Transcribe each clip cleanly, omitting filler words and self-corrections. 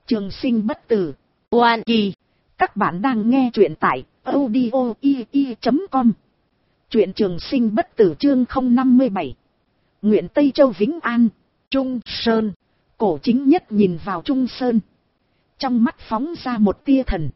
Trường sinh bất tử. Oan kỳ. Các bạn đang nghe truyện tại audio.com. Truyện Trường sinh bất tử chương 057. Nguyện Tây Châu Vĩnh An. Trung Sơn. Cổ Chính Nhất nhìn vào Trung Sơn. Trong mắt phóng ra một tia thần.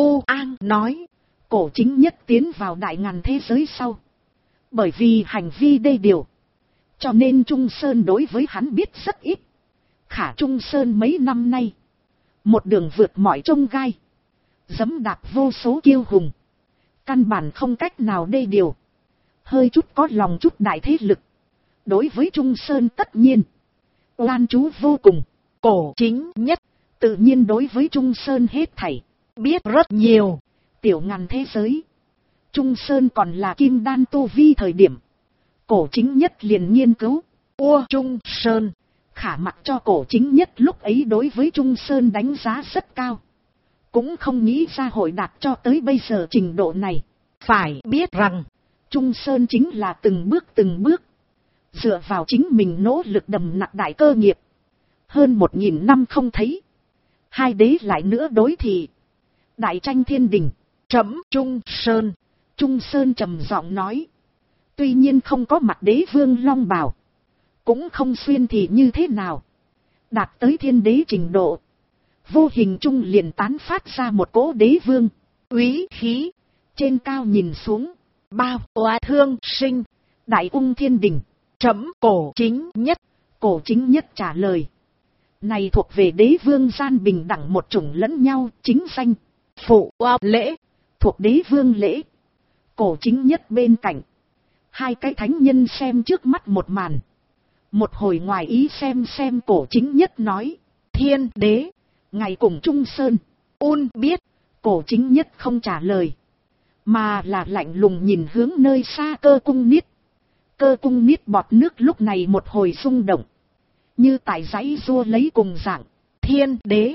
An nói. Cổ Chính Nhất tiến vào đại ngàn thế giới sau. Bởi vì hành vi đê điều, cho nên Trung Sơn đối với hắn biết rất ít. Khả Trung Sơn mấy năm nay, một đường vượt mọi chông gai, giẫm đạp vô số kiêu hùng, căn bản không cách nào đê điều. Hơi chút có lòng chút đại thế lực, đối với Trung Sơn tất nhiên oan chú vô cùng. Cổ Chính Nhất tự nhiên đối với Trung Sơn hết thảy biết rất nhiều. Tiểu ngàn thế giới, Trung Sơn còn là kim đan tu vi thời điểm, Cổ Chính Nhất liền nghiên cứu Trung Sơn. Khả mặc cho Cổ Chính Nhất lúc ấy đối với Trung Sơn đánh giá rất cao, cũng không nghĩ ra hội đạt cho tới bây giờ trình độ này. Phải biết rằng, Trung Sơn chính là từng bước, dựa vào chính mình nỗ lực đầm nặng đại cơ nghiệp. Hơn 1000 năm không thấy, hai đế lại nữa đối thị, đại tranh thiên đình. Trẫm Trung Sơn. Trung Sơn trầm giọng nói. Tuy nhiên không có mặt đế vương long bào, cũng không xuyên thì như thế nào, đạt tới thiên đế trình độ, vô hình trung liền tán phát ra một cỗ đế vương úy khí. Trên cao nhìn xuống, bao oa thương sinh, đại ung thiên đình. Trẫm Cổ Chính Nhất. Cổ Chính Nhất trả lời. Này thuộc về đế vương gian bình đẳng một chủng lẫn nhau, chính danh phụ oa lễ, thuộc đế vương lễ. Cổ Chính Nhất bên cạnh, hai cái thánh nhân xem trước mắt một màn, một hồi ngoài ý xem. Cổ Chính Nhất nói. Thiên đế, ngài cùng Trung Sơn biết. Cổ Chính Nhất không trả lời, mà là lạnh lùng nhìn hướng nơi xa Cơ Cung Niết. Cơ Cung Niết bọt nước lúc này một hồi xung động, như tại giãy giụa lấy cùng dạng. Thiên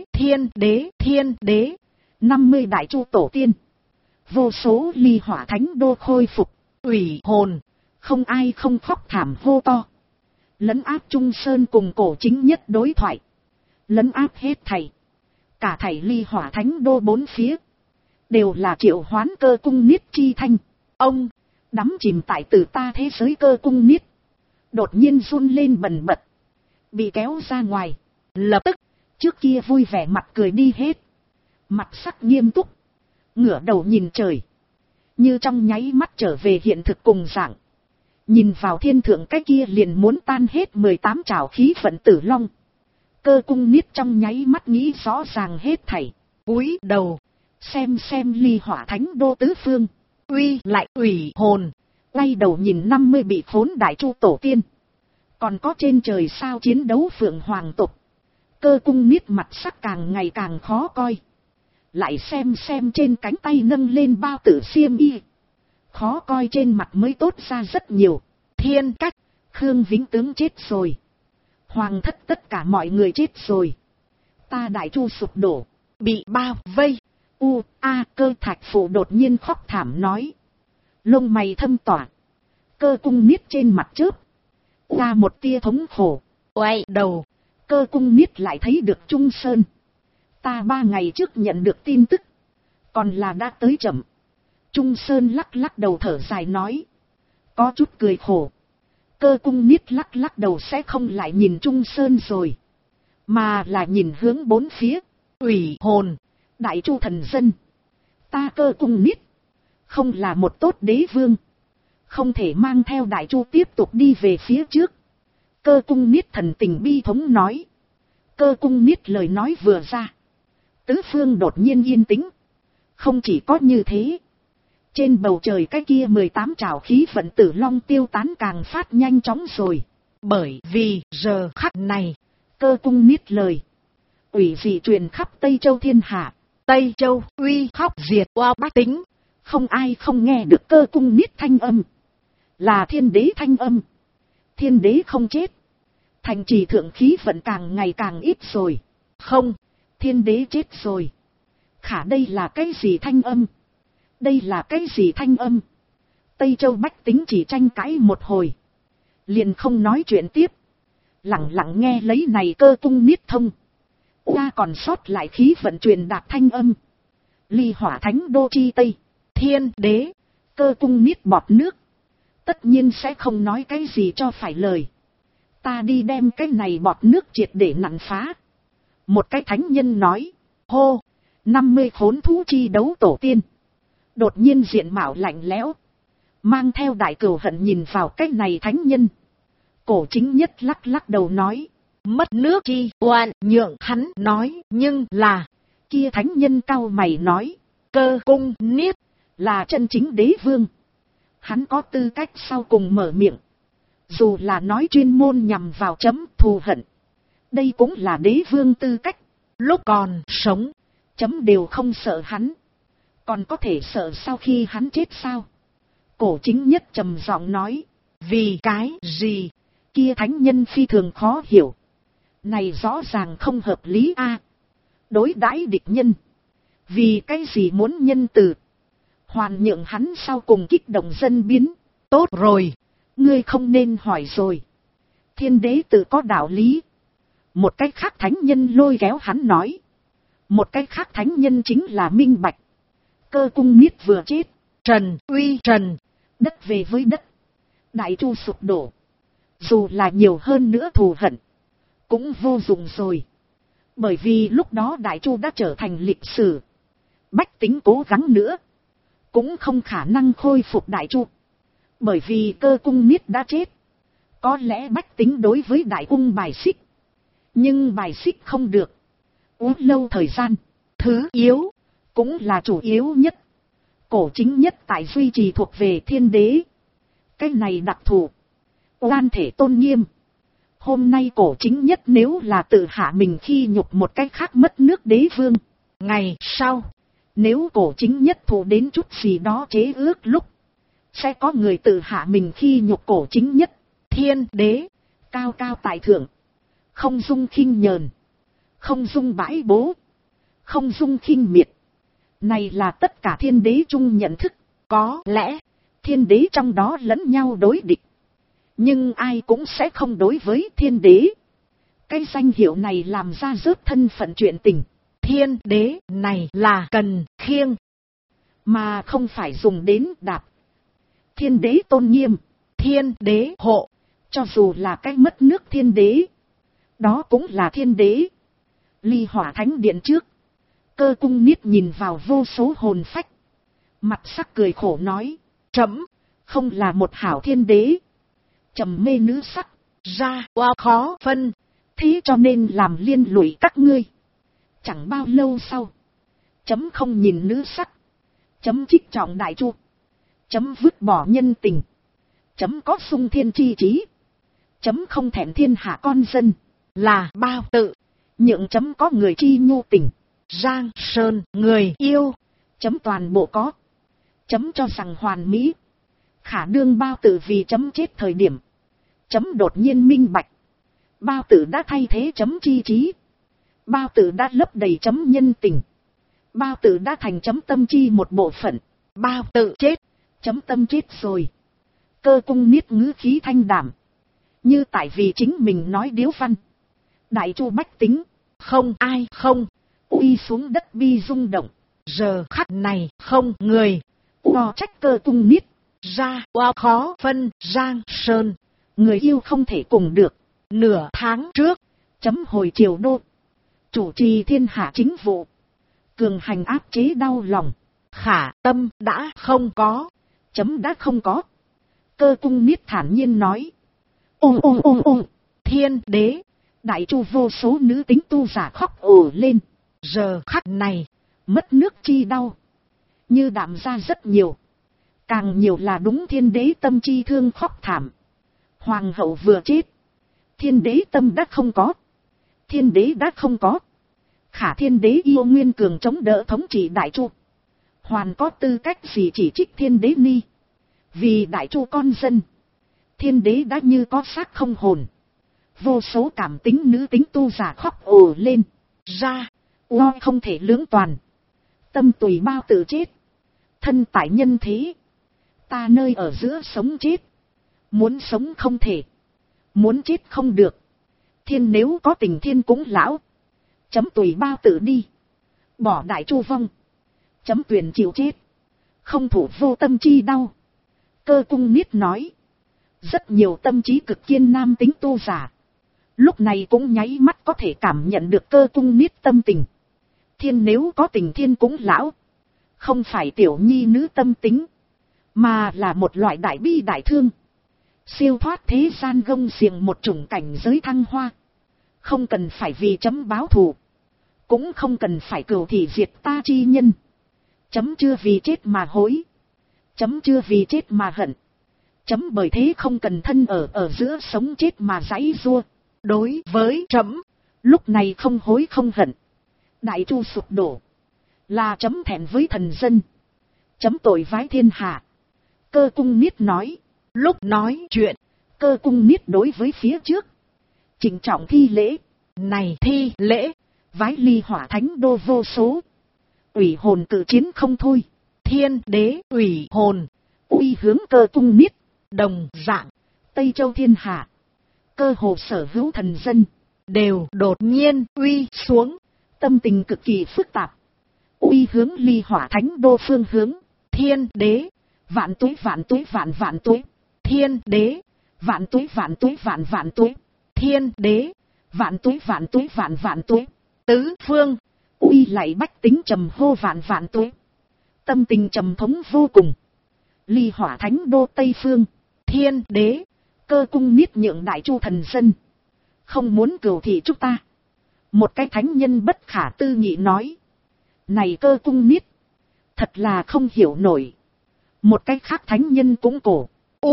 đế, 50 đại chu tổ tiên, vô số ly hỏa thánh đô khôi phục, ủy hồn, không ai không khóc thảm hô to. Lấn áp Trung Sơn cùng Cổ Chính Nhất đối thoại, lấn áp hết thảy, cả thảy ly hỏa thánh đô bốn phía, đều là triệu hoán Cơ Cung Niết chi thanh. Ông đắm chìm tại từ ta thế giới Cơ Cung Niết đột nhiên run lên bần bật, bị kéo ra ngoài. Lập tức, trước kia vui vẻ mặt cười đi hết, mặt sắc nghiêm túc, ngửa đầu nhìn trời, như trong nháy mắt trở về hiện thực cùng dạng. Nhìn vào thiên thượng cái kia liền muốn tan hết 18 trảo khí vận tử long. Cơ Cung Niết trong nháy mắt nghĩ rõ ràng hết thảy, cúi đầu xem ly hỏa thánh đô tứ phương, uy lại ủy hồn, quay đầu nhìn 50 bị khốn đại chu tổ tiên, còn có trên trời sao chiến đấu phượng hoàng tộc. Cơ Cung Niết mặt sắc càng ngày càng khó coi, lại xem trên cánh tay nâng lên bao tử xiêm y, khó coi trên mặt mới tốt ra rất nhiều. Thiên cách, Khương Vĩnh tướng chết rồi, hoàng thất tất cả mọi người chết rồi, ta đại chu sụp đổ, bị bao vây. Cơ Thạch Phụ đột nhiên khóc thảm nói, lông mày thâm tỏa. Cơ Cung Niết trên mặt chớp ra một tia thống khổ, quay đầu. Cơ Cung Niết lại thấy được Trung Sơn. Ta 3 ngày trước nhận được tin tức, còn là đã tới chậm. Trung Sơn lắc đầu thở dài nói, có chút cười khổ. Cơ Cung Niết lắc đầu sẽ không lại nhìn Trung Sơn rồi, mà là nhìn hướng bốn phía. Ủy hồn, đại chu thần dân, ta Cơ Cung Niết không là một tốt đế vương, không thể mang theo đại chu tiếp tục đi về phía trước. Cơ Cung Niết thần tình bi thống nói. Cơ Cung Niết lời nói vừa ra, tứ phương đột nhiên yên tĩnh. Không chỉ có như thế, trên bầu trời cái kia 18 trảo khí vận tử long tiêu tán càng phát nhanh chóng rồi. Bởi vì giờ khắc này, Cơ Cung Niết lời ủy dị truyền khắp Tây Châu thiên hạ. Tây Châu uy khóc diệt oa bách tính, không ai không nghe được Cơ Cung Niết thanh âm, là thiên đế thanh âm. Thiên đế không chết, thành trì thượng khí vận càng ngày càng ít rồi. Không, thiên đế chết rồi. Khả đây là cái gì thanh âm? Đây là cái gì thanh âm? Tây Châu bách tính chỉ tranh cãi một hồi, liền không nói chuyện tiếp, lặng lặng nghe lấy này Cơ Cung Niết thông. Qua còn sót lại khí vận truyền đạt thanh âm. Ly Hỏa Thánh Đô chi Tây, Thiên Đế, Cơ Cung niết bọt nước. Tất nhiên sẽ không nói cái gì cho phải lời. Ta đi đem cái này bọt nước triệt để nặn phá. Một cái thánh nhân nói. Hô, 50 khốn thú chi đấu tổ tiên. Đột nhiên diện mạo lạnh lẽo, mang theo đại cừu hận nhìn vào cái này thánh nhân. Cổ Chính Nhất lắc lắc đầu nói. Mất nước chi oan nhượng hắn nói, nhưng là. Kia thánh nhân cau mày nói. Cơ Cung niết là chân chính đế vương. Hắn có tư cách sau cùng mở miệng. Dù là nói chuyên môn nhằm vào chấm thù hận. Đây cũng là đế vương tư cách. Lúc còn sống, chấm đều không sợ hắn. Còn có thể sợ sau khi hắn chết sao? Cổ Chính Nhất trầm giọng nói. Vì cái gì? Kia thánh nhân phi thường khó hiểu. Này rõ ràng không hợp lý a. Đối đãi địch nhân. Vì cái gì muốn nhân từ? Hoàn nhượng hắn sau cùng kích động dân biến. Tốt rồi. Ngươi không nên hỏi rồi. Thiên đế tự có đạo lý. Một cách khác thánh nhân lôi kéo hắn nói. Một cách khác thánh nhân chính là minh bạch. Cơ Cung niết vừa chết. Trần uy trần. Đất về với đất. Đại Chu sụp đổ. Dù là nhiều hơn nữa thù hận. Cũng vô dụng rồi. Bởi vì lúc đó Đại Chu đã trở thành lịch sử. Bách tính cố gắng nữa. Cũng không khả năng khôi phục Đại Chu. Bởi vì Cơ Cung niết đã chết. Có lẽ bách tính đối với Đại Cung bài xích. Nhưng bài xích không được. Uống lâu thời gian. Thứ yếu. Cũng là chủ yếu nhất. Cổ Chính Nhất tại duy trì thuộc về thiên đế. Cái này đặc thù. Oan thể tôn nghiêm. Hôm nay Cổ Chính Nhất nếu là tự hạ mình khi nhục một cách khác mất nước đế vương. Ngày sau. Nếu Cổ Chính Nhất thù đến chút gì đó chế ước lúc. Sẽ có người tự hạ mình khi nhục Cổ Chính Nhất. Thiên đế. Cao cao tại thượng. Không dung khinh nhờn. Không dung bãi bố. Không dung khinh miệt. Này là tất cả thiên đế chung nhận thức. Có lẽ thiên đế trong đó lẫn nhau đối địch. Nhưng ai cũng sẽ không đối với thiên đế. Cái danh hiệu này làm ra rớt thân phận chuyện tình. Thiên đế này là cần khiêng. Mà không phải dùng đến đạp. Thiên đế tôn nghiêm. Thiên đế hộ. Cho dù là cái mất nước thiên đế. Đó cũng là thiên đế. Ly Hỏa Thánh Điện trước. Cơ Cung niết nhìn vào vô số hồn phách. Mặt sắc cười khổ nói. Trẫm không là một hảo thiên đế. Trầm mê nữ sắc. Ra oa khó phân. Thế cho nên làm liên lụy các ngươi. Chẳng bao lâu sau. Chấm không nhìn nữ sắc. Chấm trích trọng Đại Chu. Chấm vứt bỏ nhân tình. Chấm có sung thiên chi trí. Chấm không thèm thiên hạ con dân. Là bao tự. Nhượng chấm có người chi nhu tình. Giang sơn người yêu. Chấm toàn bộ có. Chấm cho rằng hoàn mỹ. Khả đương bao tử vì chấm chết thời điểm. Chấm đột nhiên minh bạch. Bao tử đã thay thế chấm chi trí. Bao tử đã lấp đầy chấm nhân tình. Bao tử đã thành chấm tâm chi một bộ phận. Bao tử chết. Chấm tâm chết rồi. Cơ Cung niết ngữ khí thanh đảm. Như tại vì chính mình nói điếu văn. Đại Chu bách tính. Không ai không. Uy xuống đất bi rung động. Giờ khắc này không người. Lo trách Cơ Cung niết. Ra oa khó phân Giang Sơn. Người yêu không thể cùng được. Nửa tháng trước. Chấm hồi triều đô. Chủ trì thiên hạ chính vụ. Cường hành áp chế đau lòng. Khả tâm đã không có. Chấm đã không có. Cơ Cung niết thản nhiên nói. Thiên đế. Đại Chu vô số nữ tính tu giả khóc ồ lên. Giờ khắc này. Mất nước chi đau. Như đạm ra rất nhiều. Càng nhiều là đúng thiên đế tâm chi thương khóc thảm. Hoàng hậu vừa chết. Thiên đế tâm đã không có. Thiên đế đã không có. Khả thiên đế yêu nguyên cường chống đỡ thống trị Đại Chu. Hoàn có tư cách gì chỉ trích thiên đế ni. Vì Đại Chu con dân. Thiên đế đã như có xác không hồn. Vô số cảm tính nữ tính tu giả khóc ồ lên. Ra. Lo không thể lưỡng toàn. Tâm tùy bao tự chết. Thân tại nhân thế. Ta nơi ở giữa sống chết. Muốn sống không thể. Muốn chết không được. Thiên nếu có tình thiên cũng lão. Chấm tùy bao tử đi. Bỏ đại chu vong. Chấm tuyển chịu chết. Không thủ vô tâm chi đau. Cơ cung niết nói. Rất nhiều tâm trí cực kiên nam tính tu giả. Lúc này cũng nháy mắt có thể cảm nhận được cơ cung niết tâm tình. Thiên nếu có tình thiên cũng lão. Không phải tiểu nhi nữ tâm tính. Mà là một loại đại bi đại thương. Siêu thoát thế gian gông xiềng một chủng cảnh giới thăng hoa. Không cần phải vì chấm báo thù. Cũng không cần phải cừu thị diệt ta chi nhân. Chấm chưa vì chết mà hối. Chấm chưa vì chết mà hận. Chấm bởi thế không cần thân ở giữa sống chết mà giãy giụa. Đối với chấm, lúc này không hối không hận. Đại chu sụp đổ. Là chấm thẹn với thần dân. Chấm tội vái thiên hạ. Cơ cung niết nói. Lúc nói chuyện, cơ cung niết đối với phía trước. Trịnh trọng thi lễ. Này thi lễ, vái ly hỏa thánh đô vô số. Ủy hồn tự chiến không thôi. Thiên đế ủy hồn. Uy hướng cơ cung niết. Đồng dạng, Tây Châu thiên hạ. Cơ hồ sở hữu thần dân. Đều đột nhiên uy xuống. Tâm tình cực kỳ phức tạp. Uy hướng ly hỏa thánh đô phương hướng. Thiên đế. Vạn tuế vạn tuế vạn vạn tuế. Thiên đế. Vạn tuế vạn tuế vạn vạn tuế. Thiên đế. Vạn tuế vạn tuế vạn vạn tuế. Tứ phương. Uy lại bách tính trầm hô vạn vạn tuế. Tâm tình trầm thống vô cùng. Ly hỏa thánh đô Tây phương. Thiên đế. Cơ cung niết nhượng đại chu thần dân. Không muốn cừu thị chúng ta. Một cái thánh nhân bất khả tư nghị nói. Này cơ cung niết. Thật là không hiểu nổi. Một cái khác thánh nhân cũng cổ.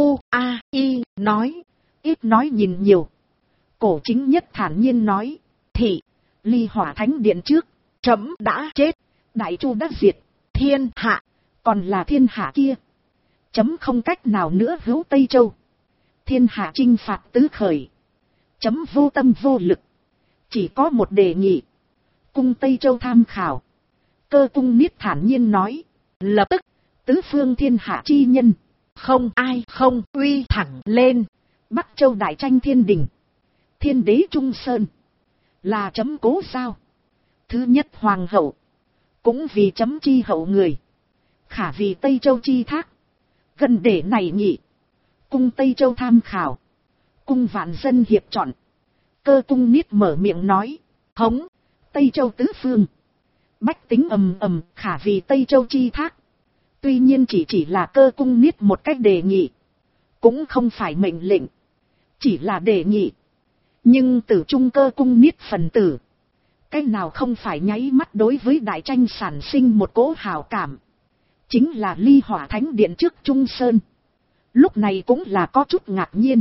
U-A-I nói. Ít nói nhìn nhiều. Cổ chính nhất thản nhiên nói. Thị. Ly hỏa thánh điện trước. Trẫm đã chết. Đại chu đã diệt. Thiên hạ. Còn là thiên hạ kia. Chấm không cách nào nữa hữu Tây Châu. Thiên hạ chinh phạt tứ khởi. Chấm vô tâm vô lực. Chỉ có một đề nghị. Cung Tây Châu tham khảo. Cơ cung niết thản nhiên nói. Lập tức. Tứ phương thiên hạ chi nhân. Không ai không uy thẳng lên. Bắc Châu đại tranh thiên đình. Thiên đế Trung Sơn. Là chấm cố sao. Thứ nhất hoàng hậu. Cũng vì chấm chi hậu người. Khả vì Tây Châu chi thác. Gần để này nhị. Cung Tây Châu tham khảo. Cung vạn dân hiệp chọn. Cơ cung niết mở miệng nói. Hống. Tây Châu tứ phương. Bách tính ầm ầm khả vì Tây Châu chi thác. Tuy nhiên chỉ là cơ cung niết một cách đề nghị. Cũng không phải mệnh lệnh. Chỉ là đề nghị. Nhưng từ trung cơ cung niết phần tử. Cái nào không phải nháy mắt đối với đại tranh sản sinh một cỗ hào cảm. Chính là ly hỏa thánh điện trước Trung Sơn. Lúc này cũng là có chút ngạc nhiên.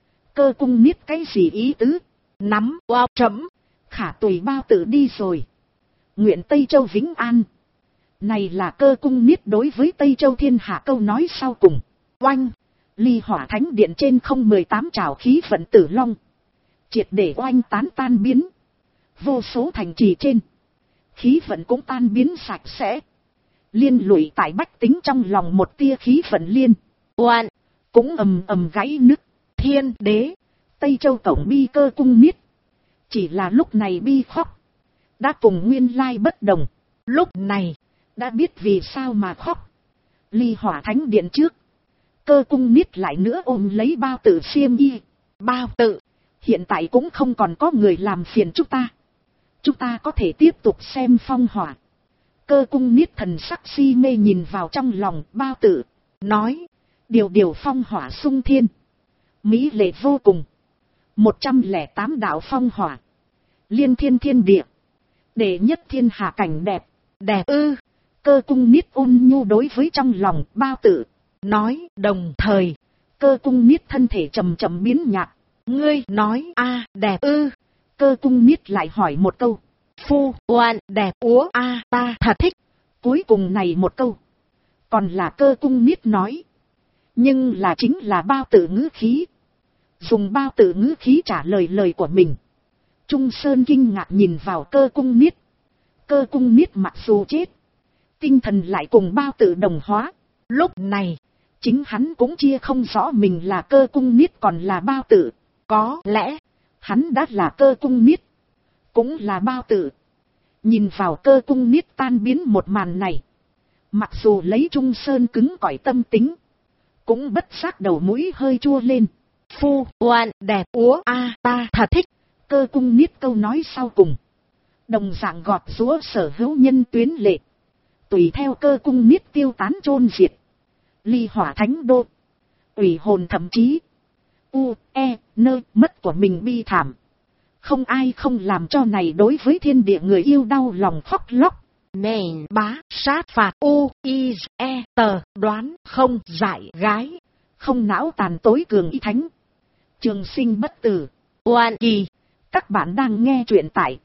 Cơ cung niết cái gì ý tứ? Nắm wow chấm. Khả tùy bao tử đi rồi. Nguyện Tây Châu vĩnh an. Này là cơ cung niết đối với Tây Châu thiên hạ câu nói sau cùng. Oanh. Ly hỏa thánh điện trên 018 trào khí vận tử long. Triệt để oanh tán tan biến. Vô số thành trì trên. Khí vận cũng tan biến sạch sẽ. Liên lụy tại bách tính trong lòng một tia khí vận liên. Oan. Cũng ầm ầm gãy nứt. Thiên đế. Tây Châu tổng bi cơ cung niết. Chỉ là lúc này bi khóc. Đã cùng nguyên lai bất đồng. Lúc này. Đã biết vì sao mà khóc. Ly hỏa thánh điện trước. Cơ cung niết lại nữa ôm lấy bao tử xiêm y. Bao tử. Hiện tại cũng không còn có người làm phiền chúng ta. Chúng ta có thể tiếp tục xem phong hỏa. Cơ cung niết thần sắc si mê nhìn vào trong lòng bao tử. Nói. Điều phong hỏa sung thiên. Mỹ lệ vô cùng. 108 đạo phong hỏa. Liên thiên thiên địa. Đệ nhất thiên hạ cảnh đẹp. Đẹp ư. Cơ cung niết ôn nhu đối với trong lòng bao tử. Nói đồng thời. Cơ cung niết thân thể chậm chậm biến nhạt. Ngươi nói a đẹp ư. Cơ cung niết lại hỏi một câu. Phu oan đẹp úa a ta thật thích. Cuối cùng này một câu. Còn là cơ cung niết nói. Nhưng là chính là bao tử ngữ khí. Dùng bao tử ngữ khí trả lời của mình. Trung Sơn kinh ngạc nhìn vào cơ cung niết. Cơ cung niết mặc dù chết. Tinh thần lại cùng bao tử đồng hóa. Lúc này. Chính hắn cũng chia không rõ mình là cơ cung niết còn là bao tử. Có lẽ. Hắn đã là cơ cung niết. Cũng là bao tử. Nhìn vào Cơ Cung Niết tan biến một màn này. Mặc dù lấy Trung Sơn cứng cỏi tâm tính, cũng bất giác đầu mũi hơi chua lên. Phu oan đẹp úa a ta thật thích. Cơ Cung Niết câu nói sau cùng, đồng dạng gọt giũa sở hữu nhân tuyến lệ. Tùy theo Cơ Cung Niết tiêu tán chôn diệt. Ly Hỏa Thánh Đô, ủy hồn thậm chí nơi mất của mình bi thảm. Không ai không làm cho này đối với thiên địa người yêu đau lòng khóc lóc. Nền bá sát phạt tờ đoán không giải gái. Không não tàn tối cường y thánh. Trường sinh bất tử. Oan kỳ. Các bạn đang nghe truyện tại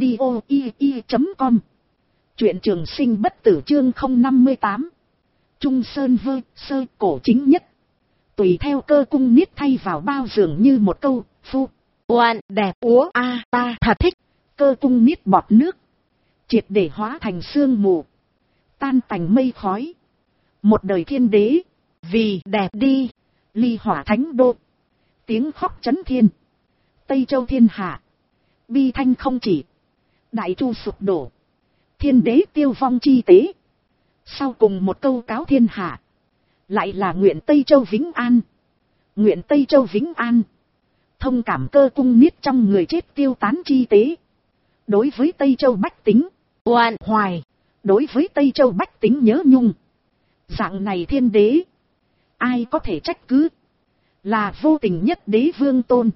audio.com. Truyện trường sinh bất tử chương 058. Trung Sơn vơ sơ cổ chính nhất. Tùy theo Cơ Cung Niết thay vào bao dường như một câu, phu oan đẹp úa a ta thật thích. Cơ Cung Niết bọt nước, triệt để hóa thành sương mù, tan tành mây khói. Một đời thiên đế, vì đẹp đi. Ly Hỏa Thánh Đô, tiếng khóc chấn thiên. Tây Châu thiên hạ, bi thanh không chỉ. Đại Chu sụp đổ, thiên đế tiêu vong chi tế. Sau cùng một câu cáo thiên hạ, lại là nguyện Tây Châu vĩnh an. Nguyện Tây Châu vĩnh an. Thông cảm Cơ Cung Niết trong người chết tiêu tán chi tế. Đối với Tây Châu bách tính, oan hoài. Đối với Tây Châu bách tính nhớ nhung. Dạng này thiên đế, ai có thể trách cứ. Là vô tình nhất đế vương tôn.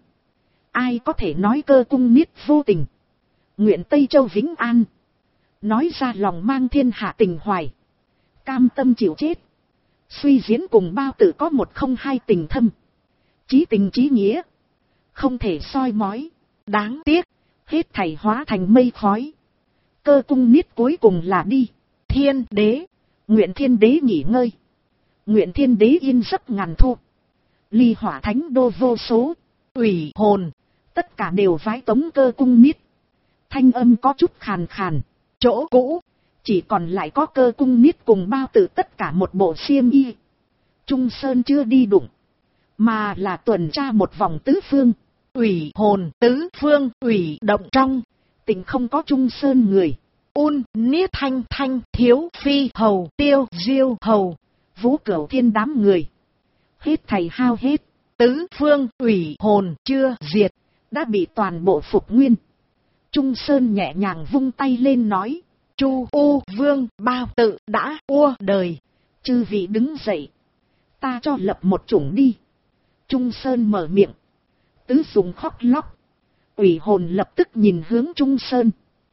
Ai có thể nói Cơ Cung Niết vô tình. Nguyện Tây Châu vĩnh an. Nói ra lòng mang thiên hạ tình hoài. Cam tâm chịu chết. Suy diễn cùng bao tử có một không hai tình thâm. Chí tình chí nghĩa, không thể soi mói. Đáng tiếc, hết thảy hóa thành mây khói. Cơ Cung Niết cuối cùng là đi. Thiên đế, nguyện thiên đế nghỉ ngơi. Nguyện thiên đế yên giấc ngàn thu. Ly Hỏa Thánh Đô vô số, ủy hồn, tất cả đều vái tống Cơ Cung Niết. Thanh âm có chút khàn khàn, chỗ cũ, chỉ còn lại có Cơ Cung Niết cùng bao tử tất cả một bộ xiêm y. Trung Sơn chưa đi đụng, mà là tuần tra một vòng tứ phương. Ủy hồn tứ phương ủy động trong, tình không có Trung Sơn người. Niết Thanh Thanh Thiếu Phi Hầu Tiêu Diêu Hầu Vũ Cửu Thiên đám người. Hết thầy hao hết, tứ phương ủy hồn chưa diệt, đã bị toàn bộ phục nguyên. Trung Sơn nhẹ nhàng vung tay lên nói, Chu U Vương bao tự đã ua đời. Chư vị đứng dậy, ta cho lập một chủng đi. Trung Sơn mở miệng, tứ dùng khóc lóc. Ủy hồn lập tức nhìn hướng Trung Sơn.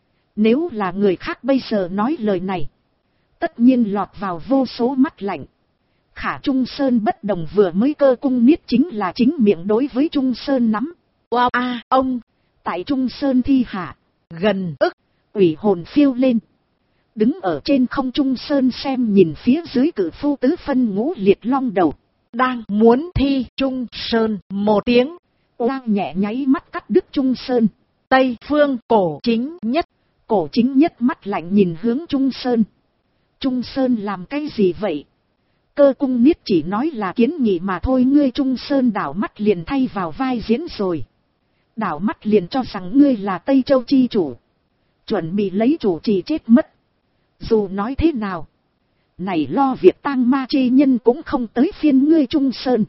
Nếu là người khác bây giờ nói lời này, tất nhiên lọt vào vô số mắt lạnh. Khả Trung Sơn bất đồng, vừa mới Cơ Cung Niết chính là chính miệng đối với Trung Sơn nắm. Wow a ông, tại Trung Sơn thi hạ, gần ức, ủy hồn phiêu lên. Đứng ở trên không Trung Sơn xem nhìn phía dưới cử phu tứ phân ngũ liệt long đầu. Đang muốn thi Trung Sơn một tiếng, oang nhẹ nháy mắt cắt đứt Trung Sơn. Tây phương cổ chính nhất. Cổ chính nhất mắt lạnh nhìn hướng Trung Sơn. Trung Sơn làm cái gì vậy? Cơ Cung Niết chỉ nói là kiến nghị mà thôi. Ngươi Trung Sơn đảo mắt liền thay vào vai diễn rồi. Đảo mắt liền cho rằng ngươi là Tây Châu chi chủ, chuẩn bị lấy chủ trì chết mất. Dù nói thế nào, này lo việc tang ma chi nhân cũng không tới phiên ngươi Trung Sơn.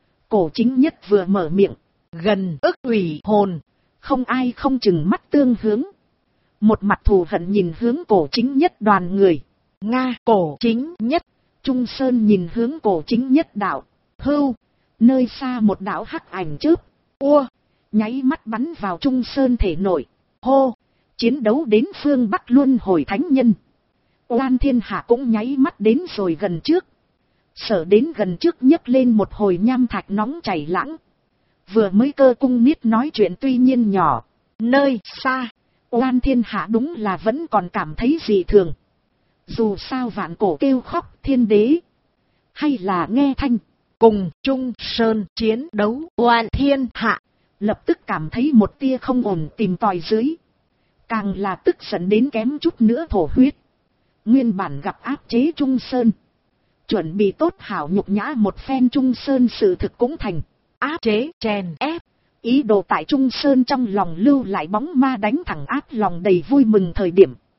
Cổ chính nhất vừa mở miệng, gần ức ủy hồn, không ai không chừng mắt tương hướng. Một mặt thù hận nhìn hướng cổ chính nhất đoàn người. Nga cổ chính nhất. Trung Sơn nhìn hướng cổ chính nhất đạo. Hưu. Nơi xa một đạo hắc ảnh chớp. Ua. Nháy mắt bắn vào Trung Sơn thể nội. Hô. Chiến đấu đến phương Bắc luân hồi thánh nhân. Oan thiên hạ cũng nháy mắt đến rồi gần trước. Sở đến gần trước nhấc lên một hồi nham thạch nóng chảy lãng. Vừa mới Cơ Cung Niết nói chuyện tuy nhiên nhỏ. Nơi xa, oan thiên hạ đúng là vẫn còn cảm thấy dị thường. Dù sao vạn cổ kêu khóc thiên đế, hay là nghe thanh, cùng Trung Sơn chiến đấu oan thiên hạ, lập tức cảm thấy một tia không ổn tìm tòi dưới. Càng là tức giận đến kém chút nữa thổ huyết. Nguyên bản gặp áp chế Trung Sơn, chuẩn bị tốt hảo nhục nhã một phen Trung Sơn, sự thực cũng thành áp chế chèn ép. Ý đồ tại Trung Sơn trong lòng lưu lại bóng ma đánh thẳng áp lòng đầy vui mừng thời điểm.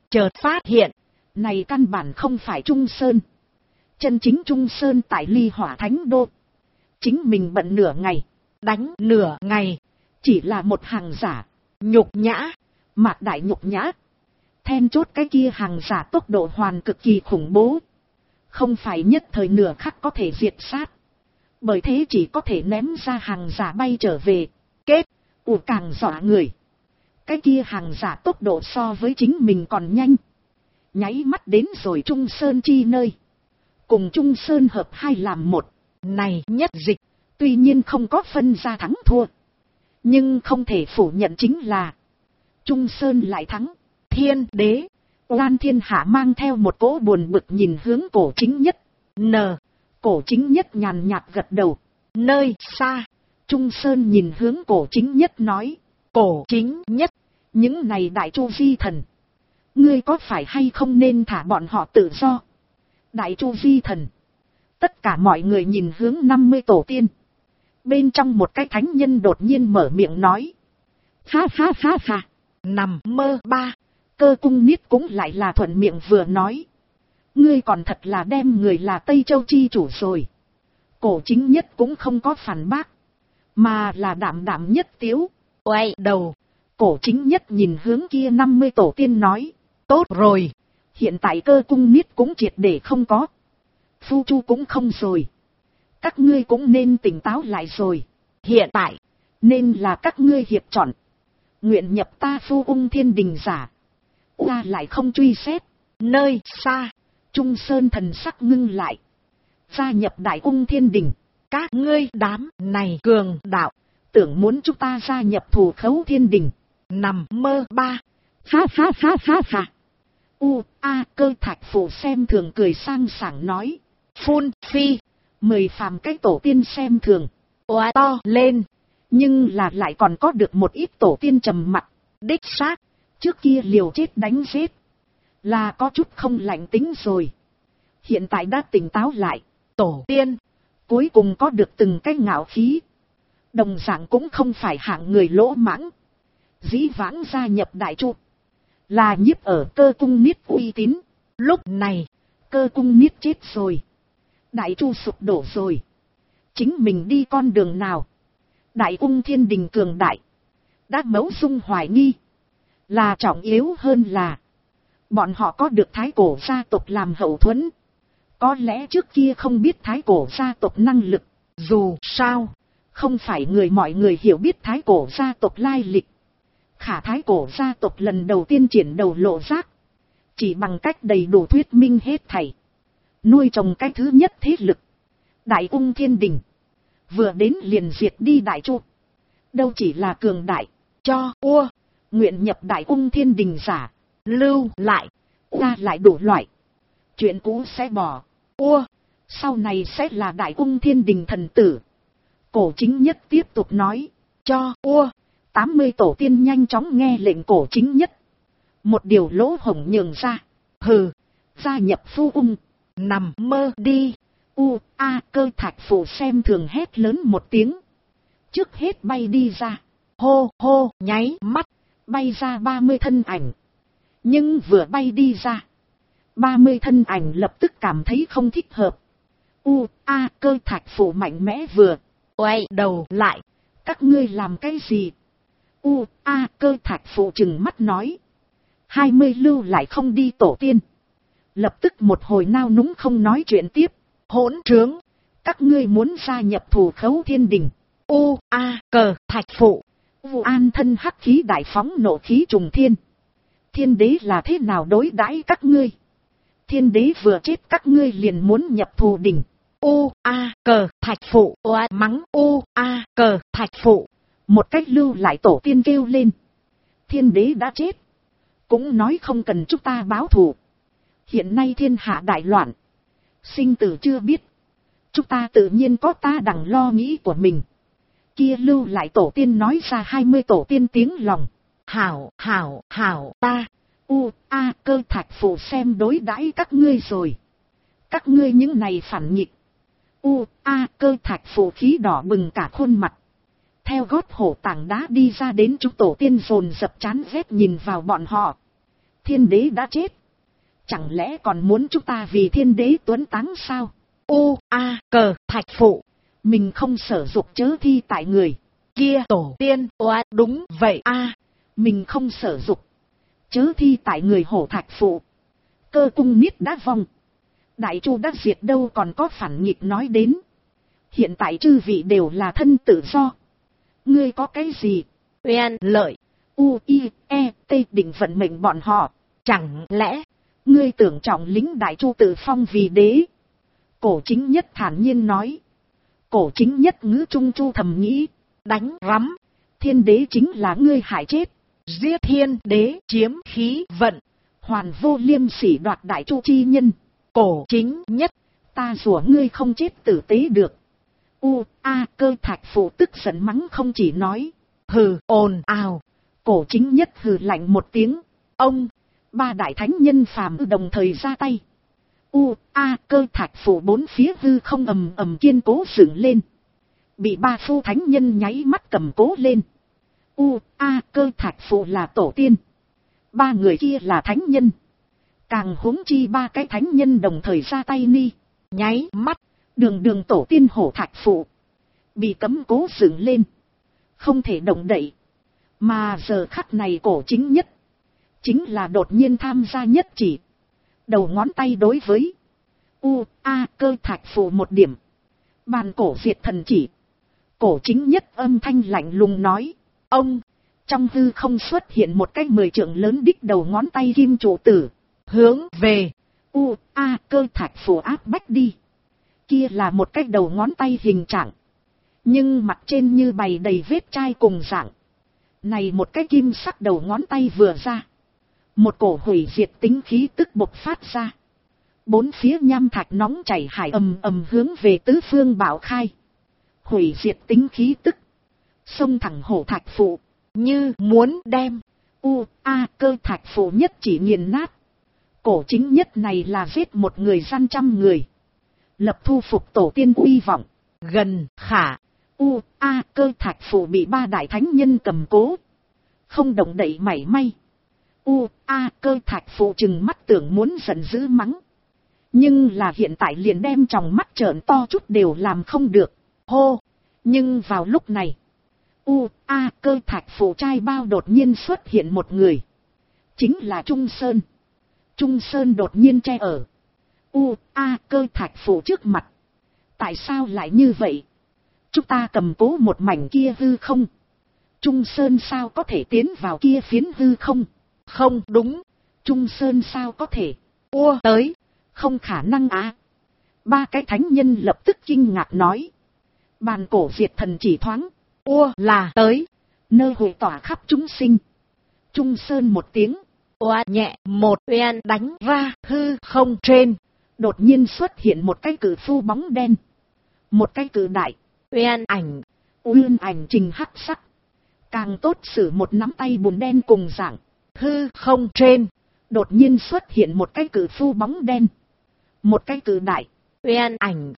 chợt phát hiện, này căn bản không phải Trung Sơn. Chân chính Trung Sơn tại Ly Hỏa Thánh Đô. Chính mình bận nửa ngày, đánh nửa ngày, chỉ là một hàng giả, nhục nhã, mạc đại nhục nhã. Then chốt cái kia hàng giả tốc độ hoàn cực kỳ khủng bố. Không phải nhất thời nửa khắc có thể diệt sát. Bởi thế chỉ có thể ném ra hàng giả bay trở về. Kết, càng dọa người. Cái kia hàng giả tốc độ so với chính mình còn nhanh. Nháy mắt đến rồi Trung Sơn chi nơi. Cùng Trung Sơn hợp hai làm một. Này nhất dịch, tuy nhiên không có phân ra thắng thua. Nhưng không thể phủ nhận chính là Trung Sơn lại thắng. Thiên đế, Oan Thiên Hạ mang theo một cỗ buồn bực nhìn hướng Cổ Chính Nhất. Cổ Chính Nhất nhàn nhạt gật đầu. Nơi xa, Trung Sơn nhìn hướng Cổ Chính Nhất nói. Cổ Chính Nhất, những này đại chu vi thần, ngươi có phải hay không nên thả bọn họ tự do? Đại chu vi thần. Tất cả mọi người nhìn hướng 50 tổ tiên. Bên trong một cái thánh nhân đột nhiên mở miệng nói. Ha ha ha ha, nằm mơ ba. Cơ Cung Niết cũng lại là thuận miệng vừa nói. Ngươi còn thật là đem người là Tây Châu chi chủ rồi. Cổ Chính Nhất cũng không có phản bác, mà là đảm đảm nhất tiếu. Quay đầu, Cổ Chính Nhất nhìn hướng kia 50 tổ tiên nói. Tốt rồi, hiện tại Cơ Cung Niết cũng triệt để không có. Phu Chu cũng không rồi. Các ngươi cũng nên tỉnh táo lại rồi. Hiện tại, nên là các ngươi hiệp chọn. Nguyện nhập ta Phu Ung Thiên Đình giả. Ta lại không truy xét. Nơi xa, Trung Sơn thần sắc ngưng lại. Gia nhập Đại Ung Thiên Đình. Các ngươi đám này cường đạo, tưởng muốn chúng ta gia nhập Thủ Khấu Thiên Đình. Nằm mơ ba. Ha ha ha ha ha. Cơ Thạch Phụ xem thường cười sang sảng nói. Phun phi, 10 phàm cái tổ tiên xem thường. Oa to lên. Nhưng là lại còn có được một ít tổ tiên trầm mặc. Đích xác, trước kia liều chết đánh giết, là có chút không lạnh tính rồi. Hiện tại đã tỉnh táo lại. Tổ tiên, cuối cùng có được từng cái ngạo khí. Đồng dạng cũng không phải hạng người lỗ mãng. Dĩ vãng gia nhập Đại Chu, là nhiếp ở Cơ Cung Niết uy tín. Lúc này, Cơ Cung Niết chết rồi. Đại Chu sụp đổ rồi. Chính mình đi con đường nào? Đại Ung Thiên Đình cường đại, đã mấu dung hoài nghi. Là trọng yếu hơn là, bọn họ có được Thái Cổ gia tộc làm hậu thuẫn. Có lẽ trước kia không biết Thái Cổ gia tộc năng lực. Dù sao, không phải mọi người hiểu biết Thái Cổ gia tộc lai lịch. Khả Thái Cổ gia tộc lần đầu tiên triển đầu lộ giác. Chỉ bằng cách đầy đủ thuyết minh hết thảy. Nuôi trồng cái thứ nhất thế lực. Đại Ung Thiên Đình. Vừa đến liền diệt đi Đại Chu. Đâu chỉ là cường đại. Cho nguyện nhập Đại Ung Thiên Đình giả. Lưu lại. Ra lại đủ loại. Chuyện cũ sẽ bỏ. Sau này sẽ là Đại Ung Thiên Đình thần tử. Cổ Chính Nhất tiếp tục nói. Cho 80 tổ tiên nhanh chóng nghe lệnh Cổ Chính Nhất. Một điều lỗ hổng nhường ra. Hừ, gia nhập Phu Ung. Nằm mơ đi. Cơ Thạch Phụ xem thường hét lớn một tiếng. Trước hết bay đi ra. Hô hô, nháy mắt, bay ra 30 thân ảnh. Nhưng vừa bay đi ra, 30 thân ảnh lập tức cảm thấy không thích hợp. Cơ Thạch Phụ mạnh mẽ vừa quay đầu lại. Các ngươi làm cái gì? Cơ Thạch Phụ trừng mắt nói. 20 lưu lại không đi tổ tiên. Lập tức một hồi nao núng không nói chuyện tiếp. Hỗn trướng, các ngươi muốn gia nhập Thủ Khấu Thiên Đình. Cơ Thạch Phụ. An thân hắc khí đại phóng nộ khí trùng thiên. Thiên đế là thế nào đối đãi các ngươi? Thiên đế vừa chết các ngươi liền muốn nhập Thù Đình. Cơ Thạch Phụ mắng. Cơ Thạch Phụ. Một cách lưu lại tổ tiên kêu lên. Thiên đế đã chết, cũng nói không cần chúng ta báo thù. Hiện nay thiên hạ đại loạn, sinh tử chưa biết, chúng ta tự nhiên có ta đằng lo nghĩ của mình. Kia lưu lại tổ tiên nói ra 20 tổ tiên tiếng lòng. Hảo ta. Cơ Thạch Phụ xem đối đãi các ngươi rồi. Các ngươi những này phản nghịch. Cơ Thạch Phụ khí đỏ bừng cả khuôn mặt. Theo gót hổ tảng đá đi ra đến chúng tổ tiên dồn dập chán ghét nhìn vào bọn họ. Thiên đế đã chết. Chẳng lẽ còn muốn chúng ta vì thiên đế tuấn táng sao? Cờ Thạch Phụ. Mình không sở dục chớ thi tại người. Kia tổ tiên oa đúng vậy mình không sở dục chớ thi tại người Hổ Thạch Phụ. Cơ cung niết đã vong. Đại Chu đã diệt đâu còn có phản nghịch nói đến. Hiện tại chư vị đều là thân tự do. Ngươi có cái gì? Oan lợi. T định vận mệnh bọn họ. Chẳng lẽ ngươi tưởng trọng lính Đại Chu tự phong vì đế? Cổ Chính Nhất thản nhiên nói. Cổ Chính Nhất ngữ trung chu thầm nghĩ. Đánh rắm. Thiên đế chính là ngươi hại chết. Giết thiên đế chiếm khí vận. Hoàn vô liêm sỉ đoạt Đại Chu chi nhân. Cổ Chính Nhất. Ta rủa ngươi không chết tử tế được. Cơ Thạch Phụ tức giận mắng không chỉ nói. Hừ ồn ào. Cổ Chính Nhất hừ lạnh một tiếng. Ông. Ba đại thánh nhân phàm đồng thời ra tay. Cơ Thạch Phụ bốn phía hư không ầm ầm kiên cố dựng lên. Bị ba phu thánh nhân nháy mắt cầm cố lên. Cơ Thạch Phụ là tổ tiên. Ba người kia là thánh nhân. Càng huống chi ba cái thánh nhân đồng thời ra tay ni. Nháy mắt. Đường tổ tiên Hổ Thạch Phụ. Bị cấm cố dựng lên. Không thể động đậy. Mà giờ khắc này Cổ Chính Nhất. Chính là đột nhiên tham gia nhất chỉ. Đầu ngón tay đối với. Cơ Thạch Phụ một điểm. Bàn cổ diệt thần chỉ. Cổ Chính Nhất âm thanh lạnh lùng nói. Ông. Trong hư không xuất hiện một cái 10 trượng lớn đích đầu ngón tay kim trụ tử. Hướng về. Cơ Thạch Phụ áp bách đi. Kia là một cái đầu ngón tay hình trạng. Nhưng mặt trên như bày đầy vết chai cùng dạng. Này một cái kim sắc đầu ngón tay vừa ra. Một cổ hủy diệt tính khí tức bộc phát ra. Bốn phía nham thạch nóng chảy hải ầm ầm hướng về tứ phương bạo khai. Hủy diệt tính khí tức. Xông thẳng Hổ Thạch Phụ. Như muốn đem. Cơ Thạch Phụ nhất chỉ nghiền nát. Cổ Chính Nhất này là giết một người gian trăm người. Lập thu phục tổ tiên uy vọng. Gần khả. Cơ Thạch Phụ bị ba đại thánh nhân cầm cố. Không động đậy mảy may. Cơ Thạch Phụ chừng mắt tưởng muốn giận dữ mắng. Nhưng là hiện tại liền đem tròng mắt trợn to chút đều làm không được. Hô. Nhưng vào lúc này. Cơ Thạch Phụ trai bao đột nhiên xuất hiện một người. Chính là Trung Sơn. Trung Sơn đột nhiên che ở. Cơ Thạch Phụ trước mặt. Tại sao lại như vậy? Chúng ta cầm cố một mảnh kia hư không? Trung Sơn sao có thể tiến vào kia phiến hư không? Không đúng. Trung Sơn sao có thể? Tới. Không khả năng ba cái thánh nhân lập tức kinh ngạc nói. Bàn cổ diệt thần chỉ thoáng. Là tới. Nơi hội tỏa khắp chúng sinh. Trung Sơn một tiếng. Nhẹ một oan đánh ra hư không trên. Đột nhiên xuất hiện một cái cự phu bóng đen. Một cái cự đại. Uyên ảnh trình hắc sắc. Càng tốt sử một nắm tay bùn đen cùng dạng. Hư không trên. Đột nhiên xuất hiện một cái cự phu bóng đen. Một cái cự đại. Uyên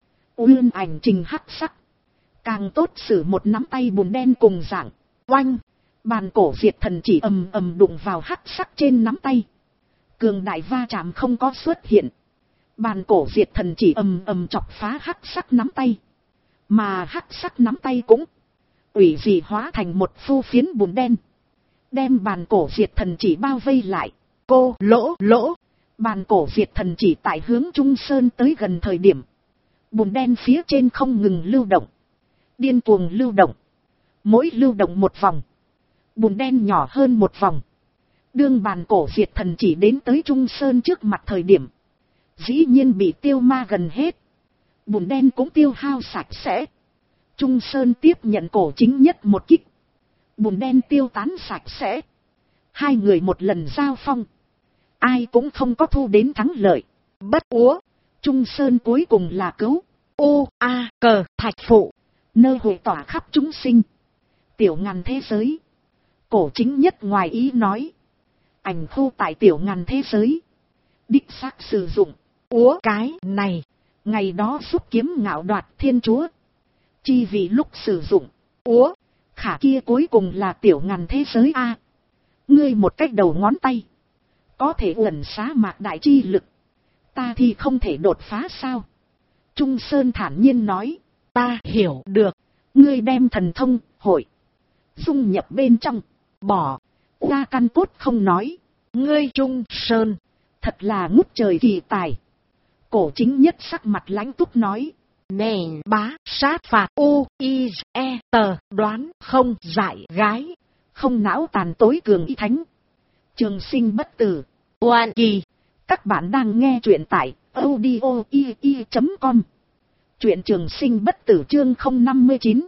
ảnh trình hắc sắc. Càng tốt sử một nắm tay bùn đen cùng dạng. Oanh. Bàn cổ diệt thần chỉ ầm ầm đụng vào hắc sắc trên nắm tay. Cường đại va chạm không có xuất hiện. Bàn cổ diệt thần chỉ ầm ầm chọc phá hắc sắc nắm tay. Mà hắc sắc nắm tay cũng ủy dị hóa thành một phu phiến bùn đen. Đem bàn cổ diệt thần chỉ bao vây lại. Cô lỗ. Bàn cổ diệt thần chỉ tại hướng Trung Sơn tới gần thời điểm. Bùn đen phía trên không ngừng lưu động. Điên cuồng lưu động. Mỗi lưu động một vòng. Bùn đen nhỏ hơn một vòng. Đương bàn cổ diệt thần chỉ đến tới Trung Sơn trước mặt thời điểm. Dĩ nhiên bị tiêu ma gần hết. Bùn đen cũng tiêu hao sạch sẽ. Trung Sơn tiếp nhận Cổ Chính Nhất một kích. Bùn đen tiêu tán sạch sẽ. Hai người một lần giao phong. Ai cũng không có thu đến thắng lợi. Bất úa. Trung Sơn cuối cùng là cứu. Cờ Thạch Phụ. Nơi hội tỏa khắp chúng sinh. Tiểu ngàn thế giới. Cổ Chính Nhất ngoài ý nói. Ảnh khu tại tiểu ngàn thế giới. Đích xác sử dụng. Cái này. Ngày đó giúp kiếm ngạo đoạt thiên chúa. Chi vì lúc sử dụng. Khả kia cuối cùng là tiểu ngàn thế giới Ngươi một cách đầu ngón tay. có thể uẩn xá mạc đại chi lực, ta thì không thể đột phá sao? Trung Sơn thản nhiên nói, ta hiểu được, ngươi đem thần thông, hội, dung nhập bên trong, bỏ, ra căn cốt không nói, ngươi Trung Sơn, thật là ngút trời kỳ tài. Cổ chính nhất sắc mặt lãnh túc nói, nè bá sát phạt U-I-E-T đoán không giải gái, không não tàn tối cường y thánh. Trường sinh bất tử, oan kỳ. Các bạn đang nghe truyện tại audio.com. Truyện trường sinh bất tử chương 059.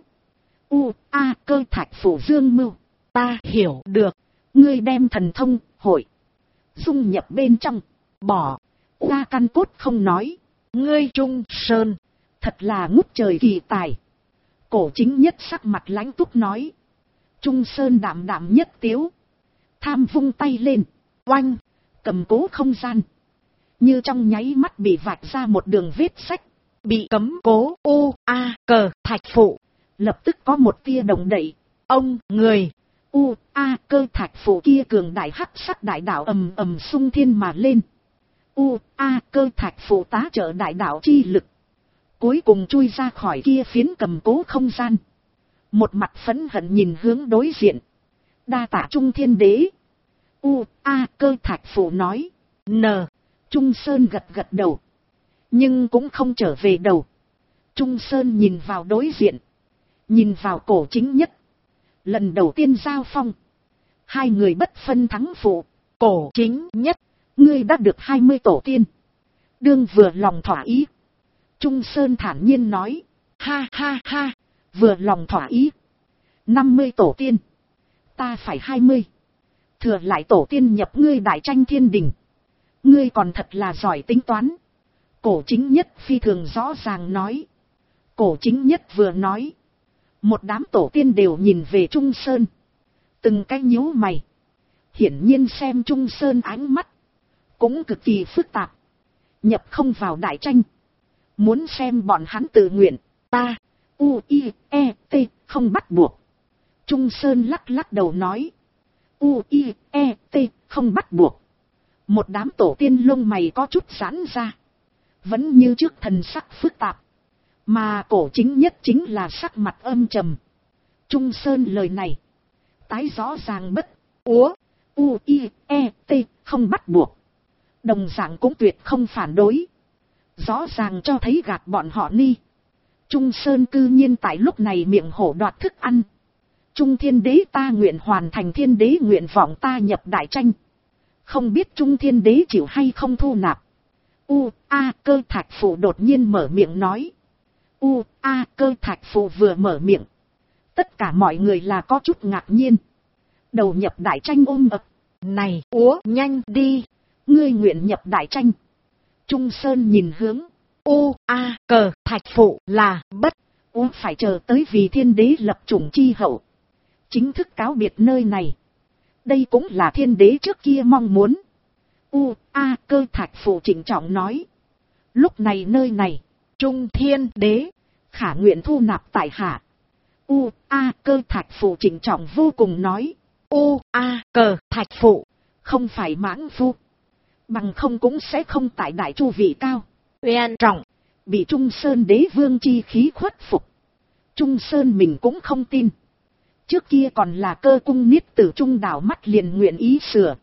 Cơ thạch phủ dương mưu. Ta hiểu được, ngươi đem thần thông, hội, dung nhập bên trong, bỏ, ra căn cốt không nói, ngươi Trung Sơn, thật là ngút trời kỳ tài. Cổ chính nhất sắc mặt lãnh túc nói. Trung Sơn đạm đạm nhất tiếu, tham vung tay lên, oanh, cầm cố không gian, như trong nháy mắt bị vạch ra một đường vết sách, bị cấm cố cờ thạch phụ, lập tức có một tia động đậy. Ông người cơ thạch phụ kia cường đại hắc sắc đại đạo ầm ầm xung thiên mà lên. Cơ thạch phụ tá trợ đại đạo chi lực, cuối cùng chui ra khỏi kia phiến cầm cố không gian, một mặt phẫn hận nhìn hướng đối diện. Đa tạ Trung Thiên Đế. Cơ thạch phụ nói. Trung Sơn gật gật đầu, nhưng cũng không trở về đầu. Trung Sơn nhìn vào đối diện, nhìn vào cổ chính nhất. Lần đầu tiên giao phong, hai người bất phân thắng phụ. Cổ chính nhất, ngươi đã được 20 tổ tiên, đương vừa lòng thỏa ý. Trung Sơn thản nhiên nói, ha ha ha, vừa lòng thỏa ý. 50 tổ tiên, ta phải 20. Thừa lại tổ tiên nhập ngươi đại tranh thiên đình. Ngươi còn thật là giỏi tính toán. Cổ chính nhất phi thường rõ ràng nói. Cổ chính nhất vừa nói, một đám tổ tiên đều nhìn về Trung Sơn, từng cái nhíu mày. Hiển nhiên xem Trung Sơn ánh mắt cũng cực kỳ phức tạp. Nhập không vào đại tranh, muốn xem bọn hắn tự nguyện. Ta U-I-E-T không bắt buộc. Trung Sơn lắc lắc đầu nói, U-I-E-T không bắt buộc. Một đám tổ tiên lông mày có chút giãn ra, vẫn như trước thần sắc phức tạp. Mà cổ chính nhất chính là sắc mặt âm trầm. Trung Sơn lời này tái rõ ràng bất úa, U-I-E-T không bắt buộc, đồng dạng cũng tuyệt không phản đối. Rõ ràng cho thấy gạt bọn họ ni. Trung Sơn cư nhiên tại lúc này miệng hổ đoạt thức ăn. Trung Thiên Đế, ta nguyện hoàn thành Thiên Đế nguyện vọng, ta nhập đại tranh. Không biết Trung Thiên Đế chịu hay không thu nạp. Cơ thạch phụ đột nhiên mở miệng nói. Cơ thạch phụ vừa mở miệng, tất cả mọi người là có chút ngạc nhiên. Đầu nhập đại tranh ôm ập. Này nhanh đi, ngươi nguyện nhập đại tranh. Trung Sơn nhìn hướng cơ thạch phụ là bất phải chờ tới vì Thiên Đế lập chủng chi hậu, chính thức cáo biệt nơi này. Đây cũng là Thiên Đế trước kia mong muốn. Cơ thạch phụ trịnh trọng nói. Lúc này nơi này, Trung Thiên Đế khả nguyện thu nạp tại hạ. Cơ thạch phụ trịnh trọng vô cùng nói. Cơ thạch phụ không phải mãng phu, bằng không cũng sẽ không tại đại chu vị cao uyên trọng, bị Trung Sơn Đế vương chi khí khuất phục. Trung Sơn mình cũng không tin. Trước kia còn là Cơ cung niết tử Trung đảo mắt liền nguyện ý sửa.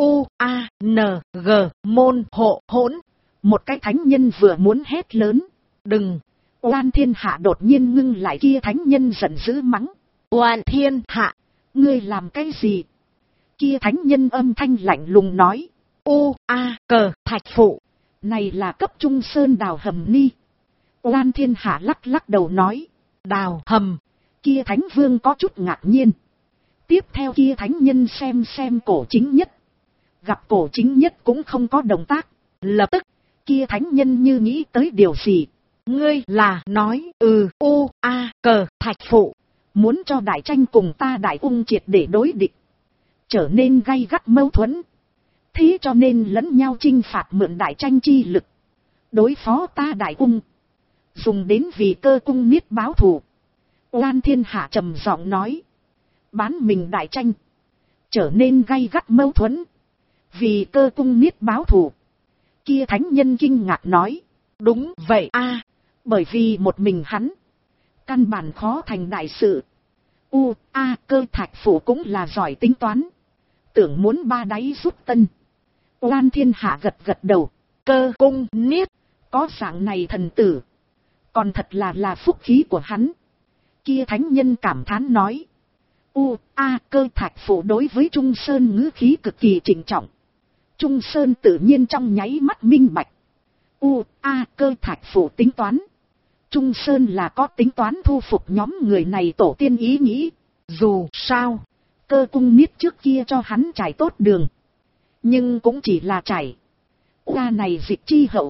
Môn hộ hỗn. Một cái thánh nhân vừa muốn hét lớn, đừng. Oan thiên hạ đột nhiên ngưng lại, kia thánh nhân giận dữ mắng. Oan thiên hạ, ngươi làm cái gì? Kia thánh nhân âm thanh lạnh lùng nói. Cơ thạch phụ, này là cấp Trung Sơn đào hầm ni. Oan thiên hạ lắc lắc đầu nói. Đào hầm. Kia thánh vương có chút ngạc nhiên. Tiếp theo kia thánh nhân xem cổ chính nhất. Gặp cổ chính nhất cũng không có động tác. Lập tức, kia thánh nhân như nghĩ tới điều gì. Ngươi là nói cơ thạch phụ muốn cho đại tranh cùng ta đại ung triệt để đối địch, trở nên gay gắt mâu thuẫn. Thế cho nên lẫn nhau chinh phạt, mượn đại tranh chi lực đối phó ta đại ung, dùng đến vì Cơ cung niết báo thù. Oan thiên hạ trầm giọng nói. Bán mình đại tranh trở nên gay gắt mâu thuẫn, Vì Cơ Cung Niết báo thù. Kia thánh nhân kinh ngạc nói. Đúng vậy a, bởi vì một mình hắn. Căn bản khó thành đại sự. Cơ Thạch Phủ cũng là giỏi tính toán. Tưởng muốn ba đáy giúp tân. Oan thiên hạ gật gật đầu. Cơ Cung Niết. Có dạng này thần tử. Còn thật là phúc khí của hắn. Kia thánh nhân cảm thán nói. Cơ Thạch Phủ đối với Trung Sơn ngữ khí cực kỳ trịnh trọng. Trung Sơn tự nhiên trong nháy mắt minh bạch. Cơ Thạch Phủ tính toán. Trung Sơn là có tính toán thu phục nhóm người này tổ tiên ý nghĩ. Dù sao, Cơ Cung Niết trước kia cho hắn trải tốt đường. Nhưng cũng chỉ là trải. Này dịch chi hậu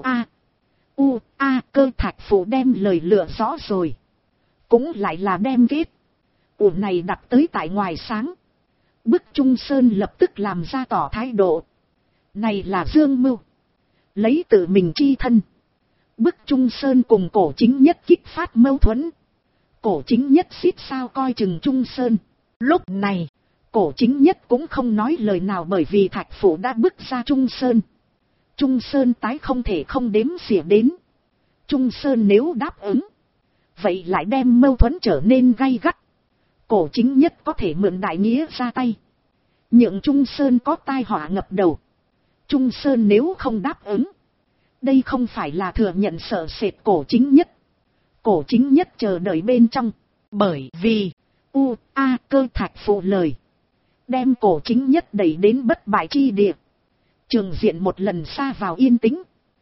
Cơ Thạch Phủ đem lời lựa rõ rồi. Cũng lại là đem kết. Này đặt tới tại ngoài sáng. Bức Trung Sơn lập tức làm ra tỏ thái độ. Này là dương mưu. Lấy tự mình chi thân. Bức Trung Sơn cùng Cổ Chính Nhất kích phát mâu thuẫn. Cổ Chính Nhất xít sao coi chừng Trung Sơn. Lúc này, Cổ Chính Nhất cũng không nói lời nào bởi vì Thạch Phủ đã bước ra Trung Sơn. Trung Sơn tái không thể không đếm xỉa đến. Trung Sơn nếu đáp ứng, vậy lại đem mâu thuẫn trở nên gay gắt. Cổ Chính Nhất có thể mượn đại nghĩa ra tay. Nhượng Trung Sơn có tai họa ngập đầu. Trung Sơn nếu không đáp ứng, đây không phải là thừa nhận sợ sệt Cổ Chính Nhất. Cổ Chính Nhất chờ đợi bên trong. Bởi vì, Cơ Thạch Phủ lời. Đem Cổ Chính Nhất đẩy đến bất bại chi địa. Trường diện một lần xa vào yên tĩnh.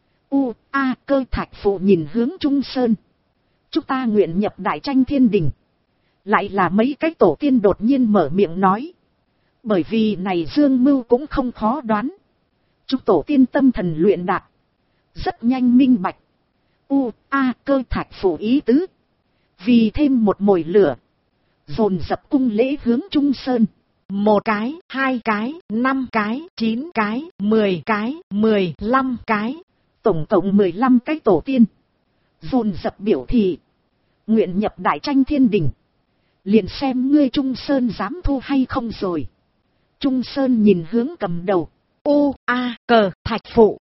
Cơ Thạch Phủ nhìn hướng Trung Sơn. Chúng ta nguyện nhập Đại Tranh Thiên Đình. Lại là mấy cái tổ tiên đột nhiên mở miệng nói. Bởi vì này dương mưu cũng không khó đoán. Chúng tổ tiên tâm thần luyện đạt. Rất nhanh minh bạch. Cơ Thạch Phủ ý tứ. Vì thêm một mồi lửa. Dồn dập cung lễ hướng Trung Sơn. 1 cái, 2 cái, 5 cái, 9 cái, 10 cái, 15 cái. Tổng cộng 15 cái tổ tiên. Dồn dập biểu thị. Nguyện nhập Đại Tranh Thiên Đình. Liền xem ngươi Trung Sơn dám thu hay không rồi. Trung Sơn nhìn hướng cầm đầu. Cơ Thạch Phủ.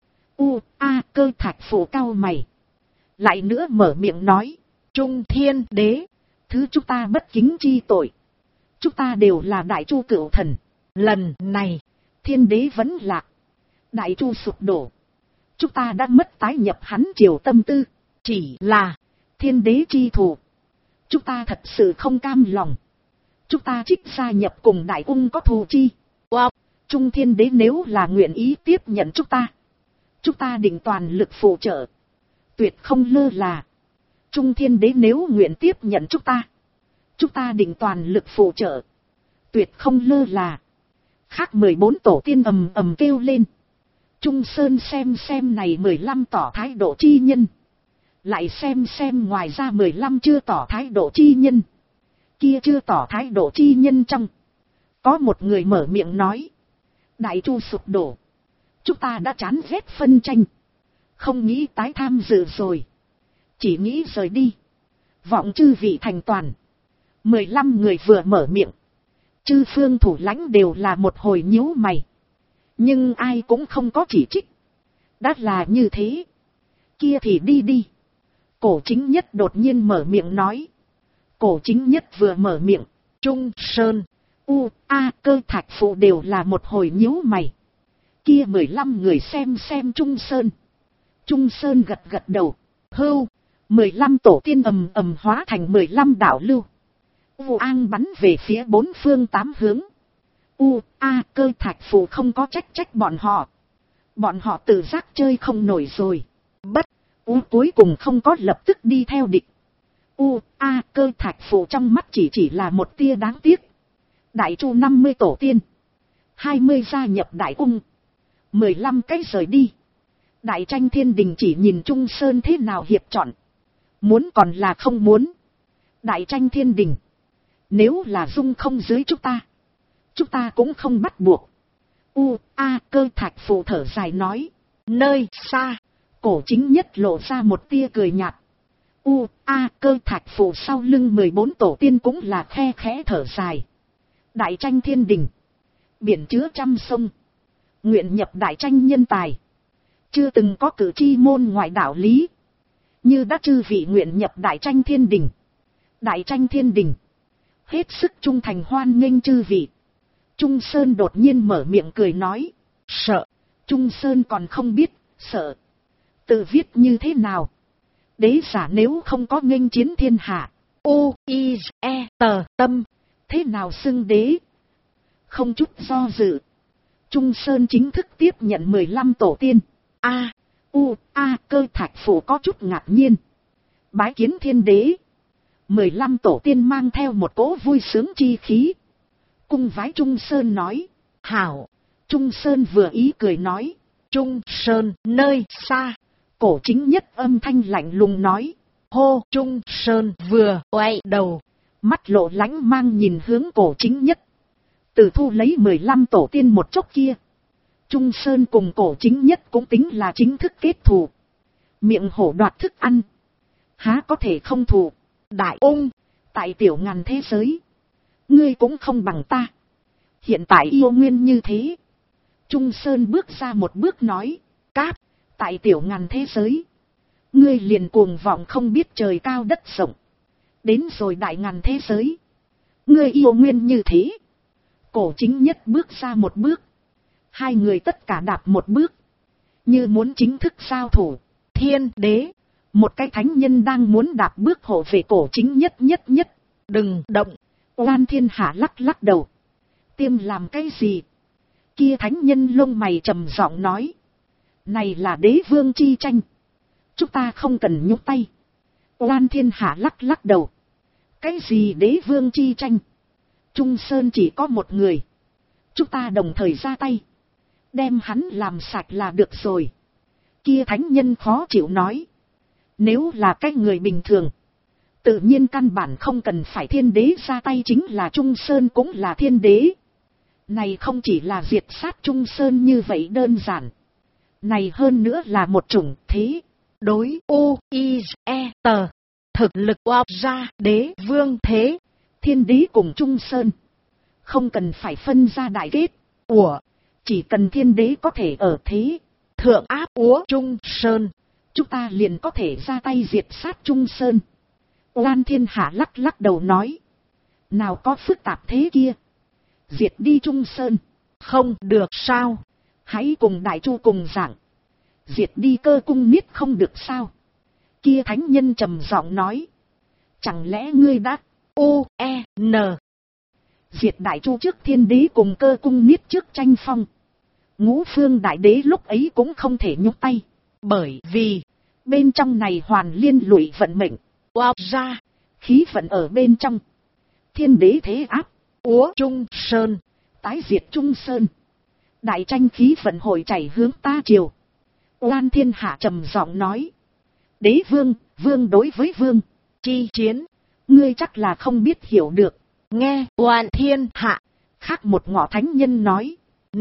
Cơ Thạch Phủ cao mày. Lại nữa mở miệng nói. Trung Thiên Đế. Thứ chúng ta bất kính chi tội. Chúng ta đều là Đại Chu cửu thần. Lần này, Thiên Đế vẫn lạc. Đại Chu sụp đổ. Chúng ta đã mất tái nhập hắn triều tâm tư. Chỉ là Thiên Đế chi thù. Chúng ta thật sự không cam lòng. Chúng ta trích gia nhập cùng Đại Ung có thù chi. Trung Thiên Đế nếu là nguyện ý tiếp nhận chúng ta định toàn lực phụ trợ. Tuyệt không lơ là. Trung Thiên Đế nếu nguyện tiếp nhận chúng ta định toàn lực phụ trợ. Tuyệt không lơ là. Khác 14 tổ tiên ầm ầm kêu lên. Trung Sơn xem này 15 tỏ thái độ chi nhân. Lại xem ngoài ra 15 chưa tỏ thái độ chi nhân. Kia chưa tỏ thái độ chi nhân trong. Có một người mở miệng nói. Đại Chu sụp đổ. Chúng ta đã chán ghét phân tranh. Không nghĩ tái tham dự rồi. Chỉ nghĩ rời đi. Vọng chư vị thành toàn. 15 người vừa mở miệng. Chư phương thủ lãnh đều là một hồi nhíu mày. Nhưng ai cũng không có chỉ trích. Đã là như thế. Kia thì đi. Cổ Chính Nhất đột nhiên mở miệng nói. Cổ Chính Nhất vừa mở miệng. Trung Sơn. Cơ Thạch Phủ đều là một hồi nhíu mày. Kia 15 người xem Trung Sơn. Trung Sơn gật gật đầu. 15 tổ tiên ầm hóa thành 15 đảo lưu. Vụ an bắn về phía 4 phương 8 hướng. Cơ Thạch Phủ không có trách bọn họ. Bọn họ tự giác chơi không nổi rồi. Cuối cùng không có lập tức đi theo địch. Cơ Thạch Phủ trong mắt chỉ là một tia đáng tiếc. Đại Chu 50 tổ tiên. 20 gia nhập Đại Ung. 15 cái rời đi. Đại Tranh Thiên Đình chỉ nhìn Trung Sơn thế nào hiệp chọn. Muốn còn là không muốn. Đại Tranh Thiên Đình. Nếu là dung không dưới chúng ta cũng không bắt buộc. Cơ Thạch Phủ thở dài nói. Nơi xa. Cổ Chính Nhất lộ ra một tia cười nhạt. Cơ Thạch Phủ sau lưng 14 tổ tiên cũng là khe khẽ thở dài. Đại Tranh Thiên Đình. Biển chứa trăm sông. Nguyện nhập đại tranh nhân tài. Chưa từng có cử chi môn ngoại đạo lý. Như đã chư vị nguyện nhập đại tranh thiên đình. Đại tranh thiên đình. Hết sức trung thành hoan nghênh chư vị. Trung Sơn đột nhiên mở miệng cười nói. Sợ. Trung Sơn còn không biết, sợ. Tự viết như thế nào? Đế giả nếu không có nghênh chiến thiên hạ. Tâm. Thế nào xưng đế? Không chút do dự. Trung Sơn chính thức tiếp nhận 15 tổ tiên. Cơ Thạch Phủ có chút ngạc nhiên. Bái kiến thiên đế. 15 tổ tiên mang theo một cỗ vui sướng chi khí. Cung vái Trung Sơn nói. Hảo. Trung Sơn vừa ý cười nói. Trung Sơn nơi xa. Cổ chính nhất âm thanh lạnh lùng nói. Hô. Trung Sơn vừa quay đầu. Mắt lộ lánh mang nhìn hướng cổ chính nhất. Từ thu lấy 15 tổ tiên một chốc kia. Trung Sơn cùng cổ chính nhất cũng tính là chính thức kết thù. Miệng hổ đoạt thức ăn. Há có thể không thù. Đại ung. Tại tiểu ngàn thế giới. Ngươi cũng không bằng ta. Hiện tại yêu nguyên như thế. Trung Sơn bước ra một bước nói. Cáp. Tại tiểu ngàn thế giới. Ngươi liền cuồng vọng không biết trời cao đất rộng. Đến rồi đại ngàn thế giới. Ngươi yêu nguyên như thế. Cổ chính nhất bước ra một bước. Hai người tất cả đạp một bước. Như muốn chính thức giao thủ. Thiên đế. Một cái thánh nhân đang muốn đạp bước hộ về cổ chính nhất nhất. Đừng động. Oan Thiên Hạ lắc lắc đầu. Tiêm làm cái gì? Kia thánh nhân lông mày trầm giọng nói. Này là đế vương chi tranh. Chúng ta không cần nhúc tay. Oan Thiên Hạ lắc lắc đầu. Cái gì đế vương chi tranh? Trung Sơn chỉ có một người. Chúng ta đồng thời ra tay. Đem hắn làm sạch là được rồi. Kia thánh nhân khó chịu nói. Nếu là cái người bình thường. Tự nhiên căn bản không cần phải thiên đế ra tay, chính là Trung Sơn cũng là thiên đế. Này không chỉ là diệt sát Trung Sơn như vậy đơn giản. Này hơn nữa là một chủng thế. Đối thực lực oao ra đế vương thế. Thiên đế cùng Trung Sơn. Không cần phải phân ra đại kết. Chỉ cần thiên đế có thể ở thế. Thượng áp Trung Sơn. Chúng ta liền có thể ra tay diệt sát Trung Sơn. Oan Thiên Hạ lắc lắc đầu nói. Nào có phức tạp thế kia. Diệt đi Trung Sơn. Không được sao. Hãy cùng Đại Chu cùng giảng. Diệt đi Cơ Cung Niết không được sao. Kia thánh nhân trầm giọng nói. Chẳng lẽ ngươi đã diệt Đại Chu trước thiên đế cùng Cơ Cung Niết trước tranh phong. Ngũ phương đại đế lúc ấy cũng không thể nhúc tay. Bởi vì bên trong này hoàn liên lụy vận mệnh. Ra khí vận ở bên trong. Thiên đế thế áp Trung Sơn. Tái diệt Trung Sơn. Đại tranh khí vận hội chảy hướng ta triều. Oan Thiên Hạ trầm giọng nói. Đế vương, vương đối với vương. Chi chiến. Ngươi chắc là không biết hiểu được. Nghe Oan Thiên Hạ. Khác một ngọ thánh nhân nói.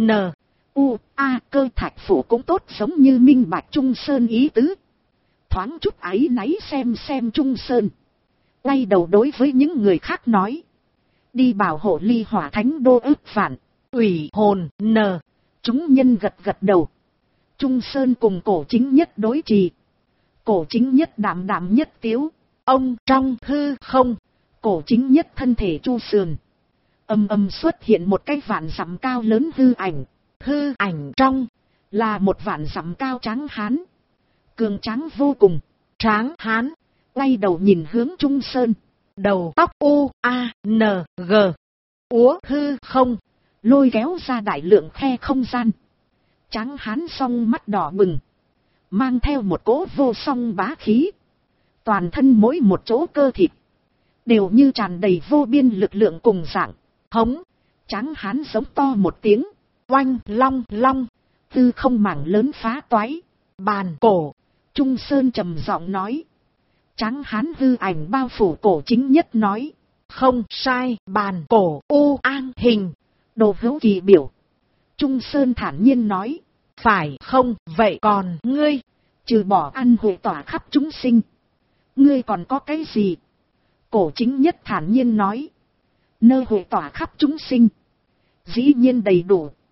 Cơ Thạch Phủ cũng tốt giống như minh bạch Trung Sơn ý tứ. Thoáng chút áy náy xem Trung Sơn. Quay đầu đối với những người khác nói. Đi bảo hộ Ly Hỏa Thánh Đô ức vạn. Ủy hồn Chúng nhân gật gật đầu. Trung Sơn cùng cổ chính nhất đối trì. Cổ chính nhất đạm đạm nhất tiếu. Ông trong hư không. Cổ chính nhất thân thể chu sườn. Âm xuất hiện một cái vạn dặm cao lớn hư ảnh. Hư ảnh trong là một vạn dặm cao tráng hán. Cường tráng vô cùng. Tráng hán quay đầu nhìn hướng Trung Sơn. Đầu tóc hư không. Lôi kéo ra đại lượng khe không gian. Tráng hán song mắt đỏ bừng. Mang theo một cỗ vô song bá khí. Toàn thân mỗi một chỗ cơ thịt. Đều như tràn đầy vô biên lực lượng cùng dạng. Hống. Tráng hán giống to một tiếng. Oanh long long. Tư không mảng lớn phá toái. Bàn cổ. Trung Sơn trầm giọng nói. Tráng hán hư ảnh bao phủ cổ chính nhất nói. Không sai. Bàn cổ an hình. Đồ hữu kỳ biểu. Trung Sơn thản nhiên nói. Phải không vậy còn ngươi. Trừ bỏ ăn hội tỏa khắp chúng sinh. Ngươi còn có cái gì? Cổ chính nhất thản nhiên nói. Nơi hội tỏa khắp chúng sinh. Dĩ nhiên đầy đủ.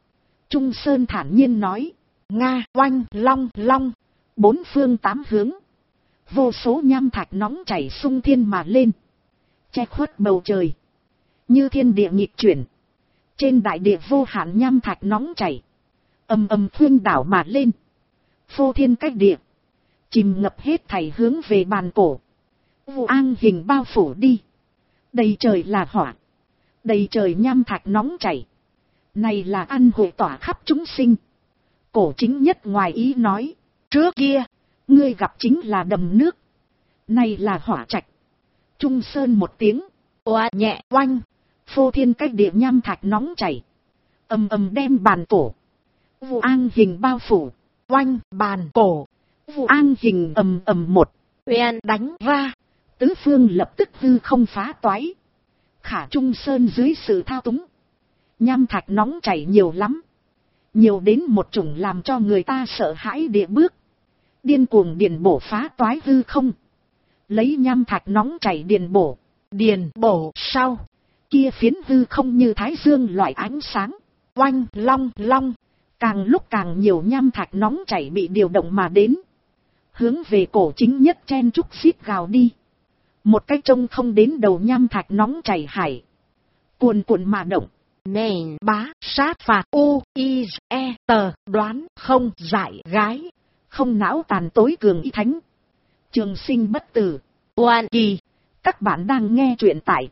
Trung Sơn thản nhiên nói. Nga, oanh, long, long. Bốn phương tám hướng. Vô số nham thạch nóng chảy xung thiên mà lên. Che khuất bầu trời. Như thiên địa nghịch chuyển. Trên đại địa vô hạn nham thạch nóng chảy. Ầm ầm khuynh đảo mà lên. Phô thiên cách địa. Chìm ngập hết thảy hướng về bàn cổ. Vụ an hình bao phủ đi. Đầy trời là hỏa. Đầy trời nham thạch nóng chảy. Này là ăn hội tỏa khắp chúng sinh. Cổ chính nhất ngoài ý nói. Trước kia, ngươi gặp chính là đầm nước. Này là hỏa trạch. Trung Sơn một tiếng. Oa nhẹ oanh. Phô thiên cách địa nham thạch nóng chảy. Ầm ầm đem bàn cổ. Vụ an hình bao phủ. Oanh bàn cổ. Vụ an hình ầm ầm một. Uyên đánh ra. Tứ phương lập tức hư không phá toái. Khả Trung Sơn dưới sự thao túng. Nham thạch nóng chảy nhiều lắm. Nhiều đến một chủng làm cho người ta sợ hãi địa bước. Điên cuồng điền bổ phá toái hư không. Lấy nham thạch nóng chảy điền bổ. Điền bổ sau. Kia phiến hư không như thái dương loại ánh sáng. Oanh long long. Càng lúc càng nhiều nham thạch nóng chảy bị điều động mà đến. Hướng về cổ chính nhất chen trúc xít gào đi. Một cái trông không đến đầu nham thạch nóng chảy hải. Cuồn cuộn mà động. Nền bá sát phạt u i e tờ đoán không giải gái. Không não tàn tối cường y thánh. Trường sinh bất tử. Oan kỳ. Các bạn đang nghe truyện tại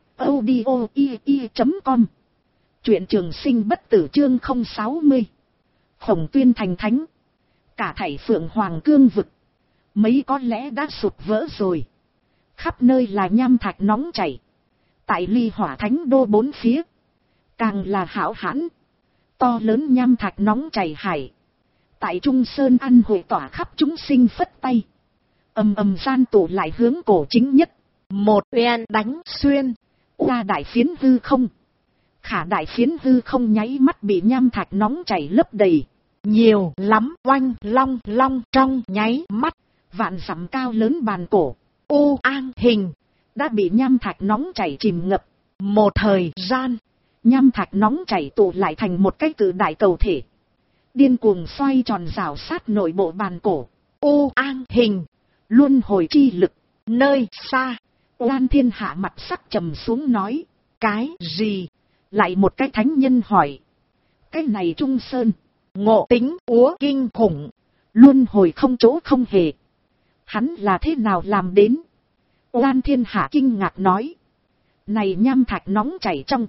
audio.com. Truyện trường sinh bất tử chương 060. Khổng Tuyên thành thánh. Cả thảy Phượng Hoàng cương vực. Mấy có lẽ đã sụp vỡ rồi. Khắp nơi là nham thạch nóng chảy. Tại Ly Hỏa Thánh Đô bốn phía. Càng là hão hãn. To lớn nham thạch nóng chảy hải. Tại Trung Sơn ăn hội tỏa khắp chúng sinh phất tay. Ầm ầm gian tụ lại hướng cổ chính nhất. Một uyên đánh xuyên. Qua đại phiến hư không. Khả đại phiến hư không nháy mắt bị nham thạch nóng chảy lấp đầy. Nhiều lắm oanh long long trong nháy mắt. Vạn dặm cao lớn bàn cổ. U an hình. Đã bị nham thạch nóng chảy chìm ngập. Một thời gian. Nham thạch nóng chảy tụ lại thành một cái cự đại cầu thể. Điên cuồng xoay tròn rào sát nội bộ bàn cổ. U an hình. Luân hồi chi lực. Nơi xa. Oan Thiên Hạ mặt sắc trầm xuống nói. Cái gì? Lại một cái thánh nhân hỏi. Cái này Trung Sơn. Ngộ tính úa kinh khủng. Luân hồi không chỗ không hề. Hắn là thế nào làm đến? Oan Thiên Hạ kinh ngạc nói. Này nham thạch nóng chảy trong.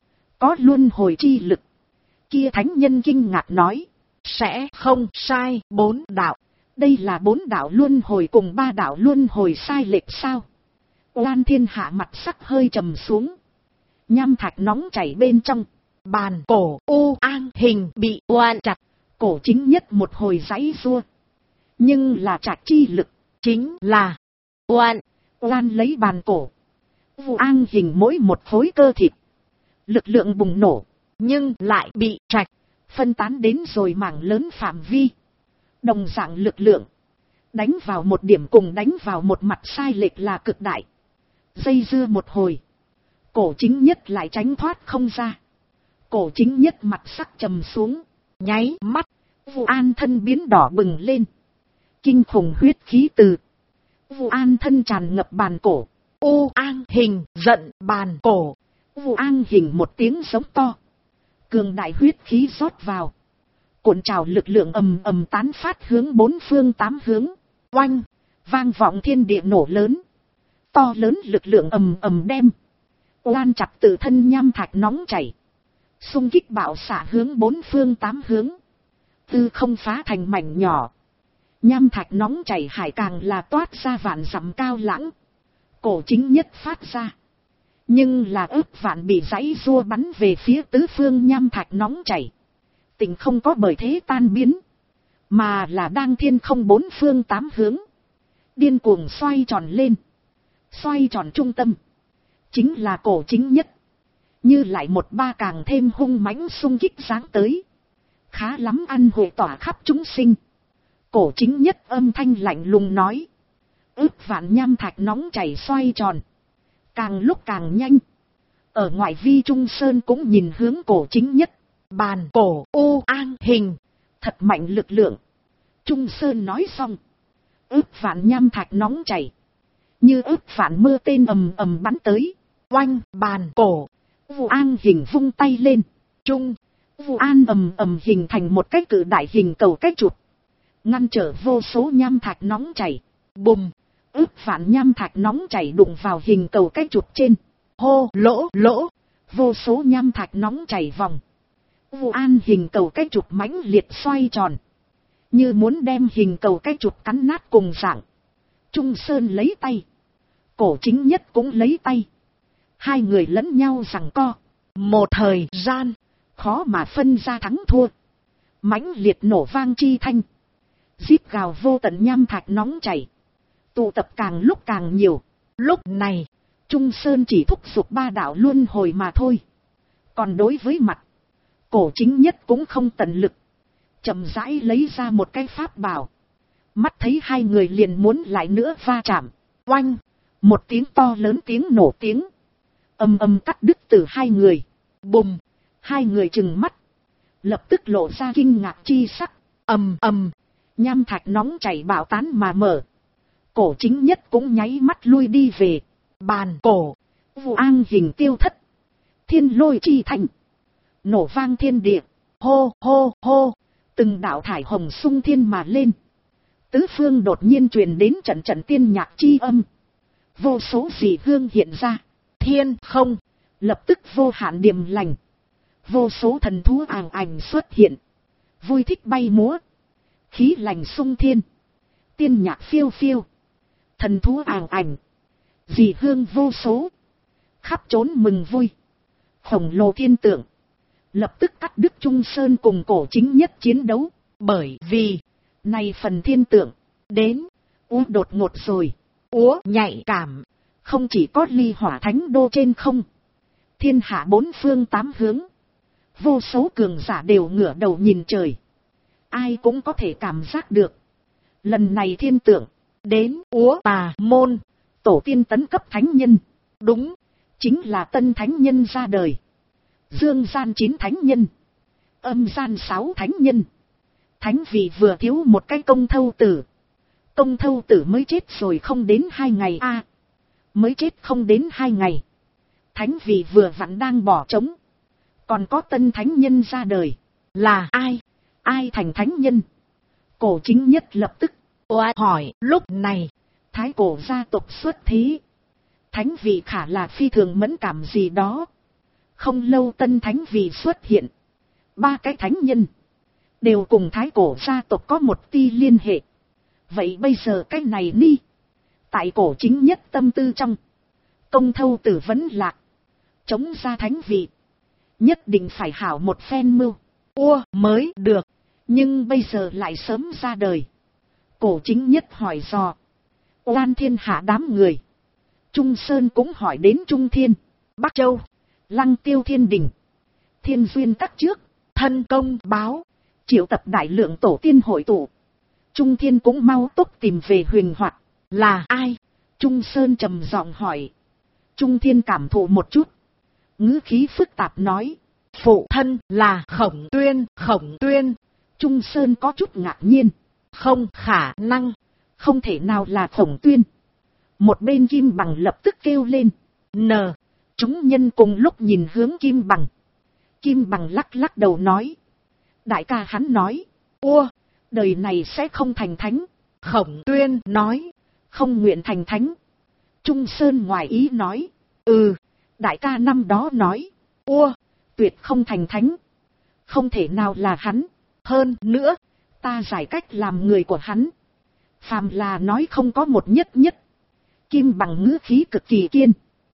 Có luân hồi chi lực. Kia thánh nhân kinh ngạc nói. Sẽ không sai 4 đạo. Đây là 4 đạo luân hồi cùng 3 đạo luân hồi sai lệch sao? Oan Thiên Hạ mặt sắc hơi trầm xuống. Nham thạch nóng chảy bên trong. Bàn cổ u an hình bị oan chặt. Cổ chính nhất một hồi giãy giụa. Nhưng là chặt chi lực. Chính là oan. Oan lấy bàn cổ. Vụ an hình mỗi một khối cơ thịt. Lực lượng bùng nổ. Nhưng lại bị trạch. Phân tán đến rồi mảng lớn phạm vi. Đồng dạng lực lượng. Đánh vào một điểm cùng đánh vào một mặt sai lệch là cực đại. Dây dưa một hồi. Cổ chính nhất lại tránh thoát không ra. Cổ chính nhất mặt sắc trầm xuống. Nháy mắt. Vụ an thân biến đỏ bừng lên. Kinh khủng huyết khí từ. Vụ an thân tràn ngập bàn cổ. U an hình giận bàn cổ. Vụ an hình một tiếng giống to. Cường đại huyết khí rót vào. Cuộn trào lực lượng ầm ầm tán phát hướng 4 phương 8 hướng. Oanh. Vang vọng thiên địa nổ lớn. To lớn lực lượng ầm ầm đem. Oan chặt tự thân nham thạch nóng chảy. Xung kích bạo xạ hướng 4 phương 8 hướng. Tư không phá thành mảnh nhỏ. Nham thạch nóng chảy hải càng là toát ra vạn dặm cao lãng. Cổ chính nhất phát ra. Nhưng là ước vạn bị giãy rua bắn về phía tứ phương nham thạch nóng chảy. Tình không có bởi thế tan biến. Mà là đang thiên không 4 phương 8 hướng. Điên cuồng xoay tròn lên. Xoay tròn trung tâm. Chính là cổ chính nhất. Như lại một ba càng thêm hung mãnh xung kích sáng tới. Khá lắm ăn hội tỏa khắp chúng sinh. Cổ chính nhất âm thanh lạnh lùng nói. Ước vạn nham thạch nóng chảy xoay tròn. Càng lúc càng nhanh. Ở ngoại vi Trung Sơn cũng nhìn hướng cổ chính nhất. bàn cổ u an hình, thật mạnh lực lượng. Trung Sơn nói xong, ước vạn nham thạch nóng chảy, như ước vạn mưa tên ầm ầm bắn tới. Oanh, bàn cổ u an hình vung tay lên, trung u an ầm ầm hình thành một cái cự đại hình cầu cái chụp, ngăn trở vô số nham thạch nóng chảy. Bùm, ước vạn nham thạch nóng chảy đụng vào hình cầu cái chụp trên. Hô, lỗ lỗ, vô số nham thạch nóng chảy vòng. U an hình cầu cái chụp mãnh liệt xoay tròn, như muốn đem hình cầu cái chụp cắn nát cùng dạng. Trung Sơn lấy tay, Cổ Chính Nhất cũng lấy tay, hai người lẫn nhau giằng co. Một thời gian, khó mà phân ra thắng thua. Mãnh liệt nổ vang chi thanh, rít gào vô tận nham thạch nóng chảy, tụ tập càng lúc càng nhiều. Lúc này, Trung Sơn chỉ thúc giục ba đạo luân hồi mà thôi. Còn đối với mặt, Cổ Chính Nhất cũng không tận lực, chậm rãi lấy ra một cái pháp bảo. Mắt thấy hai người liền muốn lại nữa va chạm. Oanh, một tiếng to lớn tiếng nổ tiếng, ầm ầm cắt đứt từ hai người. Bùm, hai người trừng mắt, lập tức lộ ra kinh ngạc chi sắc. Ầm ầm, nham thạch nóng chảy bạo tán mà mở. Cổ Chính Nhất cũng nháy mắt lui đi về. Bàn cổ u an hình tiêu thất, thiên lôi chi thành, nổ vang thiên địa. Hô hô hô, từng đạo thải hồng sung thiên mà lên. Tứ phương đột nhiên truyền đến trận trận tiên nhạc chi âm, vô số dị hương hiện ra. Thiên không lập tức vô hạn điềm lành, vô số thần thú àng ảnh xuất hiện, vui thích bay múa, khí lành sung thiên, tiên nhạc phiêu phiêu, thần thú àng ảnh, dị hương vô số, khắp trốn mừng vui. Khổng lồ thiên tượng lập tức cắt đứt Trung Sơn cùng Cổ Chính Nhất chiến đấu. Bởi vì này phần thiên tượng đến đột ngột rồi, nhạy cảm, không chỉ có Ly Hỏa Thánh Đô trên không, thiên hạ bốn phương tám hướng, vô số cường giả đều ngửa đầu nhìn trời, ai cũng có thể cảm giác được. Lần này thiên tượng đến Tà Môn, tổ tiên tấn cấp thánh nhân, đúng, chính là tân thánh nhân ra đời. Dương gian 9 thánh nhân, âm gian 6 thánh nhân. Thánh vị vừa thiếu một cái Công Thâu Tử. Công Thâu Tử mới chết rồi không đến 2 ngày mới chết không đến 2 ngày. Thánh vị vừa vặn đang bỏ trống. Còn có tân thánh nhân ra đời. Là ai? Ai thành thánh nhân? Cổ Chính Nhất lập tức hỏi. Lúc này, Thái Cổ gia tộc xuất thế, thánh vị khả là phi thường mẫn cảm gì đó. Không lâu tân thánh vị xuất hiện, 3 cái thánh nhân đều cùng Thái Cổ gia tộc có một tia liên hệ. Vậy bây giờ cái này đi, tại Cổ Chính Nhất tâm tư trong, Công Thâu Tử vẫn lạc, chống ra thánh vị, nhất định phải hảo một phen mưu mới được. Nhưng bây giờ lại sớm ra đời. Cổ Chính Nhất hỏi dò oan thiên hạ đám người. Trung Sơn cũng hỏi đến Trung Thiên, Bắc Châu, Lăng Tiêu Thiên Đình, Thiên Duyên các trước, thân công báo, triệu tập đại lượng tổ tiên hội tụ. Trung Thiên cũng mau tốc tìm về Huyền Hoạt. Là ai? Trung Sơn trầm giọng hỏi. Trung Thiên cảm thụ một chút, ngữ khí phức tạp nói, phụ thân là Khổng Tuyên. Khổng Tuyên. Trung Sơn có chút ngạc nhiên. Không khả năng, không thể nào là Khổng Tuyên. Một bên Kim Bằng lập tức kêu lên. Chúng nhân cùng lúc nhìn hướng Kim Bằng. Kim Bằng lắc lắc đầu nói, đại ca hắn nói, đời này sẽ không thành thánh. Khổng Tuyên nói, không nguyện thành thánh. Trung Sơn ngoài ý nói, đại ca năm đó nói, tuyệt không thành thánh, không thể nào là hắn. Hơn nữa, ta giải cách làm người của hắn, phàm là nói không có một nhất nhất. Kim Bằng ngữ khí cực kỳ kiên.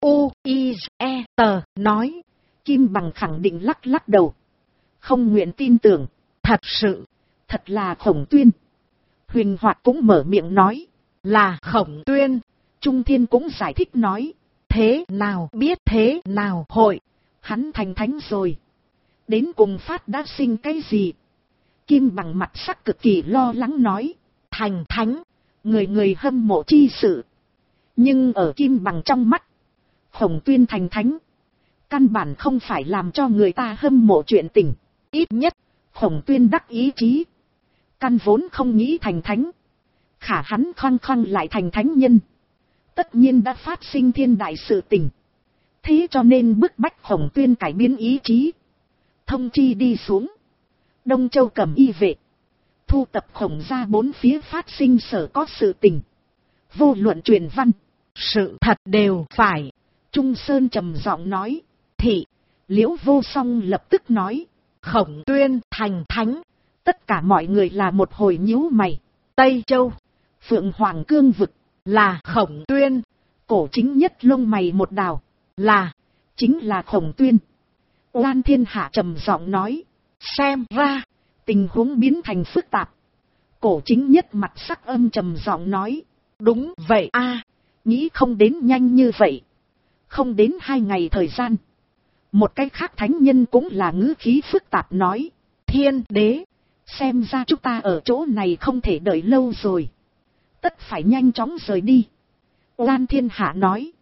Nói. Kim Bằng khẳng định lắc lắc đầu, không nguyện tin tưởng. Thật sự, thật là Khổng Tuyên. Huyền Hoạt cũng mở miệng nói, là Khổng Tuyên. Trung Thiên cũng giải thích nói, thế nào biết thế nào hội, hắn thành thánh rồi, đến cùng phát đã sinh cái gì? Kim Bằng mặt sắc cực kỳ lo lắng nói, thành thánh, người người hâm mộ chi sự. Nhưng ở Kim Bằng trong mắt, Khổng Tuyên thành thánh, căn bản không phải làm cho người ta hâm mộ chuyện tình. ít nhất, Khổng Tuyên đắc ý chí. Căn vốn không nghĩ thành thánh. Khả hắn khoan khoan lại thành thánh nhân. Tất nhiên đã phát sinh thiên đại sự tình. Thế cho nên bức bách Khổng Tuyên cải biến ý chí. Thông chi đi xuống. Đông Châu cầm y vệ. Thu tập Khổng gia bốn phía phát sinh sở có sự tình. Vô luận truyền văn. Sự thật đều phải. Trung Sơn trầm giọng nói. Thị. Liễu Vô Song lập tức nói. Khổng Tuyên thành thánh. Tất cả mọi người là một hồi nhíu mày. Tây Châu. Phượng Hoàng Cương vực. Là Khổng Tuyên. Cổ Chính Nhất lông mày một đào. Là. Chính là Khổng Tuyên. Oan Thiên Hạ trầm giọng nói. Xem ra. Tình huống biến thành phức tạp. Cổ Chính Nhất mặt sắc âm trầm giọng nói. Đúng vậy a, nghĩ không đến nhanh như vậy. Không đến 2 ngày thời gian. Một cái khác thánh nhân cũng là ngữ khí phức tạp nói. Thiên đế. Xem ra chúng ta ở chỗ này không thể đợi lâu rồi. Tất phải nhanh chóng rời đi. Oan Thiên Hạ nói.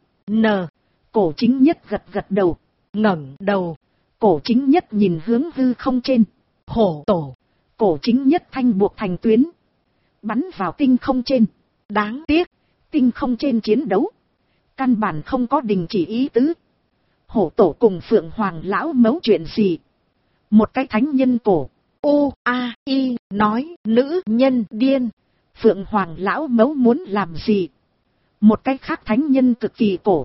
Cổ Chính Nhất gật gật đầu. Ngẩng đầu. Cổ Chính Nhất nhìn hướng hư không trên. Hổ tổ. Cổ Chính Nhất thanh buộc thành tuyến. Bắn vào tinh không trên. Đáng tiếc. Tinh không trên chiến đấu. Căn bản không có đình chỉ ý tứ. Hổ tổ cùng Phượng Hoàng lão mấu chuyện gì? Một cái thánh nhân cổ. U-A-I nói nữ nhân điên. Phượng Hoàng lão mấu muốn làm gì? Một cái khác thánh nhân cực kỳ cổ.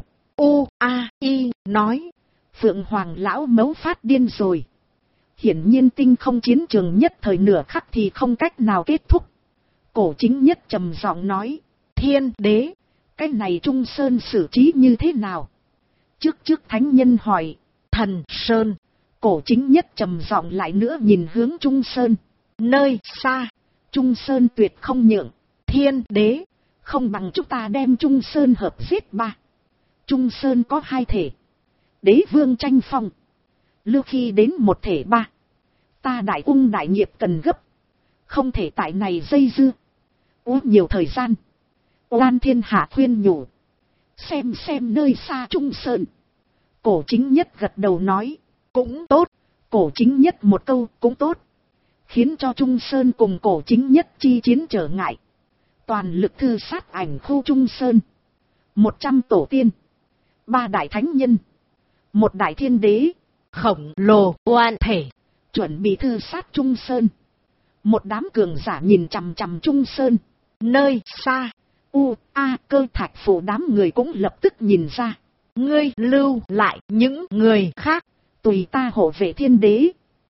U-A-I nói. Phượng Hoàng lão mấu phát điên rồi. Hiển nhiên tinh không chiến trường nhất thời nửa khắc thì không cách nào kết thúc. Cổ Chính Nhất trầm giọng nói. Thiên đế. Cái này Trung Sơn xử trí như thế nào? Trước thánh nhân hỏi. Thần Sơn. Cổ Chính Nhất trầm giọng lại nữa nhìn hướng Trung Sơn. Nơi xa. Trung Sơn tuyệt không nhượng. Thiên đế. Không bằng chúng ta đem Trung Sơn hợp giết ba. Trung Sơn có 2 thể. Đế vương tranh phong. Lưu khi đến một thể 3. Ta đại ung đại nghiệp cần gấp. Không thể tại này dây dưa. Nhiều thời gian. Oan Thiên Hạ khuyên nhủ. Xem nơi xa Trung Sơn. Cổ Chính Nhất gật đầu nói. Cũng tốt. Cổ Chính Nhất một câu cũng tốt. Khiến cho Trung Sơn cùng Cổ Chính Nhất chi chiến trở ngại. Toàn lực thư sát ảnh khu Trung Sơn. 100 tổ tiên. 3 đại thánh nhân. 1 đại thiên đế. Khổng lồ oan thể. Chuẩn bị thư sát Trung Sơn. Một đám cường giả nhìn chằm chằm Trung Sơn. Nơi xa. Cơ Thạch Phủ đám người cũng lập tức nhìn ra. Ngươi lưu lại những người khác. Tùy ta hộ vệ thiên đế.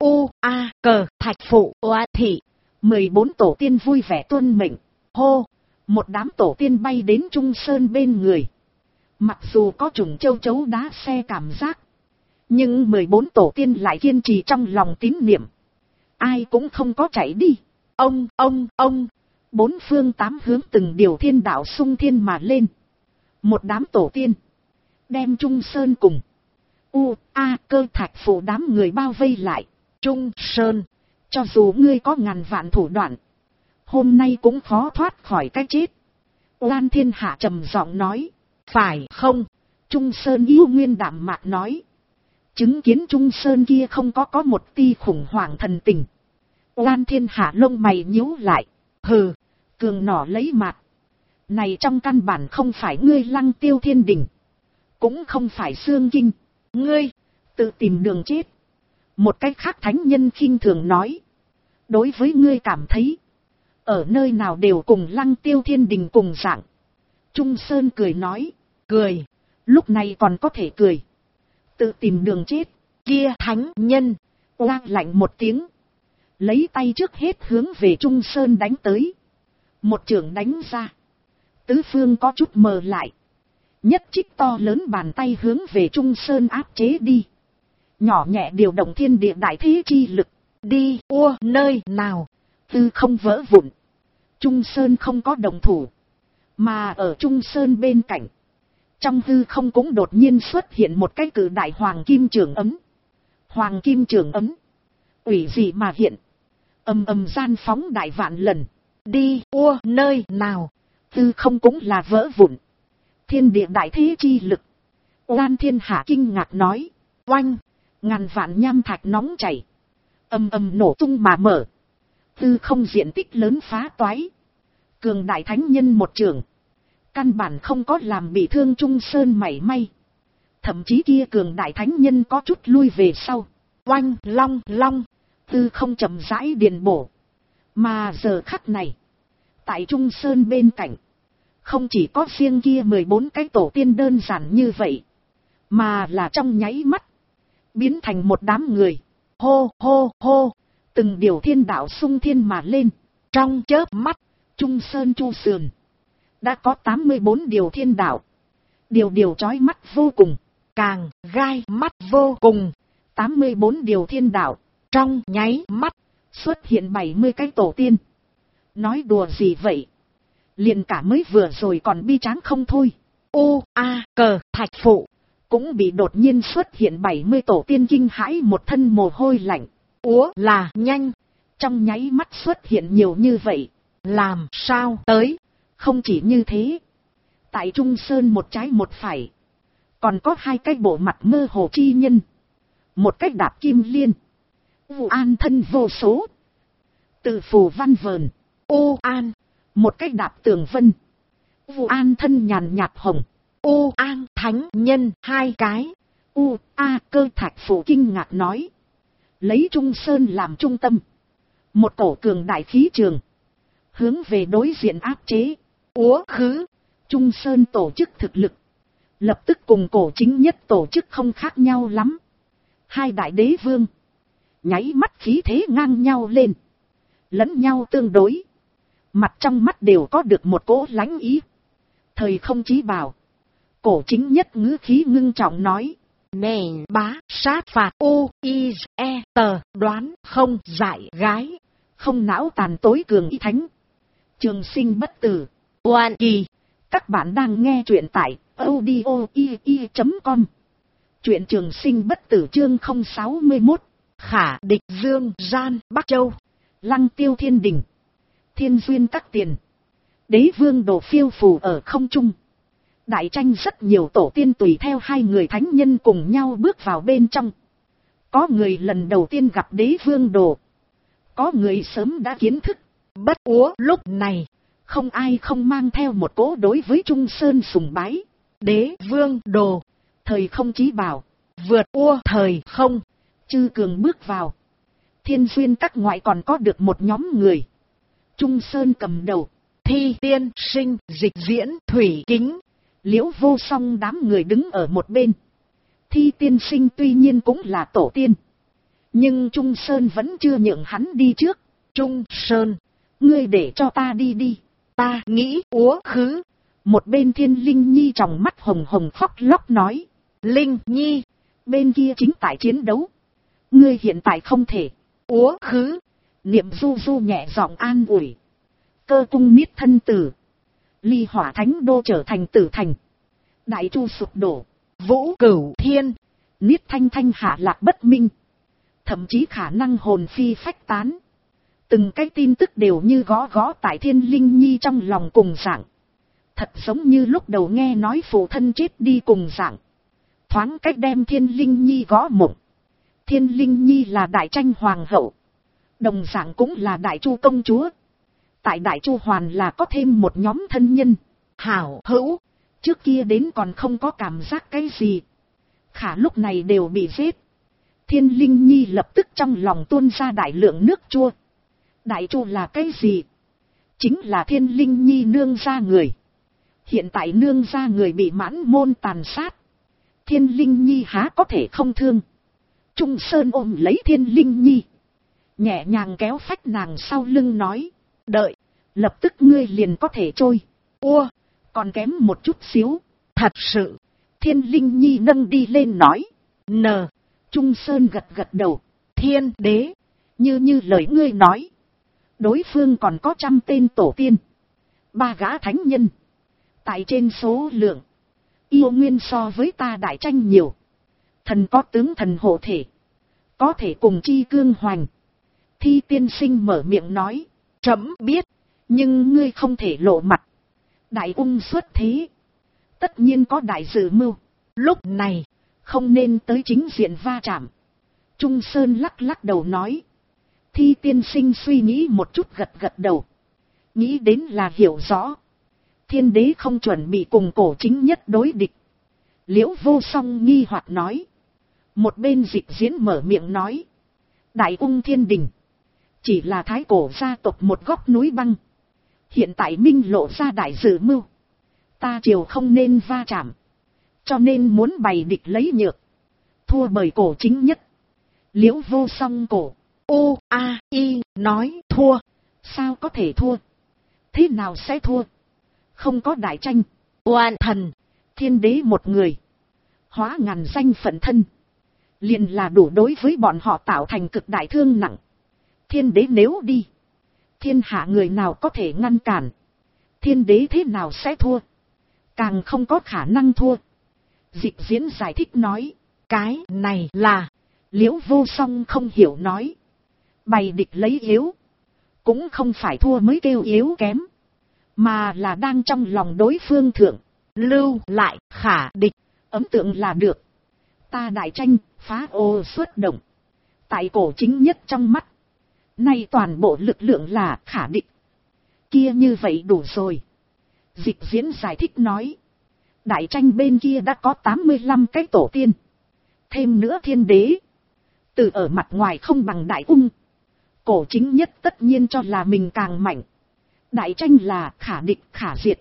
Cờ Thạch Phủ oan thị. 14 tổ tiên vui vẻ tuân mệnh. Hô. Một đám tổ tiên bay đến Trung Sơn bên người. Mặc dù có trùng châu chấu đá xe cảm giác. Nhưng 14 tổ tiên lại kiên trì trong lòng tín niệm. Ai cũng không có chạy đi. Ông. 4 phương 8 hướng từng điều thiên đạo xung thiên mà lên. Một đám tổ tiên. Đem Trung Sơn cùng. Cơ Thạch Phủ đám người bao vây lại. Trung Sơn. Cho dù ngươi có ngàn vạn thủ đoạn. Hôm nay cũng khó thoát khỏi cái chết. Oan Thiên Hạ trầm giọng nói. Phải không? Trung Sơn yêu nguyên đạm mạc nói. Chứng kiến Trung Sơn kia không có một ti khủng hoảng thần tình. Oan Thiên Hạ lông mày nhíu lại. Hừ, cường nỏ lấy mạt. Này trong căn bản không phải ngươi Lăng Tiêu Thiên Đình. Cũng không phải Xương Kinh. Ngươi, tự tìm đường chết. Một cách khác thánh nhân khinh thường nói. Đối với ngươi cảm thấy. Ở nơi nào đều cùng Lăng Tiêu Thiên Đình cùng dạng. Trung Sơn cười nói. Cười. Lúc này còn có thể cười. Tự tìm đường chết. Kia thánh nhân. Oa lạnh một tiếng. Lấy tay trước hết hướng về Trung Sơn đánh tới. Một chưởng đánh ra. Tứ phương có chút mờ lại. Nhất trích to lớn bàn tay hướng về Trung Sơn áp chế đi. Nhỏ nhẹ điều động thiên địa đại thế chi lực. Đi nơi nào. Tư không vỡ vụn. Trung Sơn không có đồng thủ. Mà ở Trung Sơn bên cạnh. Trong hư không cũng đột nhiên xuất hiện một cái cử đại hoàng kim trường ấm. Hoàng kim trường ấm. Ủy gì mà hiện. Ầm gian phóng đại vạn lần. Đi nơi nào. Hư không cũng là vỡ vụn. Thiên địa đại thế chi lực. Oan Thiên Hạ kinh ngạc nói. Oanh. Ngàn vạn nham thạch nóng chảy. ầm ầm nổ tung mà mở. Tư không diện tích lớn phá toái. Cường đại thánh nhân một trường. Căn bản không có làm bị thương Trung Sơn mảy may. Thậm chí kia cường đại thánh nhân có chút lui về sau. Oanh long long. Tư không chậm rãi điền bổ. Mà giờ khắc này. Tại Trung Sơn bên cạnh. Không chỉ có riêng kia 14 cái tổ tiên đơn giản như vậy. Mà là trong nháy mắt. Biến thành một đám người. Hô hô hô. Từng điều thiên đạo xung thiên mà lên. Trong chớp mắt. Trung Sơn chu sườn. Đã có 84 điều thiên đạo. Điều chói mắt vô cùng. Càng gai mắt vô cùng. 84 điều thiên đạo. Trong nháy mắt. Xuất hiện 70 cái tổ tiên. Nói đùa gì vậy? Liền cả mới vừa rồi còn bi tráng không thôi. Cờ thạch phụ. Cũng bị đột nhiên xuất hiện 70 tổ tiên kinh hãi một thân mồ hôi lạnh. Là nhanh. Trong nháy mắt xuất hiện nhiều như vậy. Làm sao tới? Không chỉ như thế. Tại Trung Sơn một trái một phải. Còn có 2 cái bộ mặt mơ hồ chi nhân. Một cách đạp kim liên. Vụ an thân vô số. Từ phù văn vờn. An. Một cách đạp tường vân. Vụ an thân nhàn nhạt hồng. An thánh nhân 2 cái. Cơ thạch phụ kinh ngạc nói. Lấy Trung Sơn làm trung tâm. Một tổ cường đại khí trường. Hướng về đối diện áp chế. Khứ. Trung Sơn tổ chức thực lực. Lập tức cùng cổ chính nhất tổ chức không khác nhau lắm. 2 đại đế vương. Nháy mắt khí thế ngang nhau lên. Lẫn nhau tương đối. Mặt trong mắt đều có được một cỗ lãnh ý. Thời không chí bảo. Cổ chính nhất ngữ khí ngưng trọng nói. Nền bá sát phạt đoán không dại gái. Không não tàn tối cường y thánh. Trường sinh bất tử. Oan kỳ. Các bạn đang nghe truyện tại audio.com. Truyện trường sinh bất tử chương 061. Khả địch dương gian Bắc Châu. Lăng tiêu thiên đình. Thiên duyên các tiền. Đế vương đồ phiêu phù ở không trung. Đại tranh rất nhiều tổ tiên tùy theo 2 người thánh nhân cùng nhau bước vào bên trong. Có người lần đầu tiên gặp đế vương đồ. Có người sớm đã kiến thức. Bất lúc này. Không ai không mang theo một cỗ đối với Trung Sơn sùng bái. Đế vương đồ. Thời không chí bảo. Vượt thời không. Chư cường bước vào. Thiên duyên các ngoại còn có được một nhóm người. Trung Sơn cầm đầu. Thi tiên sinh dịch diễn thủy kính. Liễu vô song đám người đứng ở một bên. Thi tiên sinh tuy nhiên cũng là tổ tiên. Nhưng Trung Sơn vẫn chưa nhượng hắn đi trước. Trung Sơn. Ngươi để cho ta đi đi. Ta nghĩ khứ. Một bên Thiên Linh Nhi trong mắt hồng hồng khóc lóc nói. Linh Nhi. Bên kia chính tại chiến đấu. Ngươi hiện tại không thể. Khứ. Niệm du du nhẹ giọng an ủi. Cơ cung niết thân tử. Ly hỏa thánh đô trở thành tử thành. Đại chu sụp đổ. Vũ cửu thiên. Niết thanh thanh hạ lạc bất minh. Thậm chí khả năng hồn phi phách tán. Từng cái tin tức đều như gõ gõ tại Thiên Linh Nhi trong lòng cùng dạng. Thật giống như lúc đầu nghe nói phụ thân chết đi cùng dạng. Thoáng cách đem Thiên Linh Nhi gõ mộng. Thiên Linh Nhi là đại tranh hoàng hậu. Đồng dạng cũng là đại chu công chúa. Tại đại chu hoàn là có thêm một nhóm thân nhân. Hảo hữu. Trước kia đến còn không có cảm giác cái gì. Khả lúc này đều bị giết. Thiên Linh Nhi lập tức trong lòng tuôn ra đại lượng nước chua. Đại chu là cái gì? Chính là Thiên Linh Nhi nương gia người. Hiện tại nương gia người bị mãn môn tàn sát. Thiên Linh Nhi há có thể không thương. Trung Sơn ôm lấy Thiên Linh Nhi. Nhẹ nhàng kéo phách nàng sau lưng nói. Đợi, lập tức ngươi liền có thể trôi. Còn kém một chút xíu. Thật sự. Thiên Linh Nhi nâng đi lên nói. Trung Sơn gật gật đầu. Thiên đế. Như lời ngươi nói. Đối phương còn có 100 tên tổ tiên. 3 gã thánh nhân. Tại trên số lượng. Yêu nguyên so với ta đại tranh nhiều. Thần có tướng thần hộ thể. Có thể cùng chi cương hoành. Thi tiên sinh mở miệng nói. Trẫm biết. Nhưng ngươi không thể lộ mặt. Đại ung xuất thế. Tất nhiên có đại dự mưu. Lúc này. Không nên tới chính diện va chạm. Trung Sơn lắc lắc đầu nói. Thi tiên sinh suy nghĩ một chút gật gật đầu. Nghĩ đến là hiểu rõ. Thiên đế không chuẩn bị cùng Cổ Chính Nhất đối địch. Liễu Vô Song nghi hoặc nói. Một bên Dịch Diễn mở miệng nói. Đại Ung Thiên Đình. Chỉ là thái cổ gia tộc một góc núi băng. Hiện tại minh lộ ra đại dự mưu. Ta triều không nên va chạm. Cho nên muốn bày địch lấy nhược. Thua bởi Cổ Chính Nhất. Liễu Vô Song cổ. O-A-I nói thua. Sao có thể thua? Thế nào sẽ thua? Không có đại tranh. Oan thần. Thiên đế một người. Hóa ngàn danh phận thân. Liền là đủ đối với bọn họ tạo thành cực đại thương nặng. Thiên đế nếu đi. Thiên hạ người nào có thể ngăn cản. Thiên đế thế nào sẽ thua? Càng không có khả năng thua. Dịch Diễn giải thích nói. Cái này là. Liễu Vô Song không hiểu nói. Bày địch lấy yếu. Cũng không phải thua mới kêu yếu kém. Mà là đang trong lòng đối phương thượng. Lưu lại khả địch. Ấn tượng là được. Ta đại tranh phá ô xuất động. Tại Cổ Chính Nhất trong mắt. Nay toàn bộ lực lượng là khả địch. Kia như vậy đủ rồi. Dịch Diễn giải thích nói. Đại tranh bên kia đã có 85 cái tổ tiên. Thêm nữa thiên đế. Từ ở mặt ngoài không bằng Đại Ung. Cổ Chính Nhất tất nhiên cho là mình càng mạnh. Đại tranh là khả địch khả diệt.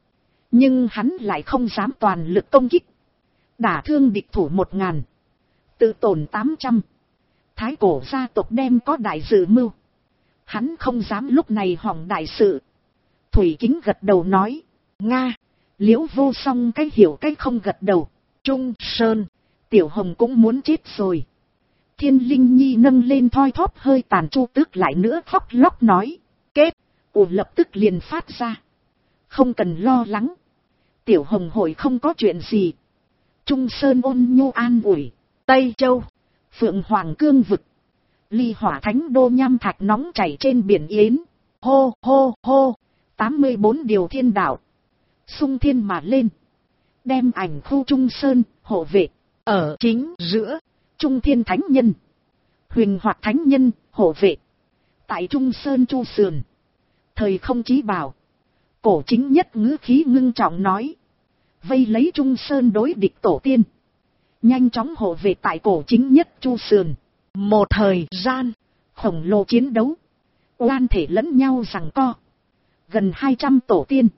Nhưng hắn lại không dám toàn lực công kích. Đả thương địch thủ 1000. Tự tổn 800. Thái cổ gia tộc đem có đại dự mưu. Hắn không dám lúc này hỏng đại sự. Thủy Kính gật đầu nói. Nga. Liễu Vô Song cái hiểu cái không gật đầu. Trung Sơn. Tiểu Hồng cũng muốn chết rồi. Thiên Linh Nhi nâng lên thoi thóp hơi tàn Chu Tước lại nữa khóc lóc nói. Kết. Lập tức liền phát ra. Không cần lo lắng. Tiểu Hồng hội không có chuyện gì. Trung Sơn ôn nhu an ủi. Tây Châu. Phượng Hoàng Cương Vực. Ly Hỏa Thánh Đô nham thạch nóng chảy trên biển Yến. Hô hô hô. 84 điều thiên đạo. Xung thiên mà lên. Đem ảnh khu Trung Sơn, hộ vệ. Ở chính giữa. Trung Thiên Thánh Nhân. Huyền Hoạt Thánh Nhân, hộ vệ. Tại Trung Sơn Chu Sườn. Thời không chí bảo. Cổ Chính Nhất ngữ khí ngưng trọng nói. Vây lấy Trung Sơn đối địch tổ tiên. Nhanh chóng hộ về tại Cổ Chính Nhất Chu Sườn. Một thời gian. Khổng lồ chiến đấu. Oan thể lẫn nhau giằng co. Gần 200 tổ tiên.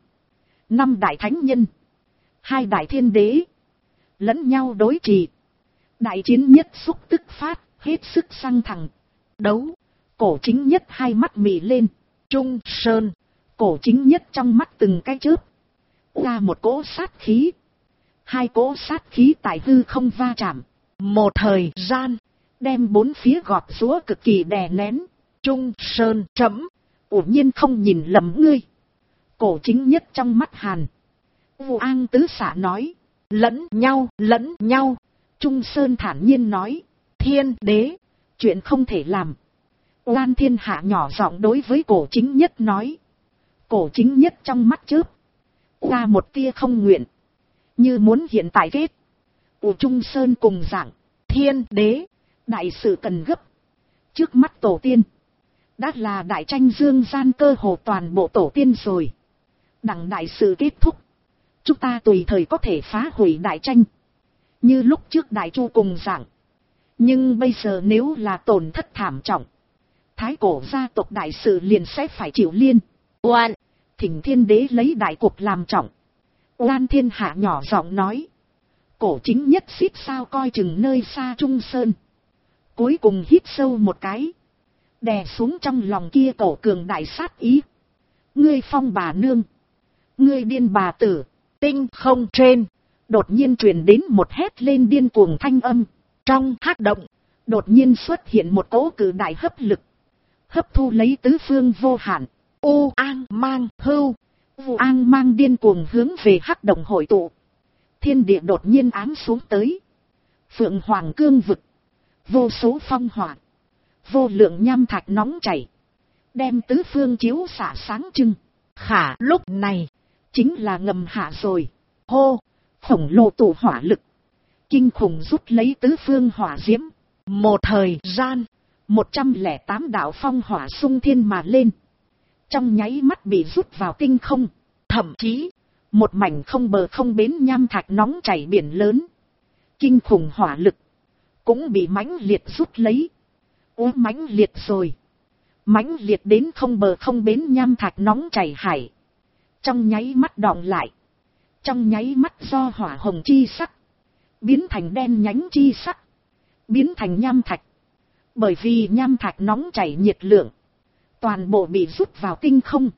5 đại thánh nhân. 2 đại thiên đế. Lẫn nhau đối trì. Đại chiến nhất xúc tức phát. Hết sức sang thẳng. Đấu. Cổ Chính Nhất hai mắt mị lên. Trung Sơn. Cổ Chính Nhất trong mắt từng cái chớp. Ra một cỗ sát khí. 2 cỗ sát khí tại hư không va chạm. Một thời gian. Đem 4 phía gọt rúa cực kỳ đè nén. Trung Sơn chấm. Ủa nhiên không nhìn lầm ngươi. Cổ Chính Nhất trong mắt hàn. Vu An tứ xả nói. Lẫn nhau. Trung Sơn thản nhiên nói. Thiên đế. Chuyện không thể làm. Oan Thiên Hạ nhỏ giọng đối với Cổ Chính Nhất nói. Cổ Chính Nhất trong mắt chớp. Ra một tia không nguyện. Như muốn hiện tại kết. Trung Sơn cùng dạng. Thiên đế. Đại sự cần gấp. Trước mắt tổ tiên. Đã là đại tranh dương gian cơ hồ toàn bộ tổ tiên rồi. Đặng đại sự kết thúc. Chúng ta tùy thời có thể phá hủy đại tranh. Như lúc trước đại chu cùng dạng. Nhưng bây giờ nếu là tổn thất thảm trọng. Thái cổ gia tộc đại sự liền sẽ phải chịu liên. Oan. Thỉnh thiên đế lấy đại cục làm trọng. Oan Thiên Hạ nhỏ giọng nói. Cổ Chính Nhất xít sao coi chừng nơi xa Trung Sơn. Cuối cùng hít sâu một cái. Đè xuống trong lòng kia cổ cường đại sát ý. Ngươi phong bà nương. Ngươi điên bà tử. Tinh không trên. Đột nhiên truyền đến một hét lên điên cuồng thanh âm. Trong hắc động. Đột nhiên xuất hiện một cỗ cử đại hấp lực. Hấp thu lấy tứ phương vô hạn. U An Mang Hưu. Vu An Mang điên cuồng hướng về hắc động hội tụ. Thiên địa đột nhiên ám xuống tới. Phượng Hoàng Cương Vực. Vô số phong hỏa. Vô lượng nham thạch nóng chảy. Đem tứ phương chiếu xả sáng trưng. Khả lúc này. Chính là ngầm hạ rồi. Hô. Khổng lồ tụ hỏa lực. Kinh khủng rút lấy tứ phương hỏa diễm. Một thời gian. 108 đạo phong hỏa xung thiên mà lên. Trong nháy mắt bị rút vào tinh không. Thậm chí, một mảnh không bờ không bến nham thạch nóng chảy biển lớn. Kinh khủng hỏa lực. Cũng bị mãnh liệt rút lấy. Mãnh liệt rồi. Mãnh liệt đến không bờ không bến nham thạch nóng chảy hải. Trong nháy mắt đọng lại. Trong nháy mắt do hỏa hồng chi sắc. Biến thành đen nhánh chi sắc. Biến thành nham thạch. Bởi vì nham thạch nóng chảy nhiệt lượng. Toàn bộ bị rút vào tinh không.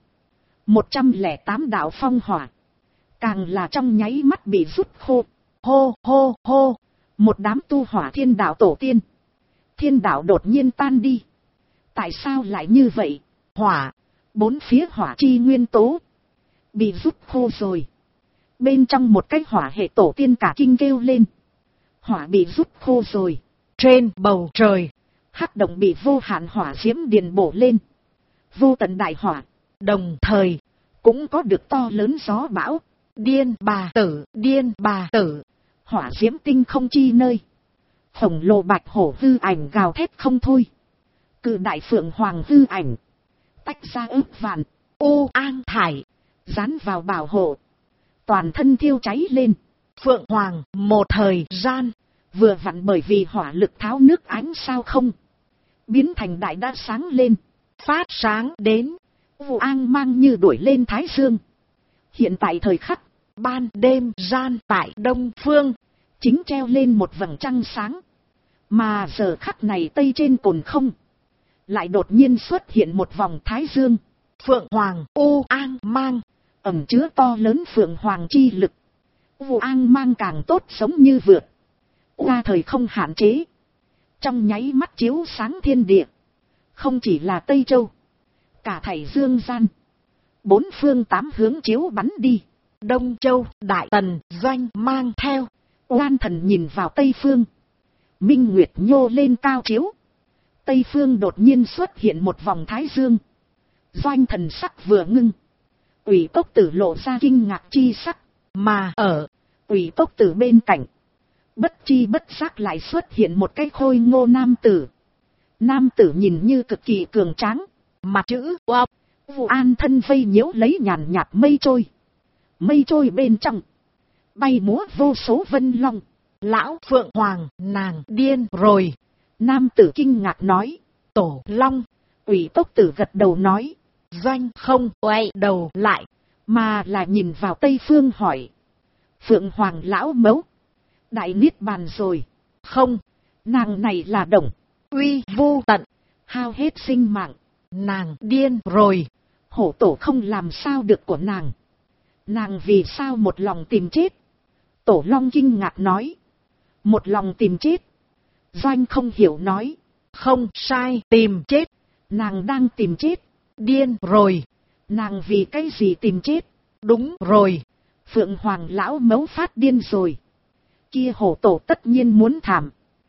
108 đạo phong hỏa. Càng là trong nháy mắt bị rút khô. Hô hô hô. Một đám tu hỏa thiên đạo tổ tiên. Thiên đạo đột nhiên tan đi. Tại sao lại như vậy? Hỏa. Bốn phía hỏa chi nguyên tố. Bị rút khô rồi. Bên trong một cái hỏa hệ tổ tiên cả kinh kêu lên. Hỏa bị rút khô rồi. Trên bầu trời. Hắc động bị vô hạn hỏa diễm điền bổ lên. Vô tận đại hỏa. Đồng thời. Cũng có được to lớn gió bão. Điên bà tử. Điên bà tử. Hỏa diễm tinh không chi nơi. Khổng lồ bạch hổ hư ảnh gào thét không thôi. Cự đại phượng hoàng hư ảnh. Tách ra ước vạn. Ô an thải. Dán vào bảo hộ. Toàn thân thiêu cháy lên. Phượng hoàng một thời gian. Vừa vặn bởi vì hỏa lực tháo nước ánh sao không. Biến thành đại đã sáng lên. Phát sáng đến. Vụ an mang như đuổi lên thái dương. Hiện tại thời khắc. Ban đêm gian tại đông phương. Chính treo lên một vầng trăng sáng. Mà giờ khắc này tây trên cồn không. Lại đột nhiên xuất hiện một vòng thái dương. Phượng hoàng u an mang. Ẩm chứa to lớn phượng hoàng chi lực. Vụ an mang càng tốt sống như vượt. Qua thời không hạn chế. Trong nháy mắt chiếu sáng thiên địa. Không chỉ là Tây Châu. Cả thảy dương gian. Bốn phương tám hướng chiếu bắn đi. Đông Châu, Đại Tần, Doanh mang theo. Oan thần nhìn vào Tây phương. Minh Nguyệt nhô lên cao chiếu. Tây phương đột nhiên xuất hiện một vòng thái dương. Doanh thần sắc vừa ngưng. Ủy Cốc Tử lộ ra kinh ngạc chi sắc. Mà ở Ủy Cốc Tử bên cạnh. Bất chi bất giác lại xuất hiện một cái khôi ngô nam tử. Nam tử nhìn như cực kỳ cường tráng. Mặt chữ wow. Vụ an thân vây nhiễu lấy nhàn nhạt mây trôi. Mây trôi bên trong. Bay múa vô số vân long. Lão Phượng Hoàng, nàng điên rồi. Nam tử kinh ngạc nói. Tổ long. Ủy Cốc Tử gật đầu nói. Doanh không quay đầu lại. Mà là nhìn vào Tây phương hỏi. Phượng Hoàng lão mẫu. Đại niết bàn rồi. Không. Nàng này là đồng. Uy vô tận. Hao hết sinh mạng. Nàng điên rồi. Hổ tổ không làm sao được của nàng. Nàng vì sao một lòng tìm chết. Tổ long kinh ngạc nói. Một lòng tìm chết. Doanh không hiểu nói. Không sai tìm chết. Nàng đang tìm chết. Điên rồi. Nàng vì cái gì tìm chết. Đúng rồi. Phượng Hoàng lão mẫu phát điên rồi. Kia hổ tổ tất nhiên muốn thảm.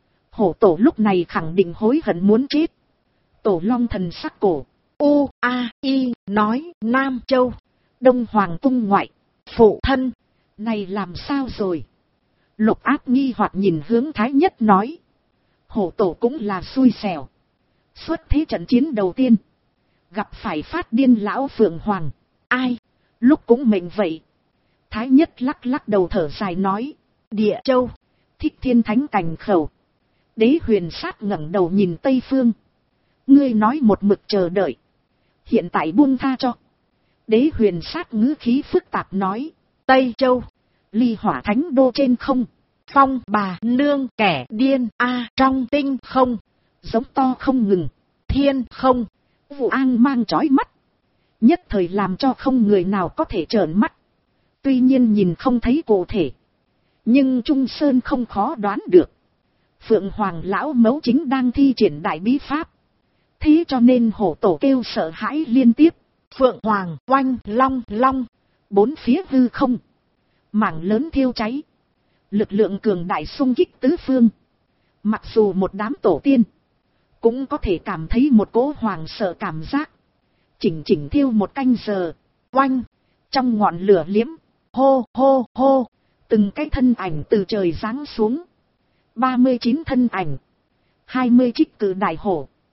Hổ tổ lúc này khẳng định hối hận muốn chết. Tổ long thần sắc cổ. U A I nói Nam Châu. Đông Hoàng cung ngoại. Phụ thân. Này làm sao rồi. Lục Áp nghi hoặc nhìn hướng Thái Nhất nói. Hổ tổ cũng là xui xẻo. Xuất thế trận chiến đầu tiên. Gặp phải phát điên lão Phượng Hoàng. Ai. Lúc cũng mệnh vậy. Thái Nhất lắc lắc đầu thở dài nói. Địa Châu. Thích Thiên Thánh Cảnh khẩu. Đế Huyền Sát ngẩng đầu nhìn Tây phương. Ngươi nói một mực chờ đợi. Hiện tại buông tha cho. Đế Huyền Sát ngữ khí phức tạp nói. Tây Châu. Ly Hỏa Thánh Đô trên không. Phong bà nương kẻ điên trong tinh không. Giống to không ngừng. Thiên không. Vụ an mang chói mắt. Nhất thời làm cho không người nào có thể trợn mắt. Tuy nhiên nhìn không thấy cụ thể. Nhưng Trung Sơn không khó đoán được. Phượng Hoàng lão mẫu chính đang thi triển đại bí pháp. Thế cho nên hổ tổ kêu sợ hãi liên tiếp. Phượng Hoàng oanh long long. Bốn phía hư không. Mảng lớn thiêu cháy. Lực lượng cường đại xung kích tứ phương. Mặc dù một đám tổ tiên. Cũng có thể cảm thấy một cỗ hoàng sợ cảm giác. Chỉnh chỉnh thiêu một canh giờ. Oanh. Trong ngọn lửa liếm. Hô hô hô. Từng cái thân ảnh từ trời giáng xuống. 39 thân ảnh. 20 trích cự đại hổ.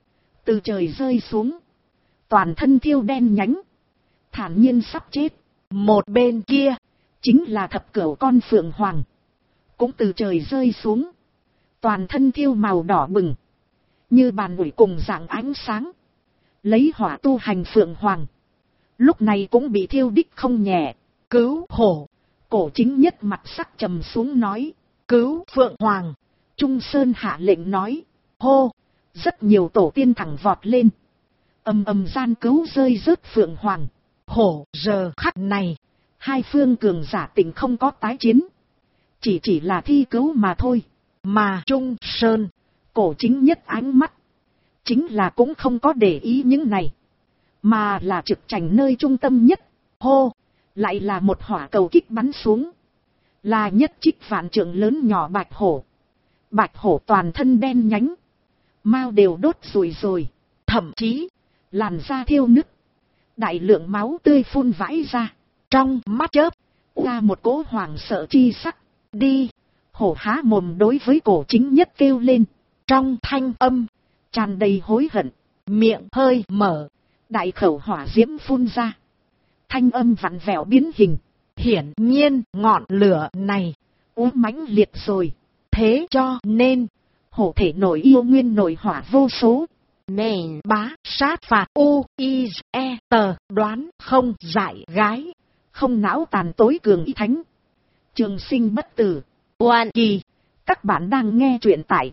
từ trời rơi xuống, toàn thân thiêu đen nhánh, thản nhiên sắp chết. Một bên kia, chính là thập cửu con phượng hoàng, cũng từ trời rơi xuống, toàn thân thiêu màu đỏ bừng, như bàn ủi cùng dạng ánh sáng. Lấy hỏa tu hành phượng hoàng, lúc này cũng bị thiêu đích không nhẹ. Cứu hổ, cổ chính nhất mặt sắc trầm xuống nói. Cứu phượng hoàng, Trung Sơn hạ lệnh nói. Hô, rất nhiều tổ tiên thẳng vọt lên, ầm ầm gian cứu rơi rớt phượng hoàng. Hổ, giờ khắc này, hai phương cường giả tình không có tái chiến, chỉ là thi cứu mà thôi. Mà Trung Sơn, cổ chính nhất ánh mắt, chính là cũng không có để ý những này, mà là trực chành nơi trung tâm nhất. Hô, lại là một hỏa cầu kích bắn xuống, là nhất trích vạn trượng lớn nhỏ bạch hổ. Bạch hổ toàn thân đen nhánh, mao đều đốt rùi rồi, thậm chí làn da thiêu nứt, đại lượng máu tươi phun vãi ra. Trong mắt chớp ra một cỗ hoảng sợ chi sắc. Đi, hổ há mồm đối với cổ chính nhất kêu lên, trong thanh âm tràn đầy hối hận, miệng hơi mở, đại khẩu hỏa diễm phun ra, thanh âm vặn vẹo biến hình. Hiển nhiên ngọn lửa này mãnh liệt rồi, thế cho nên hổ thể nội yêu nguyên nội hỏa vô số. Nền bá sát phạt U-I-E tờ đoán không giải gái, không não tàn tối cường y thánh, trường sinh bất tử. Oan kỳ, các bạn đang nghe truyện tại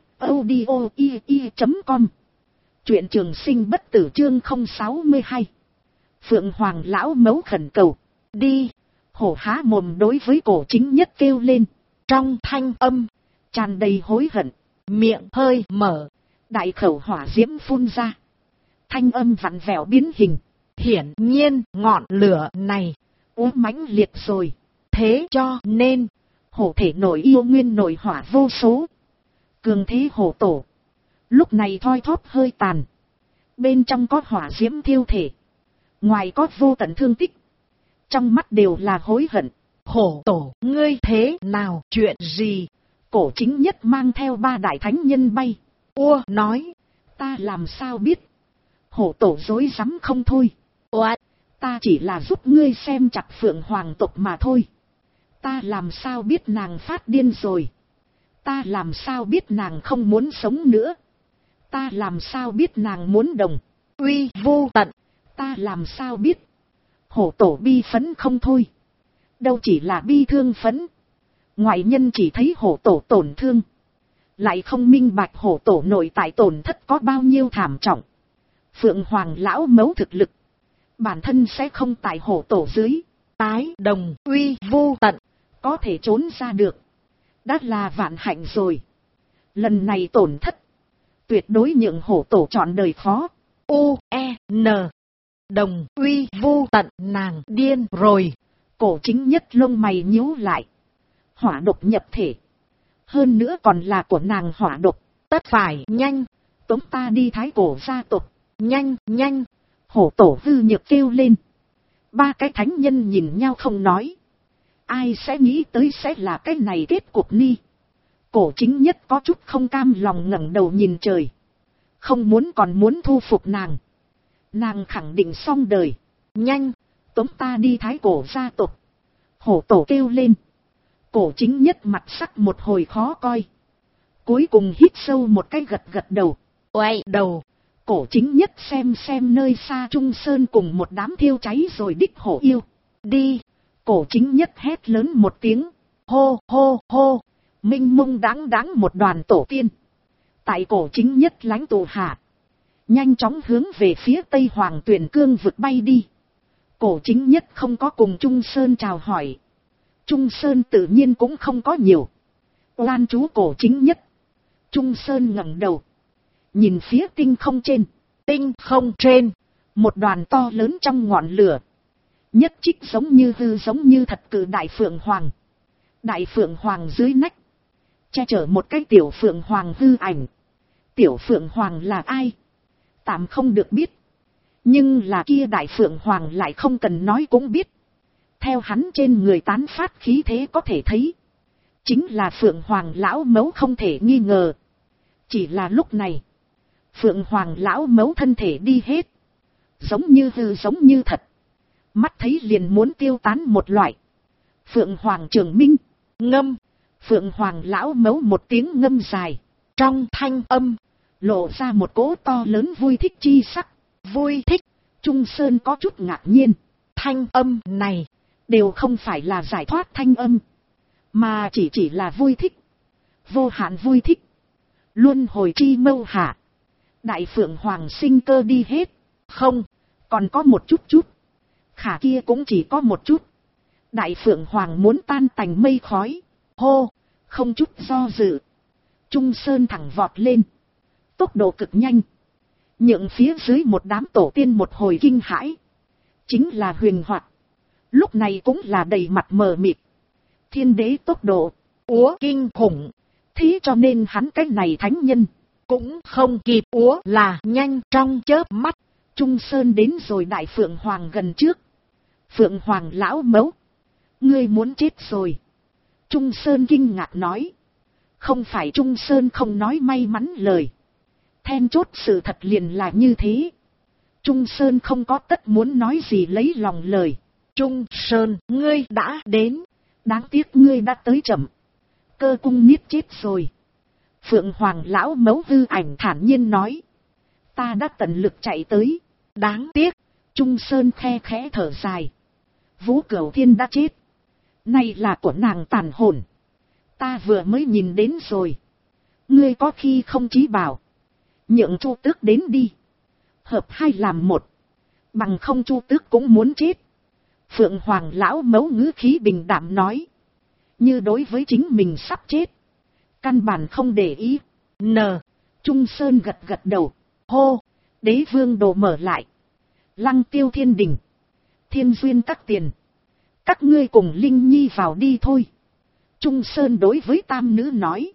audio.com. Truyện trường sinh bất tử chương 062. Phượng Hoàng lão mấu khẩn cầu. Đi, hổ há mồm đối với cổ chính nhất kêu lên, trong thanh âm tràn đầy hối hận, miệng hơi mở, đại khẩu hỏa diễm phun ra, thanh âm vặn vẹo biến hình. Hiển nhiên ngọn lửa này mãnh liệt rồi, thế cho nên hổ thể nội yêu nguyên nội hỏa vô số. Cường thế hổ tổ lúc này thoi thóp hơi tàn, bên trong có hỏa diễm thiêu thể, ngoài có vô tận thương tích, trong mắt đều là hối hận. Hổ tổ, ngươi thế nào, chuyện gì? Cổ chính nhất mang theo ba đại thánh nhân bay nói, ta làm sao biết? Hổ tổ rối rắm không thôi. Ta chỉ là giúp ngươi xem chặt phượng hoàng tộc mà thôi. Ta làm sao biết nàng phát điên rồi? Ta làm sao biết nàng không muốn sống nữa? Ta làm sao biết nàng muốn đồng uy vô tận? Ta làm sao biết? Hổ tổ bi phấn không thôi. Đâu chỉ là bi thương phấn. Ngoại nhân chỉ thấy hổ tổ tổn thương, lại không minh bạch hổ tổ nội tại tổn thất có bao nhiêu thảm trọng. Phượng Hoàng lão mấu thực lực, bản thân sẽ không tại hổ tổ dưới tái đồng uy vô tận, có thể trốn ra được, đã là vạn hạnh rồi. Lần này tổn thất, tuyệt đối nhượng hổ tổ chọn đời khó. U-E-N đồng uy vô tận, nàng điên rồi. Cổ chính nhất lông mày nhíu lại. Hỏa độc nhập thể, hơn nữa còn là của nàng hỏa độc, tất phải nhanh tống ta đi thái cổ gia tộc. Nhanh nhanh, hổ tổ hư nhược kêu lên. Ba cái thánh nhân nhìn nhau không nói, ai sẽ nghĩ tới sẽ là cái này kết cục ni. Cổ chính nhất có chút không cam lòng ngẩng đầu nhìn trời, không muốn còn muốn thu phục nàng, nàng khẳng định xong đời. Nhanh tống ta đi thái cổ gia tộc, hổ tổ kêu lên. Cổ chính nhất mặt sắc một hồi khó coi, cuối cùng hít sâu một cái gật gật đầu. Oai đầu, cổ chính nhất xem nơi xa Trung Sơn cùng một đám thiêu cháy rồi đích hổ yêu. Đi, cổ chính nhất hét lớn một tiếng, hô hô hô, minh mông đáng đáng một đoàn tổ tiên, tại cổ chính nhất lãnh tụ hạ, nhanh chóng hướng về phía Tây Hoàng Tuyển Cương vực bay đi. Cổ chính nhất không có cùng Trung Sơn chào hỏi, Trung Sơn tự nhiên cũng không có nhiều oan chú cổ chính nhất. Trung Sơn ngẩng đầu, nhìn phía tinh không trên. Tinh không trên, một đoàn to lớn trong ngọn lửa, nhất trích giống như hư giống như thật cử đại phượng hoàng. Đại phượng hoàng dưới nách che chở một cái tiểu phượng hoàng hư ảnh. Tiểu phượng hoàng là ai? Tạm không được biết, nhưng là kia đại phượng hoàng lại không cần nói cũng biết. Theo hắn trên người tán phát khí thế có thể thấy, chính là phượng hoàng lão mấu không thể nghi ngờ. Chỉ là lúc này, Phượng Hoàng lão mẫu thân thể đi hết. Giống như hư giống như thật. Mắt thấy liền muốn tiêu tán một loại. Phượng Hoàng Trường Minh. Ngâm. Phượng Hoàng lão mẫu một tiếng ngâm dài. Trong thanh âm. Lộ ra một cỗ to lớn vui thích chi sắc. Vui thích. Trung Sơn có chút ngạc nhiên. Thanh âm này. Đều không phải là giải thoát thanh âm. Mà chỉ là vui thích. Vô hạn vui thích. Luân hồi chi mâu hạ. Đại Phượng Hoàng sinh cơ đi hết. Không. Còn có một chút. Khả kia cũng chỉ có một chút. Đại Phượng Hoàng muốn tan tành mây khói. Hô. Không chút do dự. Trung Sơn thẳng vọt lên. Tốc độ cực nhanh. Nhượng phía dưới một đám tổ tiên một hồi kinh hãi. Chính là Huyền Hoạt. Lúc này cũng là đầy mặt mờ mịt. Thiên đế tốc độ. Úa kinh khủng. Thế cho nên hắn cái này thánh nhân. Cũng không kịp úa là nhanh trong chớp mắt. Trung Sơn đến rồi Đại Phượng Hoàng gần trước. Phượng Hoàng lão mẫu. Ngươi muốn chết rồi. Trung Sơn kinh ngạc nói. Không phải Trung Sơn không nói may mắn lời. Then chốt sự thật liền là như thế. Trung Sơn không có tất muốn nói gì lấy lòng lời. Trung Sơn, ngươi đã đến. Đáng tiếc ngươi đã tới chậm. Cơ cung niết chết rồi. Phượng Hoàng lão mẫu hư ảnh thản nhiên nói. Ta đã tận lực chạy tới. Đáng tiếc. Trung Sơn khe khẽ thở dài. Vũ Cửu Thiên đã chết. Này là của nàng tàn hồn. Ta vừa mới nhìn đến rồi. Ngươi có khi không chí bảo. Nhượng Chu Tước đến đi. Hợp hai làm một. Bằng không Chu Tước cũng muốn chết. Phượng Hoàng lão mẫu ngữ khí bình đạm nói. Như đối với chính mình sắp chết. Căn bản không để ý. Trung Sơn gật đầu. Hô. Đế vương đồ mở lại. Lăng Tiêu Thiên Đình. Thiên duyên các tiền. Các ngươi cùng Linh Nhi vào đi thôi. Trung Sơn đối với tam nữ nói.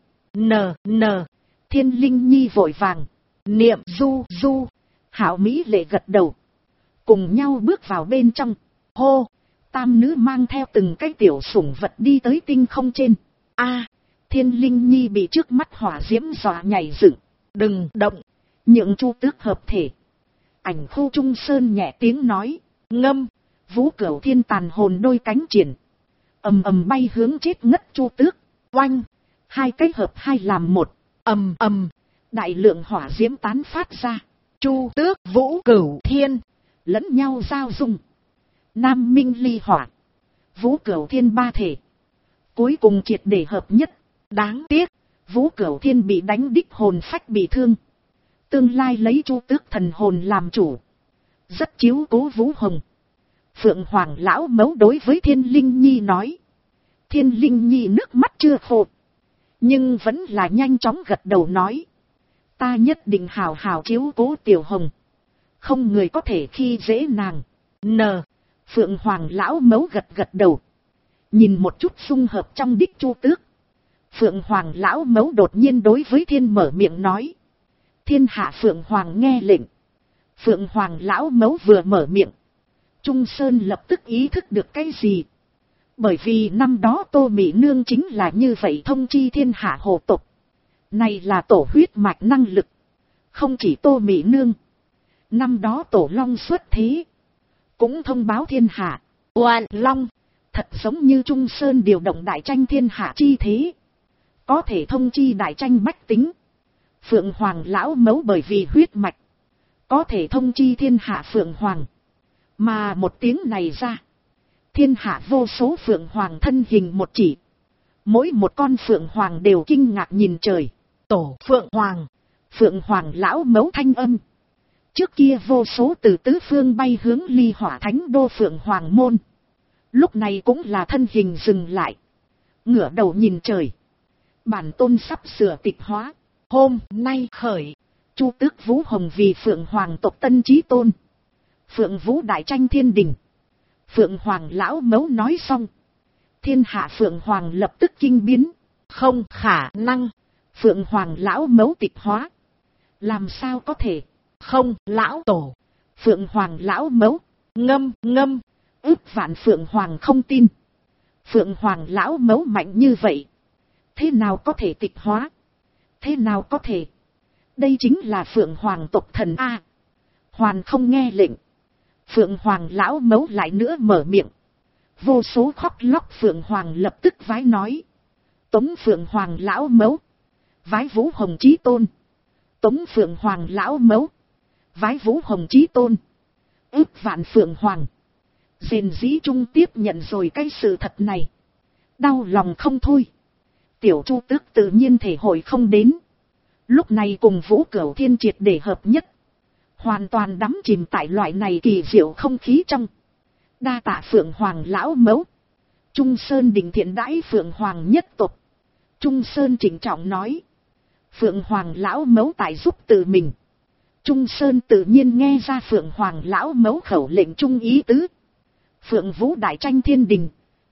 Thiên Linh Nhi vội vàng. Niệm du. Hảo Mỹ lệ gật đầu. Cùng nhau bước vào bên trong. Hô. Tam nữ mang theo từng cái tiểu sủng vật đi tới tinh không trên. Thiên Linh Nhi bị trước mắt hỏa diễm dọa nhảy dựng. Đừng động. Nhượng Chu Tước hợp thể. Ảnh khu Trung Sơn nhẹ tiếng nói. Ngâm. Vũ Cửu Thiên tàn hồn đôi cánh triển. Ầm ầm bay hướng chết ngất Chu Tước. Oanh. Hai cái hợp hai làm một. Ầm. Đại lượng hỏa diễm tán phát ra. Chu Tước Vũ Cửu Thiên. Lẫn nhau giao dung. Nam Minh ly hỏa. Vũ Cửu Thiên ba thể. Cuối cùng triệt để hợp nhất. Đáng tiếc. Vũ Cửu Thiên bị đánh đích hồn phách bị thương. Tương lai lấy Chu Tước thần hồn làm chủ. Rất chiếu cố Vũ Hồng. Phượng Hoàng lão mẫu đối với Thiên Linh Nhi nói. Thiên Linh Nhi nước mắt chưa khô. Nhưng vẫn là nhanh chóng gật đầu nói. Ta nhất định hào hào chiếu cố Tiểu Hồng. Không người có thể khi dễ nàng. Phượng Hoàng lão mẫu gật đầu. Nhìn một chút xung hợp trong đích Chu Tước. Phượng Hoàng lão mẫu đột nhiên đối với Thiên mở miệng nói. Thiên hạ Phượng Hoàng nghe lệnh. Phượng Hoàng lão mẫu vừa mở miệng. Trung Sơn lập tức ý thức được cái gì. Bởi vì năm đó Tô Mỹ Nương chính là như vậy thông chi thiên hạ hồ tộc. Này là tổ huyết mạch năng lực. Không chỉ Tô Mỹ Nương. Năm đó Tổ Long xuất thế. Cũng thông báo thiên hạ. Oan Long. Thật giống như Trung Sơn điều động đại tranh thiên hạ chi thế. Có thể thông chi đại tranh bách tính. Phượng Hoàng lão mẫu bởi vì huyết mạch. Có thể thông chi thiên hạ Phượng Hoàng. Mà một tiếng này ra. Thiên hạ vô số Phượng Hoàng thân hình một chỉ. Mỗi một con Phượng Hoàng đều kinh ngạc nhìn trời. Tổ Phượng Hoàng. Phượng Hoàng lão mẫu thanh âm. Trước kia vô số từ tứ phương bay hướng ly hỏa thánh đô Phượng Hoàng môn. Lúc này cũng là thân hình dừng lại. Ngửa đầu nhìn trời. Bản tôn sắp sửa tịch hóa. Hôm nay khởi. Chu Tước Vũ Hồng vì Phượng Hoàng tộc tân chí tôn. Phượng Vũ đại tranh thiên đình. Phượng Hoàng lão mẫu nói xong. Thiên hạ Phượng Hoàng lập tức kinh biến. Không khả năng. Phượng Hoàng lão mẫu tịch hóa. Làm sao có thể. Không lão tổ. Phượng Hoàng lão mẫu. Ngâm. Ước vạn Phượng Hoàng không tin. Phượng Hoàng lão mẫu mạnh như vậy. Thế nào có thể tịch hóa. Thế nào có thể. Đây chính là Phượng Hoàng tộc thần A. Hoàn không nghe lệnh. Phượng Hoàng lão mấu lại nữa mở miệng. Vô số khóc lóc Phượng Hoàng lập tức vái nói. Tống Phượng Hoàng lão mấu. Vái Vũ Hồng Chí Tôn. Tống Phượng Hoàng lão mấu. Vái Vũ Hồng Chí Tôn. Ước vạn Phượng Hoàng. Rền dĩ trung tiếp nhận rồi cái sự thật này. Đau lòng không thôi. Tiểu Chu Tước tự nhiên thể hội không đến. Lúc này cùng Vũ Cửu Thiên triệt để hợp nhất. Hoàn toàn đắm chìm tại loại này kỳ diệu không khí trong. Đa tạ Phượng Hoàng lão mấu. Trung Sơn đình thiện đãi Phượng Hoàng nhất tộc. Trung Sơn trịnh trọng nói. Phượng Hoàng lão mấu tài giúp tự mình. Trung Sơn tự nhiên nghe ra Phượng Hoàng lão mấu khẩu lệnh trung ý tứ. Phượng Vũ đại tranh thiên đình.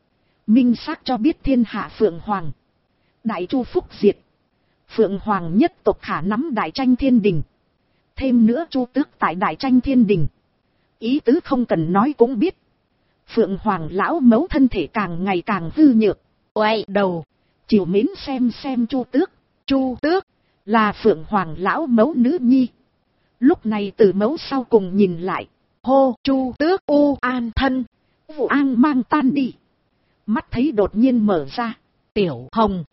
Minh xác cho biết thiên hạ Phượng Hoàng. Đại Chu Phúc diệt. Phượng Hoàng nhất tộc khả nắm đại tranh thiên đình. Thêm nữa Chu Tước tại đại tranh thiên đình. Ý tứ không cần nói cũng biết. Phượng Hoàng lão mấu thân thể càng ngày càng hư nhược. Quay đầu. Chiều mến xem Chu Tước. Chu Tước là Phượng Hoàng lão mấu nữ nhi. Lúc này từ mấu sau cùng nhìn lại. Hô Chu Tước u an thân. Vụ an mang tan đi. Mắt thấy đột nhiên mở ra. Tiểu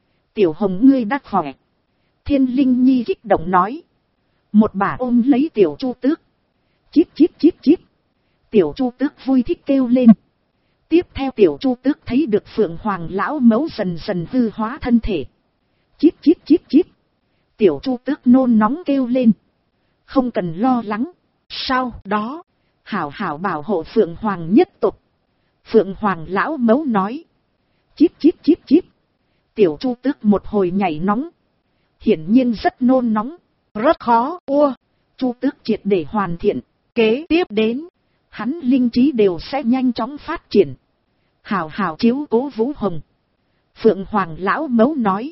Hồng ngươi đã khỏe. Thiên Linh Nhi kích động nói. Một bà ôm lấy Tiểu Chu Tước. Chíp chíp chíp chíp. Tiểu Chu Tước vui thích kêu lên. Tiếp theo Tiểu Chu Tước thấy được Phượng Hoàng lão mấu dần dần hư hóa thân thể. Chíp chíp chíp chíp. Tiểu Chu Tước nôn nóng kêu lên. Không cần lo lắng. Sau đó, hảo hảo bảo hộ Phượng Hoàng nhất tộc. Phượng Hoàng lão mấu nói. Chíp chíp chíp chíp. Tiểu Chu Tước một hồi nhảy nóng. Hiển nhiên rất nôn nóng. Rất khó. Chu Tước triệt để hoàn thiện. Kế tiếp đến. Hắn linh trí đều sẽ nhanh chóng phát triển. Hảo hảo chiếu cố Vũ Hồng. Phượng Hoàng lão mấu nói.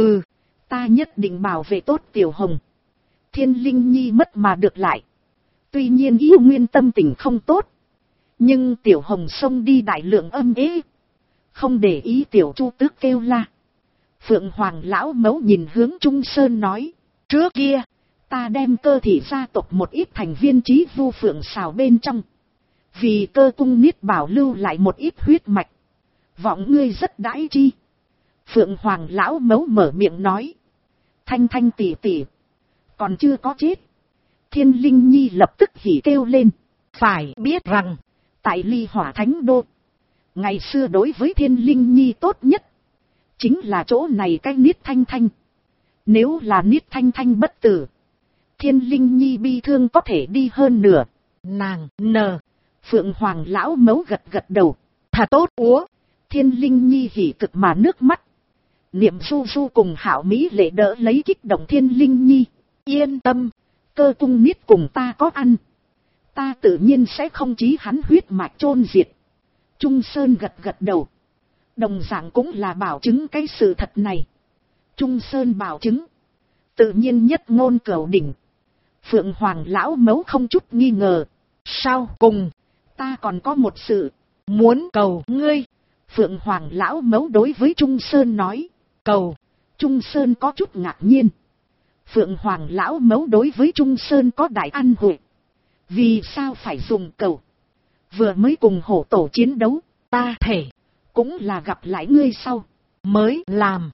Ta nhất định bảo vệ tốt Tiểu Hồng. Thiên Linh Nhi mất mà được lại. Tuy nhiên yêu nguyên tâm tình không tốt. Nhưng Tiểu Hồng xông đi đại lượng âm ế. Không để ý Tiểu Chu Tước kêu la. Phượng Hoàng lão mấu nhìn hướng Trung Sơn nói. Trước kia, ta đem cơ thị gia tộc một ít thành viên trí vu phượng xào bên trong. Vì cơ cung niết bảo lưu lại một ít huyết mạch. Vọng ngươi rất đãi chi. Phượng Hoàng lão mấu mở miệng nói. Thanh Thanh tỷ tỷ. Còn chưa có chết. Thiên Linh Nhi lập tức hỉ kêu lên. Phải biết rằng. Tại Ly Hỏa Thánh Đô. Ngày xưa đối với Thiên Linh Nhi tốt nhất. Chính là chỗ này cái Niết Thanh Thanh. Nếu là Niết Thanh Thanh bất tử. Thiên Linh Nhi bi thương có thể đi hơn nửa. Nàng Phượng Hoàng lão mấu gật gật đầu. Thà tốt. Thiên Linh Nhi hỉ cực mà nước mắt. Niệm Du Du cùng Hảo Mỹ lệ đỡ lấy kích động Thiên Linh Nhi. Yên tâm. Cơ cung niết cùng ta có ăn. Ta tự nhiên sẽ không chí hắn huyết mạch chôn diệt. Trung Sơn gật gật đầu. Đồng dạng cũng là bảo chứng cái sự thật này. Trung Sơn bảo chứng. Tự nhiên nhất ngôn cửu đỉnh. Phượng Hoàng lão mấu không chút nghi ngờ. Sau cùng. Ta còn có một sự. Muốn cầu ngươi. Phượng Hoàng lão mấu đối với Trung Sơn nói. Cầu. Trung Sơn có chút ngạc nhiên. Phượng Hoàng lão mấu đối với Trung Sơn có đại ăn hội. Vì sao phải dùng cầu? Vừa mới cùng hổ tổ chiến đấu. Ta thể. Cũng là gặp lại ngươi sau. Mới làm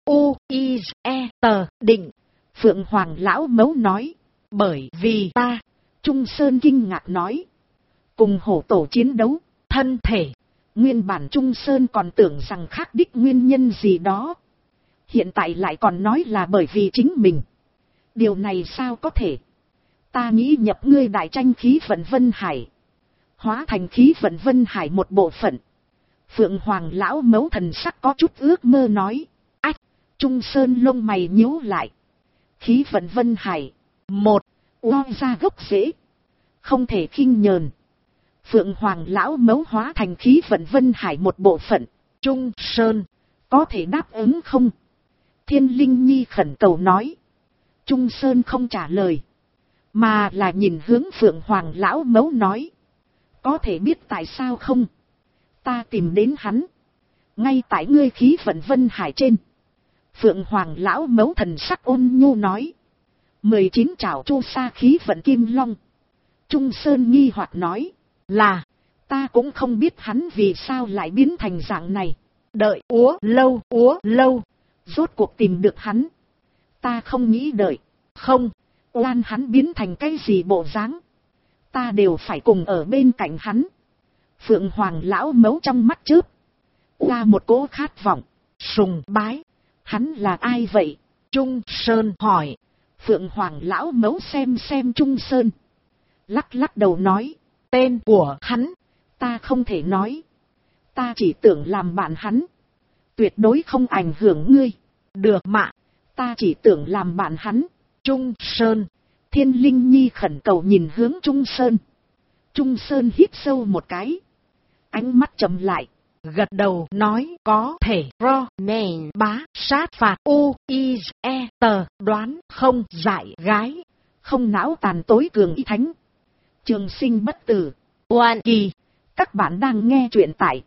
định. Phượng Hoàng lão mấu nói. Bởi vì ta. Trung Sơn kinh ngạc nói. Cùng hổ tổ chiến đấu. Thân thể. Nguyên bản Trung Sơn còn tưởng rằng khác đích nguyên nhân gì đó. Hiện tại lại còn nói là bởi vì chính mình. Điều này sao có thể? Ta nghĩ nhập ngươi đại tranh khí vận Vân Hải. Hóa thành khí vận Vân Hải một bộ phận. Phượng Hoàng lão mấu thần sắc có chút ước mơ nói. Ách! Trung Sơn lông mày nhíu lại. Khí vận Vân Hải. Một. Oa ra gốc rễ. Không thể khinh nhờn. Phượng Hoàng lão mấu hóa thành khí vận Vân Hải một bộ phận. Trung Sơn. Có thể đáp ứng không? Thiên Linh Nhi khẩn cầu nói. Trung Sơn không trả lời. Mà là nhìn hướng Phượng Hoàng lão mấu nói. Có thể biết tại sao không? Ta tìm đến hắn. Ngay tại ngươi khí vận Vân Hải trên. Phượng Hoàng lão mấu thần sắc ôn nhu nói. 19 trảo chu sa khí vận kim long. Trung Sơn nghi hoặc nói, là, ta cũng không biết hắn vì sao lại biến thành dạng này. Đợi úa lâu, rốt cuộc tìm được hắn. Ta không nghĩ đợi, không, oan hắn biến thành cái gì bộ dáng, ta đều phải cùng ở bên cạnh hắn. Phượng Hoàng lão mấu trong mắt chớp qua một cỗ khát vọng, sùng bái. Hắn là ai vậy? Trung Sơn hỏi. Phượng Hoàng lão mấu xem Trung Sơn, lắc lắc đầu nói, tên của hắn ta không thể nói, ta chỉ tưởng làm bạn hắn, tuyệt đối không ảnh hưởng ngươi. Được mà, ta chỉ tưởng làm bạn hắn. Trung Sơn. Thiên Linh Nhi khẩn cầu nhìn hướng Trung Sơn. Trung Sơn hít sâu một cái, ánh mắt trầm lại, gật đầu nói, có thể. Ro nền bá sát phạt u i e tờ đoán không giải gái, không não tàn tối cường y thánh, trường sinh bất tử. Oan kỳ. Các bạn đang nghe truyện tại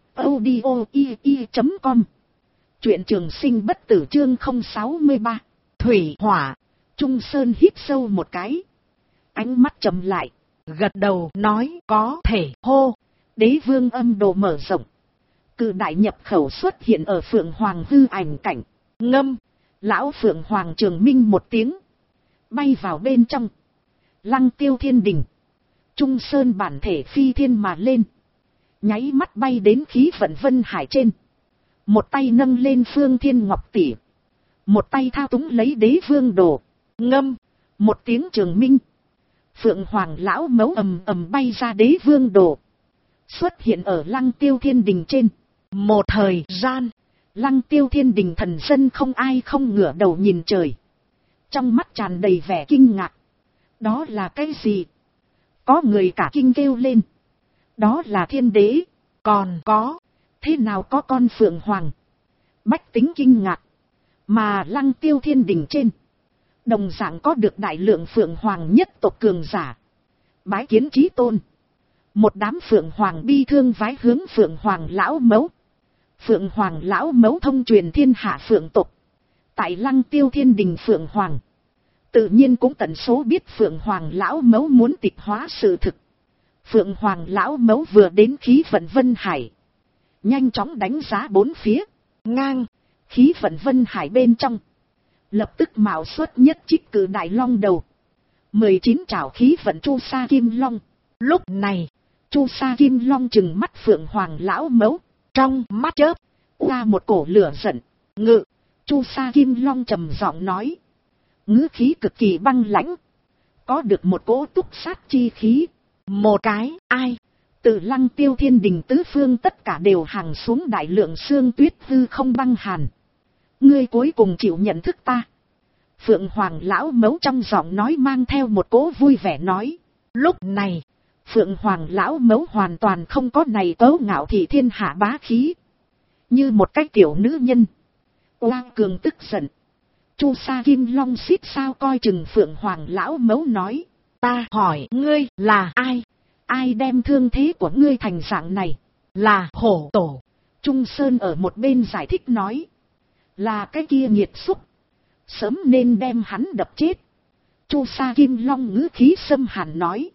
audio.com. Truyện trường sinh bất tử chương 063. Thủy hỏa. Trung Sơn hít sâu một cái, ánh mắt trầm lại, gật đầu nói, có thể. Hô. Đế vương âm đồ mở rộng, cự đại nhập khẩu xuất hiện ở Phượng Hoàng hư ảnh cảnh. Ngâm. Lão Phượng Hoàng trường minh một tiếng, bay vào bên trong. Lăng Tiêu Thiên Đình. Trung Sơn bản thể phi thiên mà lên, nháy mắt bay đến khí vận vân hải trên. Một tay nâng lên Phương Thiên Ngọc Tỷ, một tay thao túng lấy đế vương đồ. Ngâm. Một tiếng trường minh, Phượng Hoàng lão mấu ầm ầm bay ra đế vương đồ, xuất hiện ở Lăng Tiêu Thiên Đình trên. Một thời gian, Lăng Tiêu Thiên Đình thần dân không ai không ngửa đầu nhìn trời, trong mắt tràn đầy vẻ kinh ngạc. Đó là cái gì? Có người cả kinh kêu lên, đó là thiên đế. Còn có, thế nào có con Phượng Hoàng? Bách tính kinh ngạc. Mà Lăng Tiêu Thiên Đình trên, đồng dạng có được đại lượng Phượng Hoàng nhất tộc cường giả bái kiến chí tôn. Một đám Phượng Hoàng bi thương vái hướng Phượng Hoàng lão mấu. Phượng Hoàng lão mấu thông truyền thiên hạ Phượng tộc, tại Lăng Tiêu Thiên Đình Phượng Hoàng tự nhiên cũng tận số biết Phượng Hoàng lão mấu muốn tịch hóa sự thực. Phượng Hoàng lão mấu vừa đến khí vận vân hải, nhanh chóng đánh giá bốn phía. Ngang. Khí vận vân hải bên trong, lập tức mạo xuất nhất trích cử đại long đầu, 19 trảo khí vận chu sa kim long. Lúc này, chu sa kim long trừng mắt Phượng Hoàng lão mấu, trong mắt chớp qua một cổ lửa giận. Ngự. Chu sa kim long trầm giọng nói, ngữ khí cực kỳ băng lãnh, có được một cỗ túc sát chi khí. Một cái, ai? Từ Lăng Tiêu Thiên Đình tứ phương tất cả đều hàng xuống đại lượng sương tuyết hư không băng hàn. Ngươi cuối cùng chịu nhận thức ta. Phượng Hoàng lão mấu trong giọng nói mang theo một cỗ vui vẻ nói. Lúc này, Phượng Hoàng lão mấu hoàn toàn không có này cấu ngạo thị thiên hạ bá khí, như một cái tiểu nữ nhân. Oa cường tức giận. Chu sa kim long xít sao coi chừng Phượng Hoàng lão mấu nói, ta hỏi ngươi là ai? Ai đem thương thế của ngươi thành dạng này? Là hổ tổ. Trung Sơn ở một bên giải thích nói, là cái kia nghiệt xúc, sớm nên đem hắn đập chết. Chu sa kim long ngữ khí xâm hàn nói,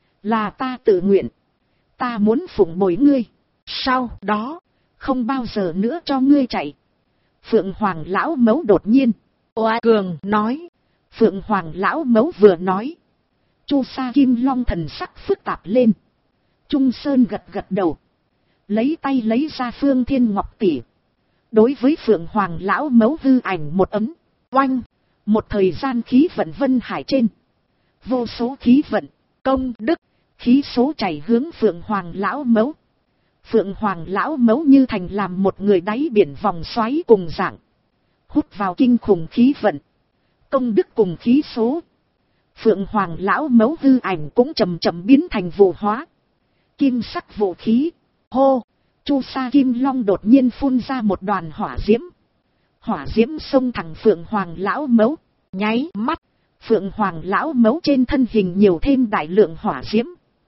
là ta tự nguyện, ta muốn phụng bồi ngươi, sau đó không bao giờ nữa cho ngươi chạy. Phượng Hoàng lão mấu đột nhiên oa cường nói. Phượng Hoàng lão mấu vừa nói, chu sa kim long thần sắc phức tạp lên. Trung Sơn gật gật đầu, lấy tay lấy ra Phương Thiên Ngọc Tỷ, đối với Phượng Hoàng lão mấu hư ảnh một ấm. Oanh. Một thời gian khí vận vân hải trên, vô số khí vận, công đức, khí số chảy hướng Phượng Hoàng lão mấu. Phượng Hoàng lão mấu như thành làm một người đáy biển vòng xoáy cùng dạng, hút vào kinh khủng khí vận, công đức cùng khí số. Phượng Hoàng lão mấu hư ảnh cũng chậm chậm biến thành vụ hóa, kim sắc vũ khí. Hô. Chu sa kim long đột nhiên phun ra một đoàn hỏa diễm. Hỏa diễm xông thẳng Phượng Hoàng lão mấu, nháy mắt, Phượng Hoàng lão mấu trên thân hình nhiều thêm đại lượng hỏa diễm.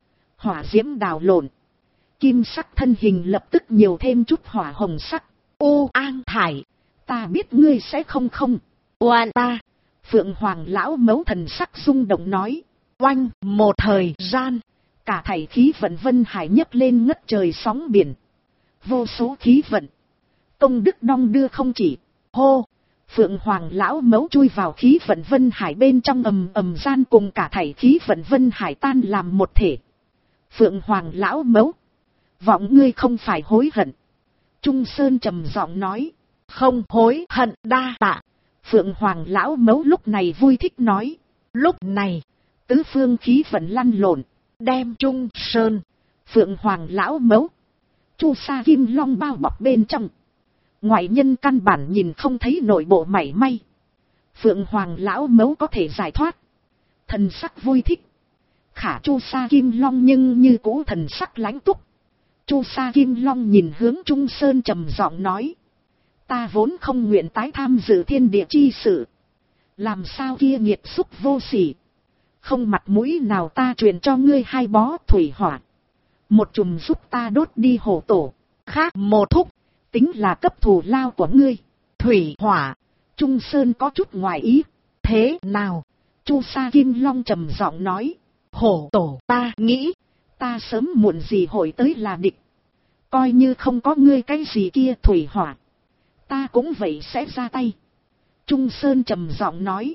Hỏa diễm đào lộn, kim sắc thân hình lập tức nhiều thêm chút hỏa hồng sắc. Ô An Thải, ta biết ngươi sẽ không oan ta. Phượng Hoàng lão mẫu thần sắc rung động nói. Oanh, một thời gian, cả thảy khí vận Vân Hải nhấc lên ngất trời sóng biển. Vô số khí vận, công đức đong đưa không chỉ. Hô, Phượng Hoàng lão mẫu chui vào khí vận Vân Hải bên trong, ầm ầm gian cùng cả thảy khí vận Vân Hải tan làm một thể. Phượng Hoàng lão mẫu, vọng ngươi không phải hối hận. Trung Sơn trầm giọng nói. Không hối hận, đa tạ. Phượng Hoàng lão mẫu lúc này vui thích nói. Lúc này, tứ phương khí vận lăn lộn, đem Trung Sơn, Phượng Hoàng lão mẫu, Chu Sa Kim Long bao bọc bên trong. Ngoại nhân căn bản nhìn không thấy nội bộ mảy may. Phượng Hoàng lão mẫu có thể giải thoát, thần sắc vui thích. Khả Chu Sa Kim Long nhưng như cũ thần sắc lãnh túc. Chu Sa Kim Long nhìn hướng Trung Sơn trầm giọng nói. Ta vốn không nguyện tái tham dự thiên địa chi sự. Làm sao kia nghiệt xúc vô sỉ. Không mặt mũi nào ta truyền cho ngươi 2 bó thủy hỏa. Một chùm giúp ta đốt đi hổ tổ. Khác một thúc, tính là cấp thù lao của ngươi. Thủy hỏa, Trung Sơn có chút ngoài ý. Thế nào? Chu Sa Kim Long trầm giọng nói. Hổ tổ, ta nghĩ, ta sớm muộn gì hội tới là địch. Coi như không có ngươi cái gì kia thủy hỏa, ta cũng vậy sẽ ra tay. Trung Sơn trầm giọng nói.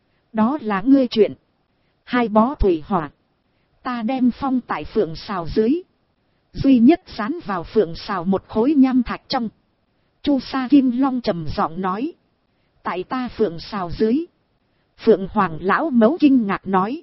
Đó là ngươi chuyện. 2 bó thủy hỏa, ta đem phong tại phượng xào dưới. Duy nhất dán vào phượng xào một khối nham thạch trong. Chu Sa Kim Long trầm giọng nói. Tại ta phượng xào dưới. Phượng Hoàng lão mẫu kinh ngạc nói.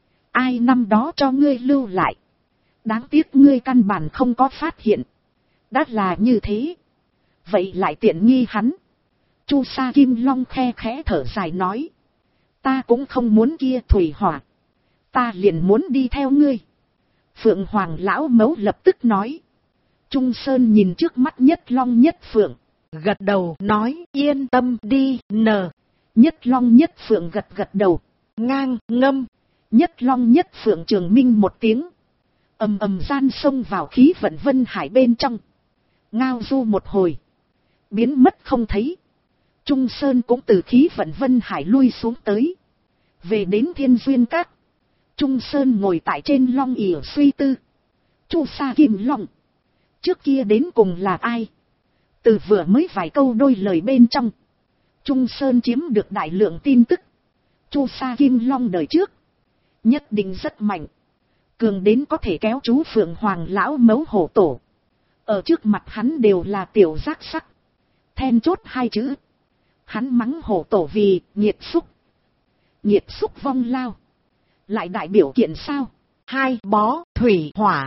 Ai năm đó cho ngươi lưu lại? Đáng tiếc ngươi căn bản không có phát hiện. Đã là như thế, vậy lại tiện nghi hắn. Chu Sa Kim Long khe khẽ thở dài nói. Ta cũng không muốn kia thủy hỏa, ta liền muốn đi theo ngươi. Phượng Hoàng lão mẫu lập tức nói. Trung Sơn nhìn trước mắt Nhất Long Nhất Phượng, gật đầu nói. Yên tâm đi nờ. Nhất Long Nhất Phượng gật gật đầu, ngang ngâm. Nhất Long Nhất Phượng trường minh một tiếng, ầm ầm gian xông vào khí vận Vân Hải bên trong. Ngao du một hồi, biến mất không thấy. Trung Sơn cũng từ khí vận Vân Hải lui xuống tới. Về đến Thiên Duyên Các, Trung Sơn ngồi tại trên long ỷ suy tư. Chu Sa Kim Long, trước kia đến cùng là ai? Từ vừa mới vài câu đôi lời bên trong, Trung Sơn chiếm được đại lượng tin tức. Chu Sa Kim Long đời trước nhất định rất mạnh, cường đến có thể kéo chú Phượng Hoàng lão mẫu hổ tổ. Ở trước mặt hắn đều là tiểu giác sắc. Then chốt 2 chữ, hắn mắng hổ tổ vì nhiệt xúc. Nhiệt xúc vong lao, lại đại biểu kiện sao? 2 bó thủy hỏa,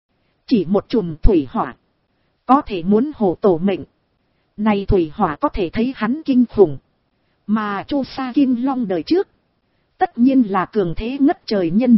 chỉ một chùm thủy hỏa có thể muốn hổ tổ mệnh. Này thủy hỏa có thể thấy hắn kinh khủng. Mà Chu Sa Kim Long đời trước tất nhiên là cường thế ngất trời nhân.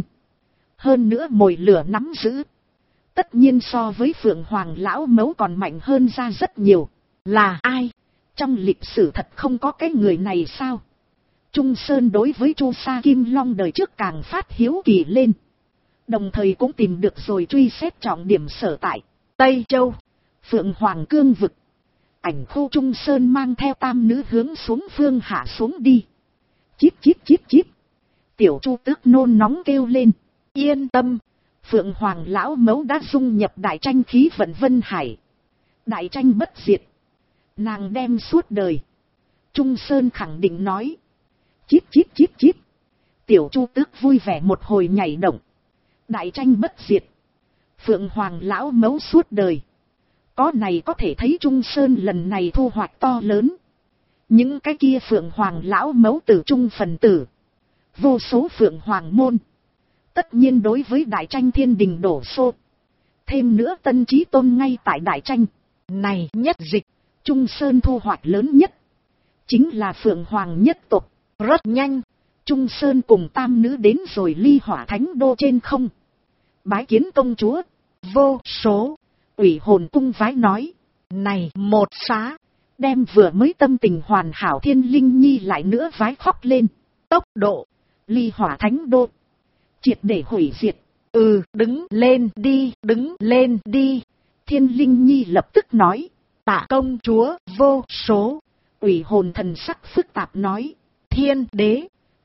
Hơn nữa mồi lửa nắm giữ, tất nhiên so với Phượng Hoàng lão mẫu còn mạnh hơn ra rất nhiều. Là ai? Trong lịch sử thật không có cái người này sao? Trung Sơn đối với Chu Sa Kim Long đời trước càng phát hiếu kỳ lên. Đồng thời cũng tìm được rồi truy xét trọng điểm sở tại Tây Châu, Phượng Hoàng cương vực. Ảnh khu Trung Sơn mang theo tam nữ hướng xuống phương hạ xuống đi. Chíp chíp chíp chíp. Tiểu Chu Tước nôn nóng kêu lên. Yên tâm, Phượng Hoàng lão mẫu đã dung nhập đại tranh khí vận Vân Hải. Đại tranh bất diệt, nàng đem suốt đời. Trung Sơn khẳng định nói. Chíp chíp chíp chíp. Tiểu Chu Tước vui vẻ một hồi nhảy động. Đại tranh bất diệt, Phượng Hoàng lão mẫu suốt đời. Có này có thể thấy Trung Sơn lần này thu hoạch to lớn. Những cái kia Phượng Hoàng lão mẫu tử trung phần tử, vô số Phượng Hoàng môn, tất nhiên đối với đại tranh thiên đình đổ xô. Thêm nữa Tân Chí Tôn ngay tại đại tranh này nhất dịch, Trung Sơn thu hoạch lớn nhất chính là Phượng Hoàng nhất tộc. Rất nhanh, Trung Sơn cùng tam nữ đến rồi Ly Hỏa Thánh Đô trên không. Bái kiến công chúa. Vô số ủy hồn cung vái nói. Này một xá, đem vừa mới tâm tình hoàn hảo Thiên Linh Nhi lại nữa vái khóc lên. Tốc độ Ly Hỏa Thánh Đô triệt để hủy diệt. Đứng lên đi, đứng lên đi. Thiên Linh Nhi lập tức nói. Tạ công chúa. Vô số ủy hồn thần sắc phức tạp nói. Thiên đế,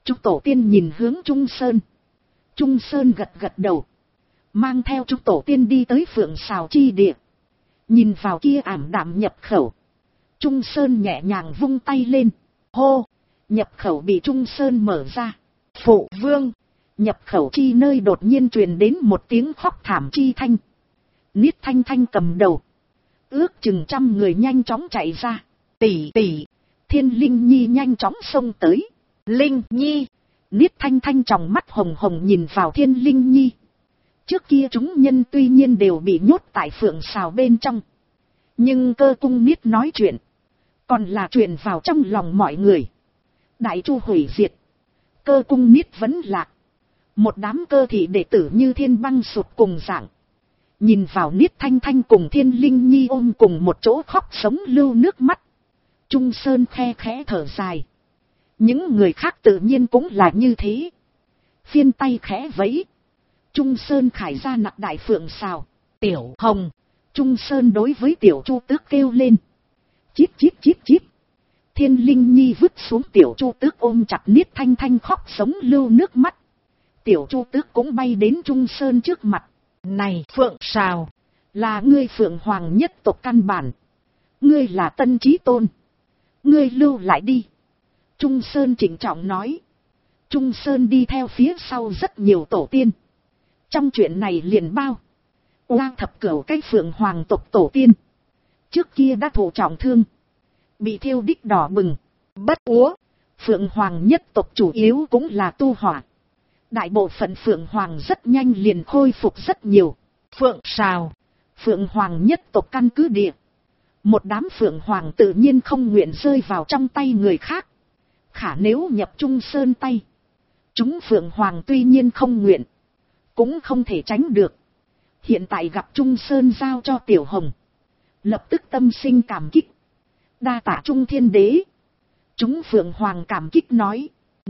Trúc tổ tiên nhìn hướng Trung Sơn. Trung Sơn gật gật đầu. Mang theo Trúc tổ tiên đi tới Phượng Sào chi địa. Nhìn vào kia ảm đạm nhập khẩu. Trung Sơn nhẹ nhàng vung tay lên. Hô! Nhập khẩu bị Trung Sơn mở ra. Phụ vương! Nhập khẩu chi nơi đột nhiên truyền đến một tiếng khóc thảm chi thanh. Niết Thanh Thanh cầm đầu. Ước chừng 100 người nhanh chóng chạy ra. Tỷ tỷ! Thiên Linh Nhi nhanh chóng xông tới. Linh Nhi! Niết Thanh Thanh tròng mắt hồng hồng nhìn vào Thiên Linh Nhi. Trước kia chúng nhân tuy nhiên đều bị nhốt tại Phượng Sào bên trong. Nhưng Cơ Cung Niết nói chuyện. Còn là truyền vào trong lòng mọi người. Đại Chu hủy diệt. Cơ Cung Niết vẫn lạc. Một đám cơ thị đệ tử như thiên băng sụt cùng dạng. Nhìn vào Niết Thanh Thanh cùng Thiên Linh Nhi ôm cùng một chỗ khóc sống lưu nước mắt. Trung Sơn khe khẽ thở dài. Những người khác tự nhiên cũng là như thế. Phiên tay khẽ vẫy. Trung Sơn khải ra nặc đại Phượng Sào. Tiểu Hồng. Trung Sơn đối với Tiểu Chu Tước kêu lên. Chít chít chít chít. Thiên Linh Nhi vứt xuống Tiểu Chu Tước ôm chặt Niết Thanh Thanh khóc sống lưu nước mắt. Tiểu Chu Tước cũng bay đến Trung Sơn trước mặt. Này Phượng Sào. Là ngươi Phượng Hoàng nhất tộc căn bản. Ngươi là Tân Chí Tôn. Ngươi lưu lại đi. Trung Sơn trịnh trọng nói. Trung Sơn đi theo phía sau rất nhiều tổ tiên. Trong chuyện này liền bao. Oa thập cửu cái Phượng Hoàng tộc tổ tiên. Trước kia đã thụ trọng thương. Bị thiêu đích đỏ bừng. Bất úa. Phượng Hoàng nhất tộc chủ yếu cũng là tu hỏa. Đại bộ phận Phượng Hoàng rất nhanh liền khôi phục rất nhiều. Phượng Sào. Phượng Hoàng nhất tộc căn cứ địa. Một đám Phượng Hoàng tự nhiên không nguyện rơi vào trong tay người khác. Khả nếu nhập Trung Sơn tay. Chúng Phượng Hoàng tuy nhiên không nguyện. Cũng không thể tránh được. Hiện tại gặp Trung Sơn giao cho Tiểu Hồng. Lập tức tâm sinh cảm kích. Đa tạ Trung Thiên Đế. Chúng Phượng Hoàng cảm kích nói.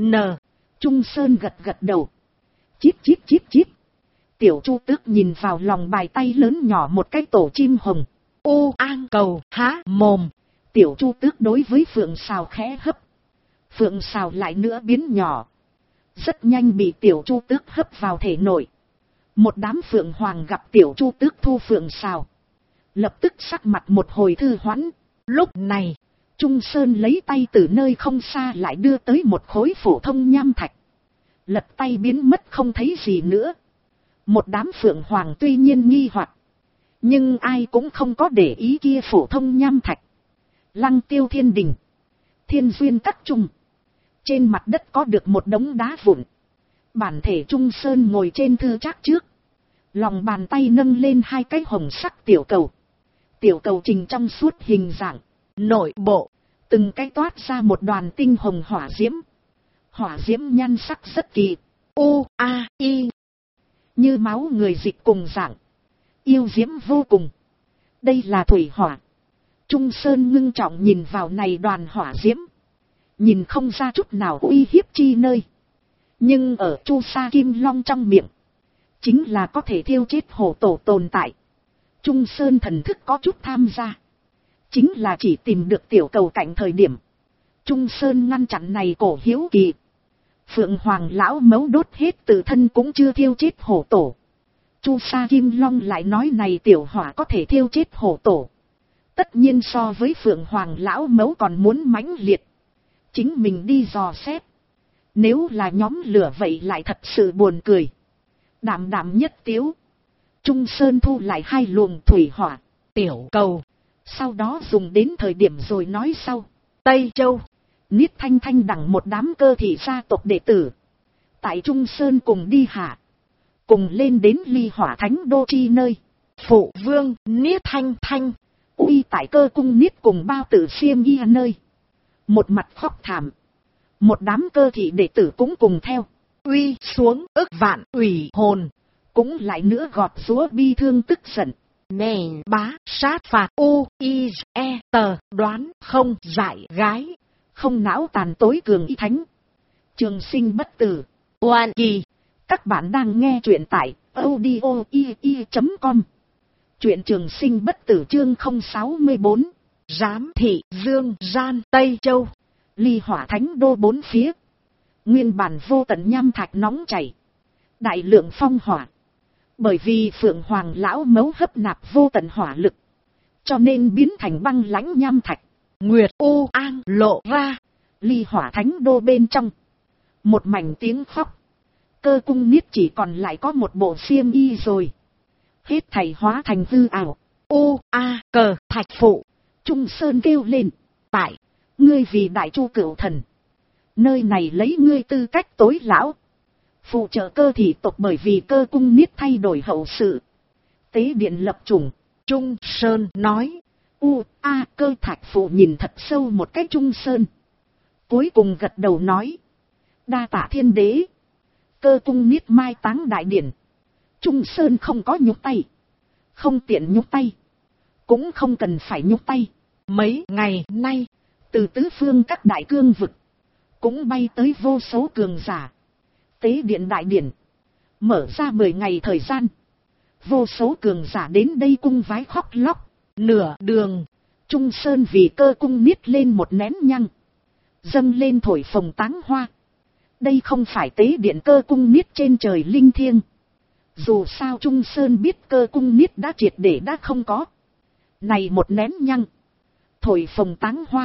Trung Sơn gật gật đầu. Chít chít chít chít. Tiểu Chu Tước nhìn vào lòng bài tay lớn nhỏ một cái tổ chim hồng. Ô an cầu há mồm. Tiểu Chu Tước đối với Phượng Sào khẽ hấp. Phượng Sào lại nữa biến nhỏ. Rất nhanh bị Tiểu Chu Tước hấp vào thể nội. Một đám Phượng Hoàng gặp Tiểu Chu Tước thu Phượng Sào. Lập tức sắc mặt một hồi thư hoãn. Lúc này, Trung Sơn lấy tay từ nơi không xa lại đưa tới một khối phổ thông nham thạch. Lật tay biến mất không thấy gì nữa. Một đám Phượng Hoàng tuy nhiên nghi hoặc. Nhưng ai cũng không có để ý kia phổ thông nham thạch. Lăng Tiêu Thiên Đình. Thiên Duyên Các Trung. Trên mặt đất có được một đống đá vụn. Bản thể Trung Sơn ngồi trên thư trác trước. Lòng bàn tay nâng lên hai cái hồng sắc tiểu cầu. Tiểu cầu trình trong suốt hình dạng. Nội bộ. Từng cái toát ra một đoàn tinh hồng hỏa diễm. Hỏa diễm nhan sắc rất kỳ. U-A-I. Như máu người dịch cùng dạng. Yêu diễm vô cùng. Đây là thủy hỏa. Trung Sơn ngưng trọng nhìn vào này đoàn hỏa diễm. Nhìn không ra chút nào uy hiếp chi nơi. Nhưng ở Chu Sa Kim Long trong miệng. Chính là có thể thiêu chết hổ tổ tồn tại. Trung Sơn thần thức có chút tham gia. Chính là chỉ tìm được tiểu cầu cạnh thời điểm. Trung Sơn ngăn chặn này cổ hiếu kỳ. Phượng Hoàng lão mấu đốt hết tự thân cũng chưa thiêu chết hổ tổ. Chu Sa Kim Long lại nói này tiểu hỏa có thể thiêu chết hổ tổ. Tất nhiên so với Phượng Hoàng lão mấu còn muốn mãnh liệt. Chính mình đi dò xét. Nếu là nhóm lửa vậy lại thật sự buồn cười. Đạm đạm nhất tiếu. Trung Sơn thu lại hai luồng thủy hỏa, tiểu cầu. Sau đó dùng đến thời điểm rồi nói sau. Tây Châu. Niết Thanh Thanh đẳng một đám cơ thị gia tộc đệ tử. Tại Trung Sơn cùng đi hạ. Cùng lên đến Ly Hỏa Thánh Đô chi nơi. Phụ vương Niết Thanh Thanh. Uy tại Cơ Cung Niết cùng bao tử Xiêm Y nơi. Một mặt khóc thảm. Một đám cơ thị đệ tử cũng cùng theo. Uy xuống ức vạn ủy hồn. Cũng lại nữa gọt rúa bi thương tức giận. Nè bá sát phạt U-I-E tờ đoán không giải gái. Không não tàn tối cường y thánh. Trường sinh bất tử. Oan kỳ. Các bạn đang nghe truyện tại audio.com. Truyện trường sinh bất tử chương 064. Giám thị Dương Gian Tây Châu. Ly Hỏa Thánh Đô bốn phía. Nguyên bản vô tận nham thạch nóng chảy, đại lượng phong hỏa. Bởi vì Phượng Hoàng lão mấu hấp nạp vô tận hỏa lực, cho nên biến thành băng lãnh nham thạch. Nguyệt U An lộ ra, Ly Hỏa Thánh Đô bên trong. Một mảnh tiếng khóc. Cơ Cung Niết chỉ còn lại có một bộ xiêm y rồi. Hết thảy hóa thành hư ảo. Cờ Thạch Phụ. Trung Sơn kêu lên. Tại, ngươi vì Đại Chu Cửu Thần. Nơi này lấy ngươi tư cách tối lão. Phụ trợ Cơ thị tộc bởi vì Cơ Cung Niết thay đổi hậu sự. Tế điện lập chủng. Trung Sơn nói. Cơ Thạch Phụ nhìn thật sâu một cái Trung Sơn. Cuối cùng gật đầu nói. Đa tạ thiên đế. Cơ Cung Niết mai táng đại điển. Trung Sơn không có nhúc tay. Không tiện nhúc tay. Cũng không cần phải nhúc tay. Mấy ngày nay, từ tứ phương các đại cương vực, cũng bay tới vô số cường giả. Tế điện đại điển, mở ra 10 ngày thời gian. Vô số cường giả đến đây cung vái khóc lóc. Nửa đường, Trung Sơn vì Cơ Cung Niết lên một nén nhang. Dâng lên thổi phồng táng hoa. Đây không phải tế điện Cơ Cung Niết trên trời linh thiêng. Dù sao Trung Sơn biết Cơ Cung Niết đã triệt để đã không có. Này một nén nhang, thổi phồng táng hoa,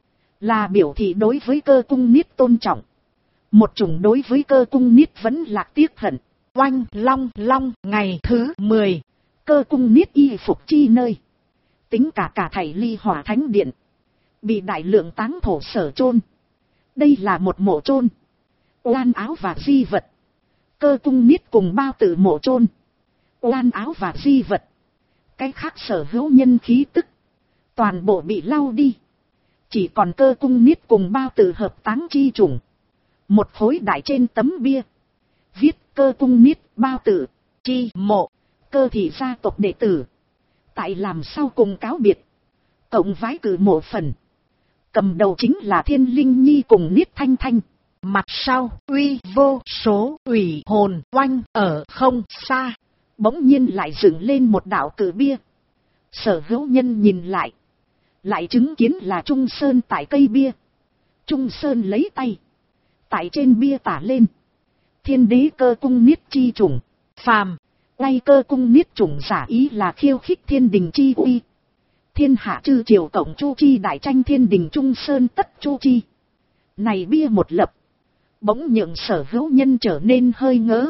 là biểu thị đối với Cơ Cung Niết tôn trọng. Một chủng đối với Cơ Cung Niết vẫn lạc tiếc hận. Oanh long ngày thứ 10, Cơ Cung Niết y phục chi nơi. Tính cả thảy Ly Hỏa Thánh Điện, bị đại lượng táng thổ sở chôn. Đây là một mộ chôn, oan áo và di vật. Cơ Cung Niết cùng Bao Tử mộ chôn, oan áo và di vật. Cái khác sở hữu nhân khí tức, toàn bộ bị lau đi. Chỉ còn Cơ Cung Niết cùng Bao Tử hợp táng chi chủng. Một khối đại trên tấm bia, viết Cơ Cung Niết, Bao Tử, chi mộ, Cơ thị gia tộc đệ tử. Tại làm sau cùng cáo biệt, cộng vái cử mộ phần. Cầm đầu chính là Thiên Linh Nhi cùng Niết Thanh Thanh. Mặt sau, uy vô số ủy hồn oanh ở không xa. Bỗng nhiên lại dựng lên một đạo cử bia. Sở hữu nhân nhìn lại, lại chứng kiến là Trung Sơn tại cây bia. Trung Sơn lấy tay, tại trên bia tả lên. Thiên đế Cơ Cung Niết chi chủng, phàm. Ngay Cơ Cung Niết chủng giả ý là khiêu khích thiên đình chi uy. Thiên hạ chư triều cộng chu chi đại tranh thiên đình Trung Sơn tất chu chi. Này bia một lập, bỗng nhượng sở hữu nhân trở nên hơi ngớ.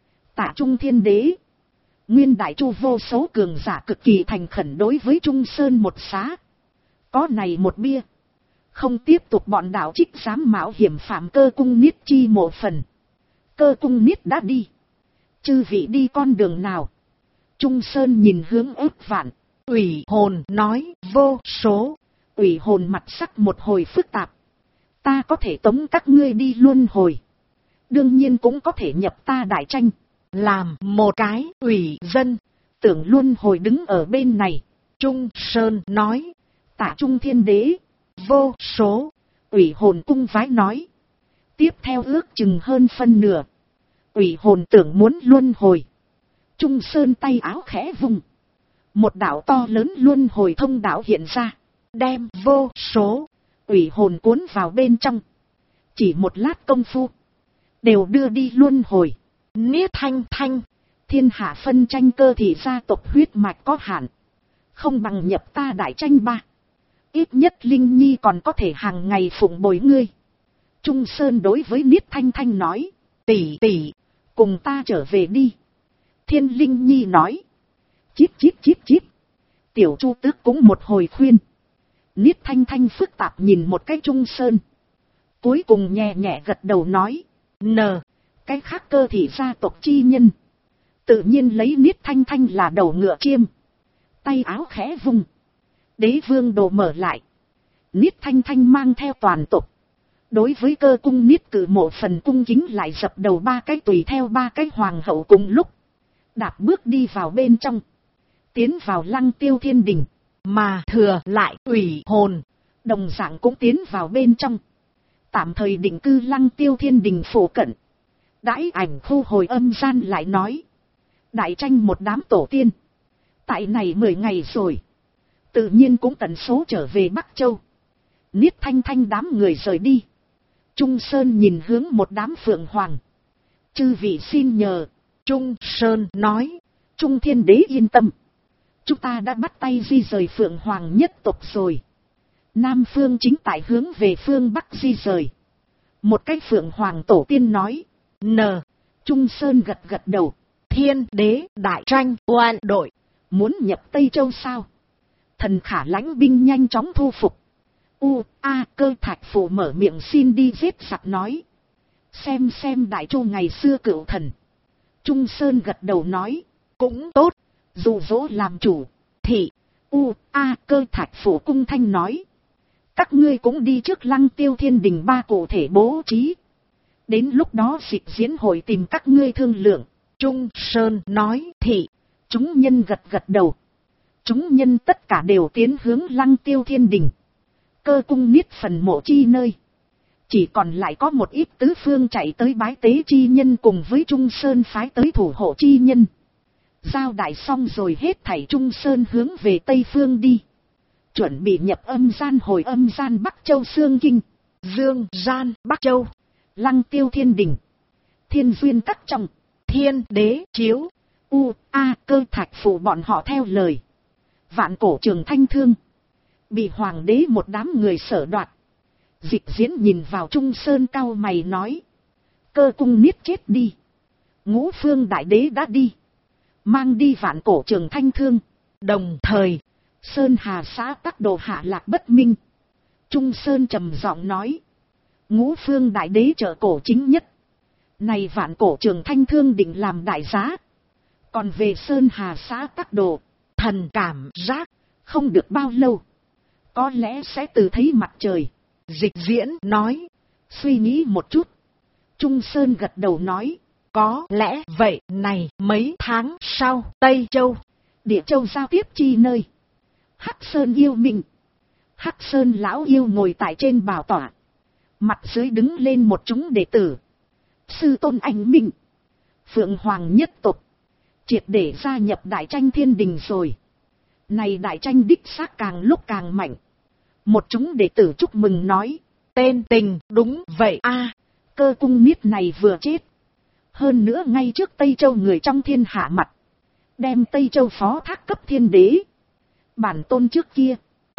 Tạ Trung thiên đế, nguyên Đại Chu vô số cường giả cực kỳ thành khẩn đối với Trung Sơn một xá. Có này một bia, không tiếp tục bọn đạo trích dám mạo hiểm phạm Cơ Cung Niết chi mộ phần. Cơ Cung Niết đã đi, chư vị đi con đường nào? Trung Sơn nhìn hướng ước vạn, ủy hồn nói vô số. Ủy hồn mặt sắc một hồi phức tạp. Ta có thể tống các ngươi đi luân hồi, đương nhiên cũng có thể nhập ta đại tranh, làm một cái ủy dân. Tưởng luân hồi đứng ở bên này. Trung Sơn nói, Tạ Trung thiên đế, vô số. Ủy hồn cung vái nói, tiếp theo ước chừng hơn phân nửa. Ủy hồn tưởng muốn luân hồi. Trung Sơn tay áo khẽ vùng, một đạo to lớn luân hồi thông đạo hiện ra, đem vô số ủy hồn cuốn vào bên trong. Chỉ một lát công phu, đều đưa đi luân hồi. Niết Thanh Thanh, thiên hạ phân tranh Cơ thị gia tộc huyết mạch có hạn, không bằng nhập ta đại tranh ba. Ít nhất Linh Nhi còn có thể hàng ngày phụng bồi ngươi. Trung Sơn đối với Niết Thanh Thanh nói, tỷ tỷ, cùng ta trở về đi. Thiên Linh Nhi nói, chíp chíp chíp chíp. Tiểu Chu Tước cũng một hồi khuyên. Niết Thanh Thanh phức tạp nhìn một cái Trung Sơn, cuối cùng nhẹ nhẹ gật đầu nói, cái khác Cơ thị gia tộc chi nhân, tự nhiên lấy Niết Thanh Thanh là đầu ngựa chiêm. Tay áo khẽ vung, đế vương đồ mở lại. Niết Thanh Thanh mang theo toàn tộc, đối với Cơ Cung Niết cử mộ phần cung kính lại dập đầu ba cái, tùy theo ba cái hoàng hậu cùng lúc đạp bước đi vào bên trong, tiến vào Lăng Tiêu thiên đình. Mà thừa lại ủy hồn, đồng dạng cũng tiến vào bên trong, tạm thời định cư Lăng Tiêu thiên đình phổ cận. Đãi ảnh thu hồi âm gian lại nói, đại tranh một đám tổ tiên, tại này 10 ngày rồi, tự nhiên cũng tần số trở về Bắc Châu. Niết Thanh Thanh đám người rời đi. Trung Sơn nhìn hướng một đám phượng hoàng. Chư vị xin nhờ. Trung Sơn nói. Trung Thiên Đế yên tâm. Chúng ta đã bắt tay di rời phượng hoàng nhất tộc rồi. Nam phương chính tại hướng về phương Bắc di rời. Một cái phượng hoàng tổ tiên nói. Trung Sơn gật gật đầu. Thiên Đế đại tranh oan đội. Muốn nhập Tây Châu sao? Thần Khả lãnh binh nhanh chóng thu phục. Cơ Thạch Phủ mở miệng xin đi giết giặc nói. Xem Đại Chu ngày xưa cựu thần. Trung Sơn gật đầu nói. Cũng tốt. Dụ dỗ làm chủ. Thì Cơ Thạch Phủ cung thanh nói. Các ngươi cũng đi trước Lăng Tiêu Thiên Đình ba cụ thể bố trí. Đến lúc đó dịch diễn hội tìm các ngươi thương lượng. Trung Sơn nói. Thì chúng nhân gật gật đầu. Chúng nhân tất cả đều tiến hướng Lăng Tiêu Thiên Đình. Cơ cung niết phần mộ chi nơi. Chỉ còn lại có một ít tứ phương chạy tới bái tế chi nhân cùng với Trung Sơn phái tới thủ hộ chi nhân. Giao đại xong rồi hết thảy Trung Sơn hướng về Tây Phương đi. Chuẩn bị nhập âm gian hồi âm gian Bắc Châu Xương Kinh. Dương gian Bắc Châu. Lăng Tiêu Thiên Đình. Thiên duyên các trong. Thiên Đế chiếu. Cơ Thạch Phủ bọn họ theo lời. Vạn cổ Trường Thanh Thương. Bị hoàng đế một đám người sở đoạt. Dịch diễn nhìn vào Trung Sơn cau mày nói. Cơ cung niết chết đi. Ngũ phương đại đế đã đi. Mang đi vạn cổ Trường Thanh Thương. Đồng thời. Sơn Hà xã Tắc Đồ hạ lạc bất minh. Trung Sơn trầm giọng nói. Ngũ phương đại đế trợ cổ chính nhất. Này vạn cổ Trường Thanh Thương định làm đại giá. Còn về Sơn Hà xã Tắc Đồ. Thần cảm giác. Không được bao lâu. Có lẽ sẽ từ thấy mặt trời. Dịch diễn nói. Suy nghĩ một chút. Trung Sơn gật đầu nói. Có lẽ vậy này mấy tháng sau Tây Châu. Địa Châu giao tiếp chi nơi. Hắc Sơn yêu mình. Hắc Sơn lão yêu ngồi tại trên bảo tọa. Mặt dưới đứng lên một chúng đệ tử. Sư tôn anh minh. Phượng Hoàng nhất tộc. Triệt để gia nhập Đại Tranh Thiên Đình rồi. Này Đại Tranh đích xác càng lúc càng mạnh. Một chúng đệ tử chúc mừng nói. Tên tình đúng vậy Cơ cung niết này vừa chết. Hơn nữa ngay trước Tây Châu người trong thiên hạ mặt. Đem Tây Châu phó thác cấp thiên đế. Bản tôn trước kia.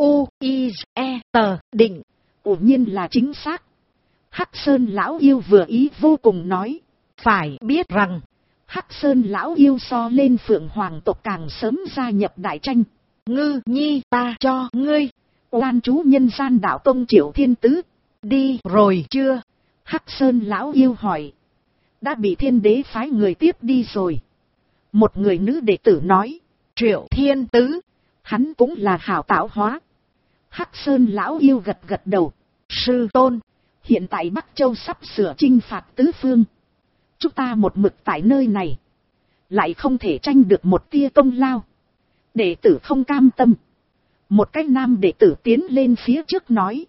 Định. Ủ nhiên là chính xác. Hắc Sơn lão yêu vừa ý vô cùng nói. Phải biết rằng. Hắc Sơn lão yêu so lên Phượng Hoàng tộc càng sớm gia nhập Đại Tranh. Ngư nhi ta cho ngươi. Oan chú nhân gian đạo tông Triệu Thiên Tứ. Đi rồi chưa? Hắc Sơn lão yêu hỏi. Đã bị thiên đế phái người tiếp đi rồi. Một người nữ đệ tử nói. Triệu Thiên Tứ. Hắn cũng là hảo tạo hóa. Hắc Sơn lão yêu gật gật đầu. Sư tôn. Hiện tại Bắc Châu sắp sửa chinh phạt tứ phương. Chúng ta một mực tại nơi này. Lại không thể tranh được một tia công lao. Đệ tử không cam tâm. Một cái nam đệ tử tiến lên phía trước nói.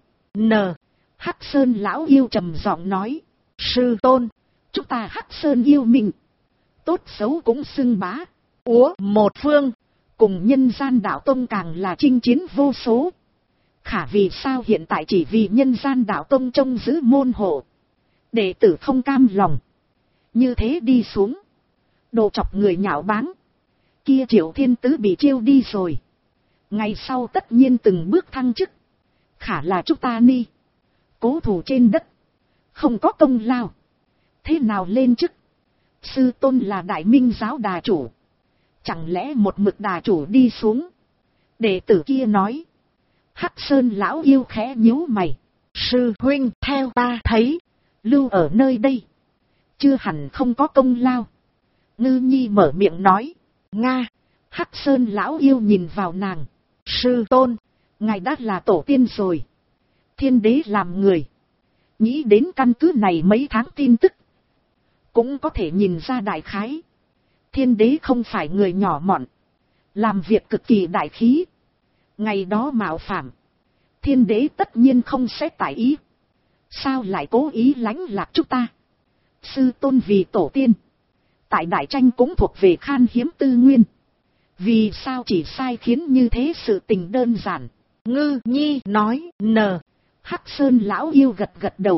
Hắc Sơn lão yêu trầm giọng nói. Sư tôn. Chúng ta Hắc Sơn yêu mình. Tốt xấu cũng xưng bá. Một phương. Cùng nhân gian đạo tông càng là chinh chiến vô số. Khả vì sao hiện tại chỉ vì nhân gian đạo tông trông giữ môn hộ. Đệ tử không cam lòng. Như thế đi xuống. Đồ chọc người nhạo báng. Kia Triệu Thiên Tứ bị chiêu đi rồi. Ngày sau tất nhiên từng bước thăng chức. Khả là chúng ta ni. Cố thủ trên đất. Không có công lao. Thế nào lên chức? Sư tôn là Đại Minh giáo đà chủ. Chẳng lẽ một mực đà chủ đi xuống? Đệ tử kia nói. Hắc Sơn lão yêu khẽ nhíu mày. Sư huynh theo ta thấy. Lưu ở nơi đây. Chưa hẳn không có công lao. Ngư nhi mở miệng nói. Nga. Hắc Sơn lão yêu nhìn vào nàng. Sư tôn. Ngài đã là tổ tiên rồi. Thiên đế làm người. Nghĩ đến căn cứ này mấy tháng tin tức. Cũng có thể nhìn ra đại khái. Thiên đế không phải người nhỏ mọn. Làm việc cực kỳ đại khí. Ngày đó mạo phạm. Thiên đế tất nhiên không sẽ tại ý. Sao lại cố ý lánh lạc chúng ta? Sư tôn vì tổ tiên. Tại Đại Tranh cũng thuộc về khan hiếm tư nguyên. Vì sao chỉ sai khiến như thế sự tình đơn giản? Ngư nhi nói. Hắc Sơn lão yêu gật gật đầu.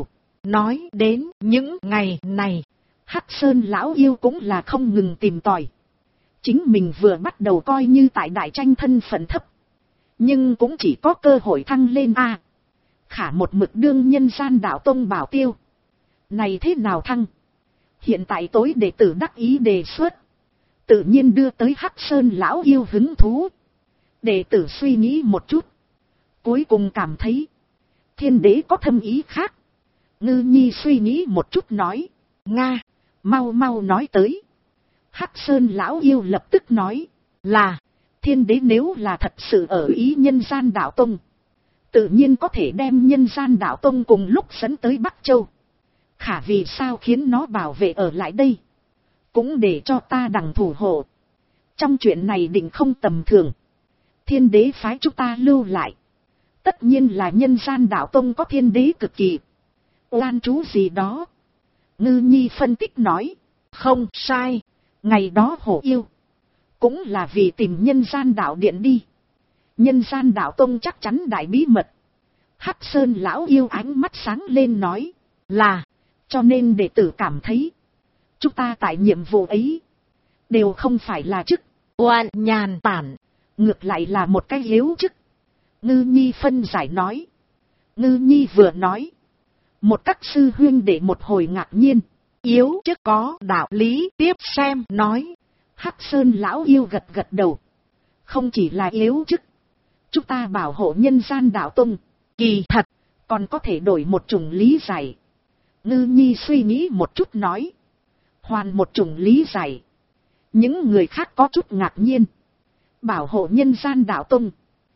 nói đến những ngày này, Hắc Sơn lão yêu cũng là không ngừng tìm tòi. Chính mình vừa bắt đầu coi như tại đại tranh thân phận thấp, nhưng cũng chỉ có cơ hội thăng lên a. Khả một mực đương nhân gian đạo tông bảo tiêu. Này thế nào thăng? Hiện tại tối đệ tử đắc ý đề xuất, tự nhiên đưa tới Hắc Sơn lão yêu hứng thú. Đệ tử suy nghĩ một chút, cuối cùng cảm thấy thiên đế có thâm ý khác. Ngư nhi suy nghĩ một chút nói, Nga, mau mau nói tới. Hắc Sơn lão yêu lập tức nói, là, thiên đế nếu là thật sự ở ý nhân gian đạo tông, tự nhiên có thể đem nhân gian đạo tông cùng lúc dẫn tới Bắc Châu. Khả vì sao khiến nó bảo vệ ở lại đây? Cũng để cho ta đằng thủ hộ. Trong chuyện này định không tầm thường. Thiên đế phái chúng ta lưu lại, tất nhiên là nhân gian đạo tông có thiên đế cực kỳ oan chú gì đó. Ngư nhi phân tích nói, không sai, ngày đó hổ yêu cũng là vì tìm nhân gian đạo điện đi. Nhân gian đạo tông chắc chắn đại bí mật. Hắc Sơn lão yêu ánh mắt sáng lên nói, là, cho nên đệ tử cảm thấy chúng ta tại nhiệm vụ ấy đều không phải là chức oan nhàn tản, ngược lại là một cái yếu chức. Ngư nhi phân giải nói. Ngư nhi vừa nói, một các sư huynh đệ một hồi ngạc nhiên. Yếu chức có đạo lý, tiếp xem nói. Hắc Sơn lão yêu gật gật đầu. Không chỉ là yếu chức, chúng ta bảo hộ nhân gian đạo tông, kỳ thật còn có thể đổi một chủng lý giải. Ngư nhi suy nghĩ một chút nói, hoàn một chủng lý giải. Những người khác có chút ngạc nhiên. Bảo hộ nhân gian đạo tông,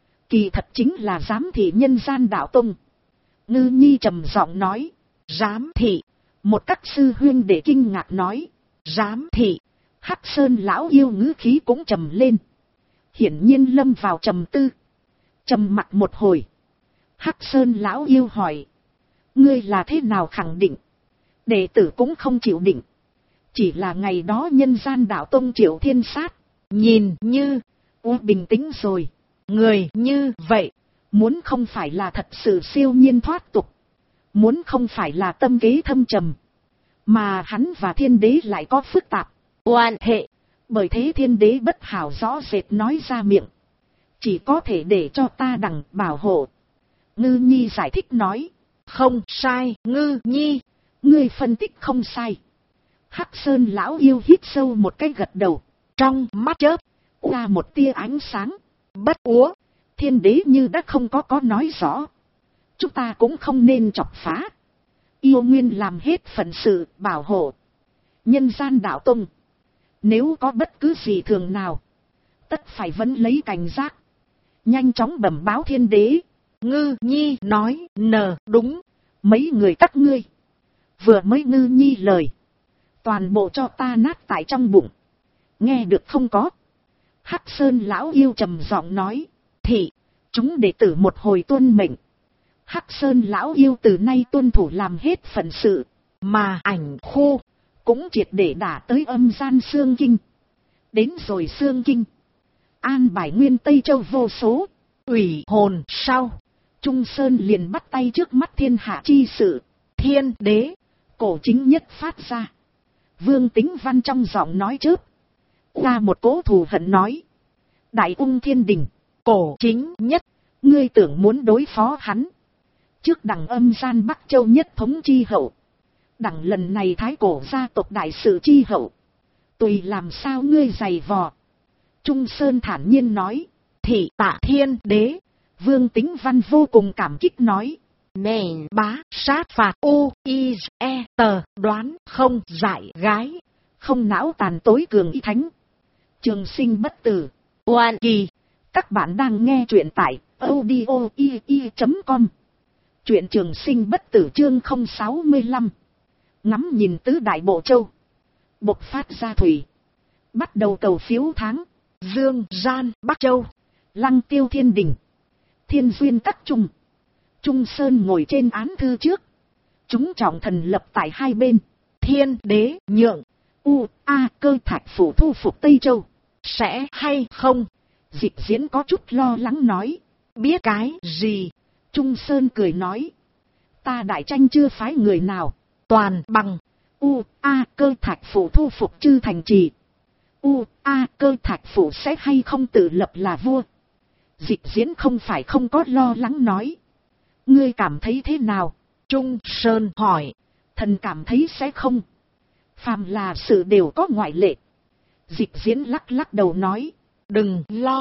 kỳ thật chính là giám thị nhân gian đạo tông. Ngư nhi trầm giọng nói, giám thị. Một các sư huynh để kinh ngạc nói, giám thị. Hắc Sơn lão yêu ngữ khí cũng trầm lên, hiển nhiên lâm vào trầm tư. Trầm mặc một hồi, Hắc Sơn lão yêu hỏi, ngươi là thế nào khẳng định? Đệ tử cũng không chịu định, chỉ là ngày đó nhân gian đạo tông Triệu Thiên Sát nhìn như bình tĩnh rồi. Người như vậy, muốn không phải là thật sự siêu nhiên thoát tục, muốn không phải là tâm kế thâm trầm, mà hắn và thiên đế lại có phức tạp oan hệ. Bởi thế thiên đế bất hảo rõ rệt nói ra miệng, chỉ có thể để cho ta đằng bảo hộ. Ngư nhi giải thích nói, không sai Ngư nhi, ngươi phân tích không sai. Hắc Sơn lão yêu hít sâu một cái gật đầu, trong mắt chớp ra một tia ánh sáng. Bất úa, thiên đế như đã không có nói rõ, chúng ta cũng không nên chọc phá. Yêu nguyên làm hết phận sự bảo hộ nhân gian đạo tông, nếu có bất cứ gì thường nào, tất phải vẫn lấy cảnh giác, nhanh chóng bẩm báo thiên đế. Ngư nhi nói, đúng, mấy người các ngươi vừa mới Ngư nhi lời, toàn bộ cho ta nát tại trong bụng, nghe được không có? Hắc Sơn lão yêu trầm giọng nói, thì chúng đệ tử một hồi tuân mệnh. Hắc Sơn lão yêu từ nay tuân thủ làm hết phận sự, mà ảnh khu cũng triệt để đả tới âm gian xương kinh. Đến rồi xương kinh, an bài nguyên Tây Châu vô số ủy hồn sau, Trung Sơn liền bắt tay trước mắt thiên hạ chi sự. Thiên đế cổ chính nhất phát ra. Vương Tính Văn trong giọng nói chớp ra một cỗ thù hận nói, Đại Ung Thiên Đình, cổ chính nhất, ngươi tưởng muốn đối phó hắn, trước đẳng âm gian Bắc Châu nhất thống chi hậu, đẳng lần này thái cổ gia tộc đại sự chi hậu, tùy làm sao ngươi giày vò. Trung Sơn thản nhiên nói, thị tạ thiên đế. Vương Tính Văn vô cùng cảm kích nói, nền bá sát phạt u i e tờ đoán không giải gái, không não tàn tối cường y thánh, trường sinh bất tử, oan kỳ. Các bạn đang nghe truyện tại audio.com. Truyện trường sinh bất tử chương 065. Ngắm nhìn tứ đại bộ châu, bộc phát ra thủy, bắt đầu cầu phiếu tháng. Dương gian Bắc Châu, Lăng Tiêu Thiên Đình, Thiên Duyên các trung. Trung Sơn ngồi trên án thư trước, chúng trọng thần lập tại hai bên. Thiên đế nhượng cơ thạch phủ thu phục Tây Châu, sẽ hay không? Dịch Diễn có chút lo lắng nói, biết cái gì? Trung Sơn cười nói, ta Đại Tranh chưa phái người nào. Toàn bằng Cơ Thạch Phủ thu phục Chư Thành Trì. Cơ Thạch Phủ sẽ hay không tự lập là vua? Dịch Diễn không phải không có lo lắng nói. Ngươi cảm thấy thế nào? Trung Sơn hỏi. Thần cảm thấy sẽ không. Phàm là sự đều có ngoại lệ. Dịch Diễn lắc lắc đầu nói. Đừng lo.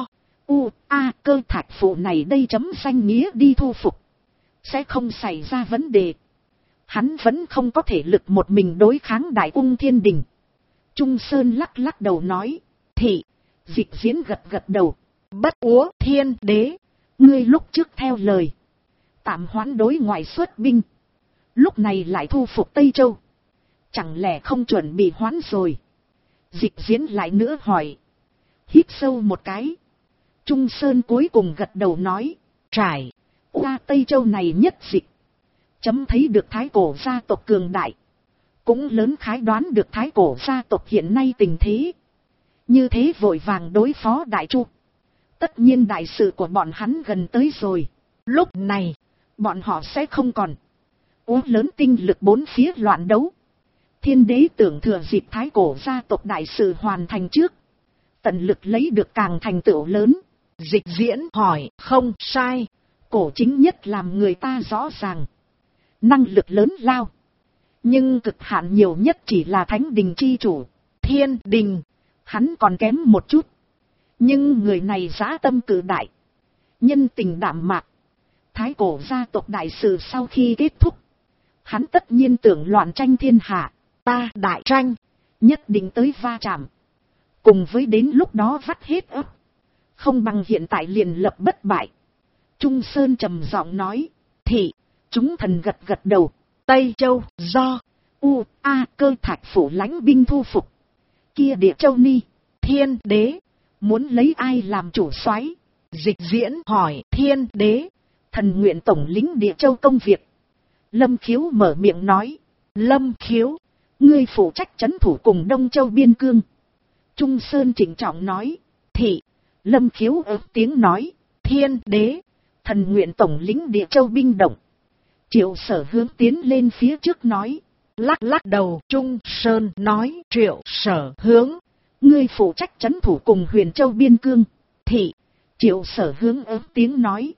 Cơ Thạch Phủ này đây chấm danh nghĩa đi thu phục. Sẽ không xảy ra vấn đề. Hắn vẫn không có thể lực một mình đối kháng Đại Ung Thiên Đình. Trung Sơn lắc lắc đầu nói. Thị. Dịch Diễn gật gật đầu. Bất Úa Thiên Đế. Ngươi lúc trước theo lời. Tạm hoãn đối ngoại xuất binh. Lúc này lại thu phục Tây Châu. Chẳng lẽ không chuẩn bị hoãn rồi? Dịch Diễn lại nữa hỏi. Hít sâu một cái. Trung Sơn cuối cùng gật đầu nói. Trải qua Tây Châu này nhất dịch. Chấm thấy được Thái Cổ gia tộc cường đại. Cũng lớn khái đoán được Thái Cổ gia tộc hiện nay tình thế. Như thế vội vàng đối phó Đại Chu. Tất nhiên đại sự của bọn hắn gần tới rồi. Lúc này, bọn họ sẽ không còn lớn tinh lực bốn phía loạn đấu. Thiên đế tưởng thừa dịp Thái Cổ gia tộc đại sự hoàn thành trước. Tận lực lấy được càng thành tựu lớn. Dịch Diễn hỏi. Không sai. Cổ chính nhất làm người ta rõ ràng. Năng lực lớn lao. Nhưng cực hạn nhiều nhất chỉ là Thánh Đình chi chủ. Thiên Đình. Hắn còn kém một chút. Nhưng người này dã tâm cử đại. Nhân tình đạm mạc. Thái Cổ gia tộc đại sự sau khi kết thúc. Hắn tất nhiên tưởng loạn tranh thiên hạ. Ta Đại Tranh. Nhất định tới va chạm. Cùng với đến lúc đó vắt hết ấp. Không bằng hiện tại liền lập bất bại. Trung Sơn trầm giọng nói. Thị. Chúng thần gật gật đầu. Tây Châu do Cơ Thạch Phủ lãnh binh thu phục. Kia Địa Châu Ni. Thiên Đế. Muốn lấy ai làm chủ soái? Dịch Diễn hỏi. Thiên Đế. Thần nguyện tổng lĩnh Địa Châu công việc. Lâm Khiếu mở miệng nói. Lâm Khiếu. Ngươi phụ trách trấn thủ cùng Đông Châu biên cương. Trung Sơn trịnh trọng nói. Thị. Lâm Khiếu ớt tiếng nói. Thiên Đế. Thần nguyện tổng lĩnh Địa Châu binh động. Triệu Sở hướng tiến lên phía trước nói. Lắc lắc đầu. Trung Sơn nói. Triệu Sở hướng. Ngươi phụ trách trấn thủ cùng Huyền Châu biên cương. Thị. Triệu Sở hướng ớt tiếng nói.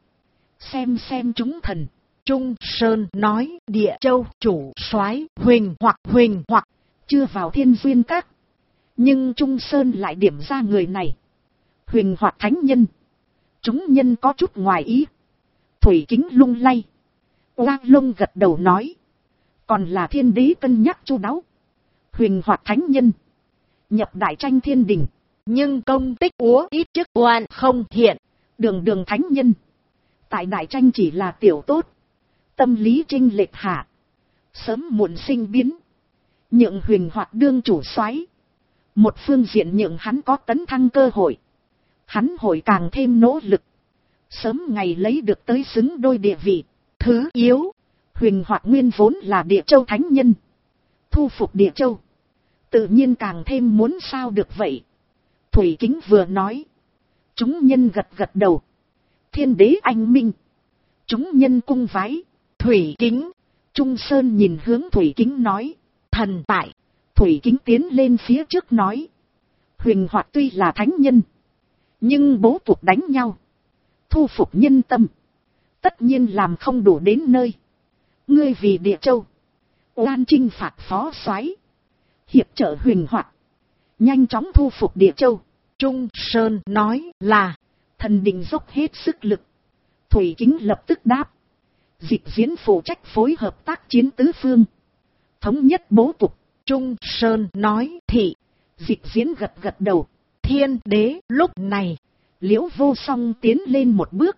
Xem chúng thần. Trung Sơn nói. Địa Châu chủ soái Huỳnh hoặc chưa vào Thiên Duyên Các. Nhưng Trung Sơn lại điểm ra người này. Huỳnh hoặc thánh nhân. Chúng nhân có chút ngoài ý. Thủy Kính lung lay. Oa Lông gật đầu nói. Còn là Thiên Đế cân nhắc chu đáo. Huỳnh hoặc thánh nhân. Nhập Đại Tranh Thiên Đình. Nhưng công tích úa ít chức oan không hiện. Đường thánh nhân. Tại Đại Tranh chỉ là tiểu tốt. Tâm lý chênh lệch hạ. Sớm muộn sinh biến. Nhượng Huỳnh hoặc đương chủ soái. Một phương diện nhượng hắn có tấn thăng cơ hội. Hắn hội càng thêm nỗ lực. Sớm ngày lấy được tới xứng đôi địa vị. Thứ yếu. Huỳnh hoặc nguyên vốn là Địa Châu thánh nhân. Thu phục Địa Châu. Tự nhiên càng thêm muốn sao được vậy. Thủy Kính vừa nói. Chúng nhân gật gật đầu. Thiên Đế anh minh. Chúng nhân cung vái. Thủy Kính. Trung Sơn nhìn hướng Thủy Kính nói. Thần tại. Thủy Kính tiến lên phía trước nói. Huỳnh hoặc tuy là thánh nhân. Nhưng bố cuộc đánh nhau. Thu phục nhân tâm. Tất nhiên làm không đủ đến nơi. Ngươi vì Địa Châu. Oan chinh phạt phó soái. Hiệp trợ Huỳnh hoặc. Nhanh chóng thu phục Địa Châu. Trung Sơn nói là. Thần định dốc hết sức lực. Thủy Kính lập tức đáp. Dịch Diễn phụ trách phối hợp tác chiến tứ phương. Thống nhất bố cục. Trung Sơn nói. Thị. Dịch Diễn gật gật đầu. Thiên Đế lúc này. Liễu Vô Song tiến lên một bước.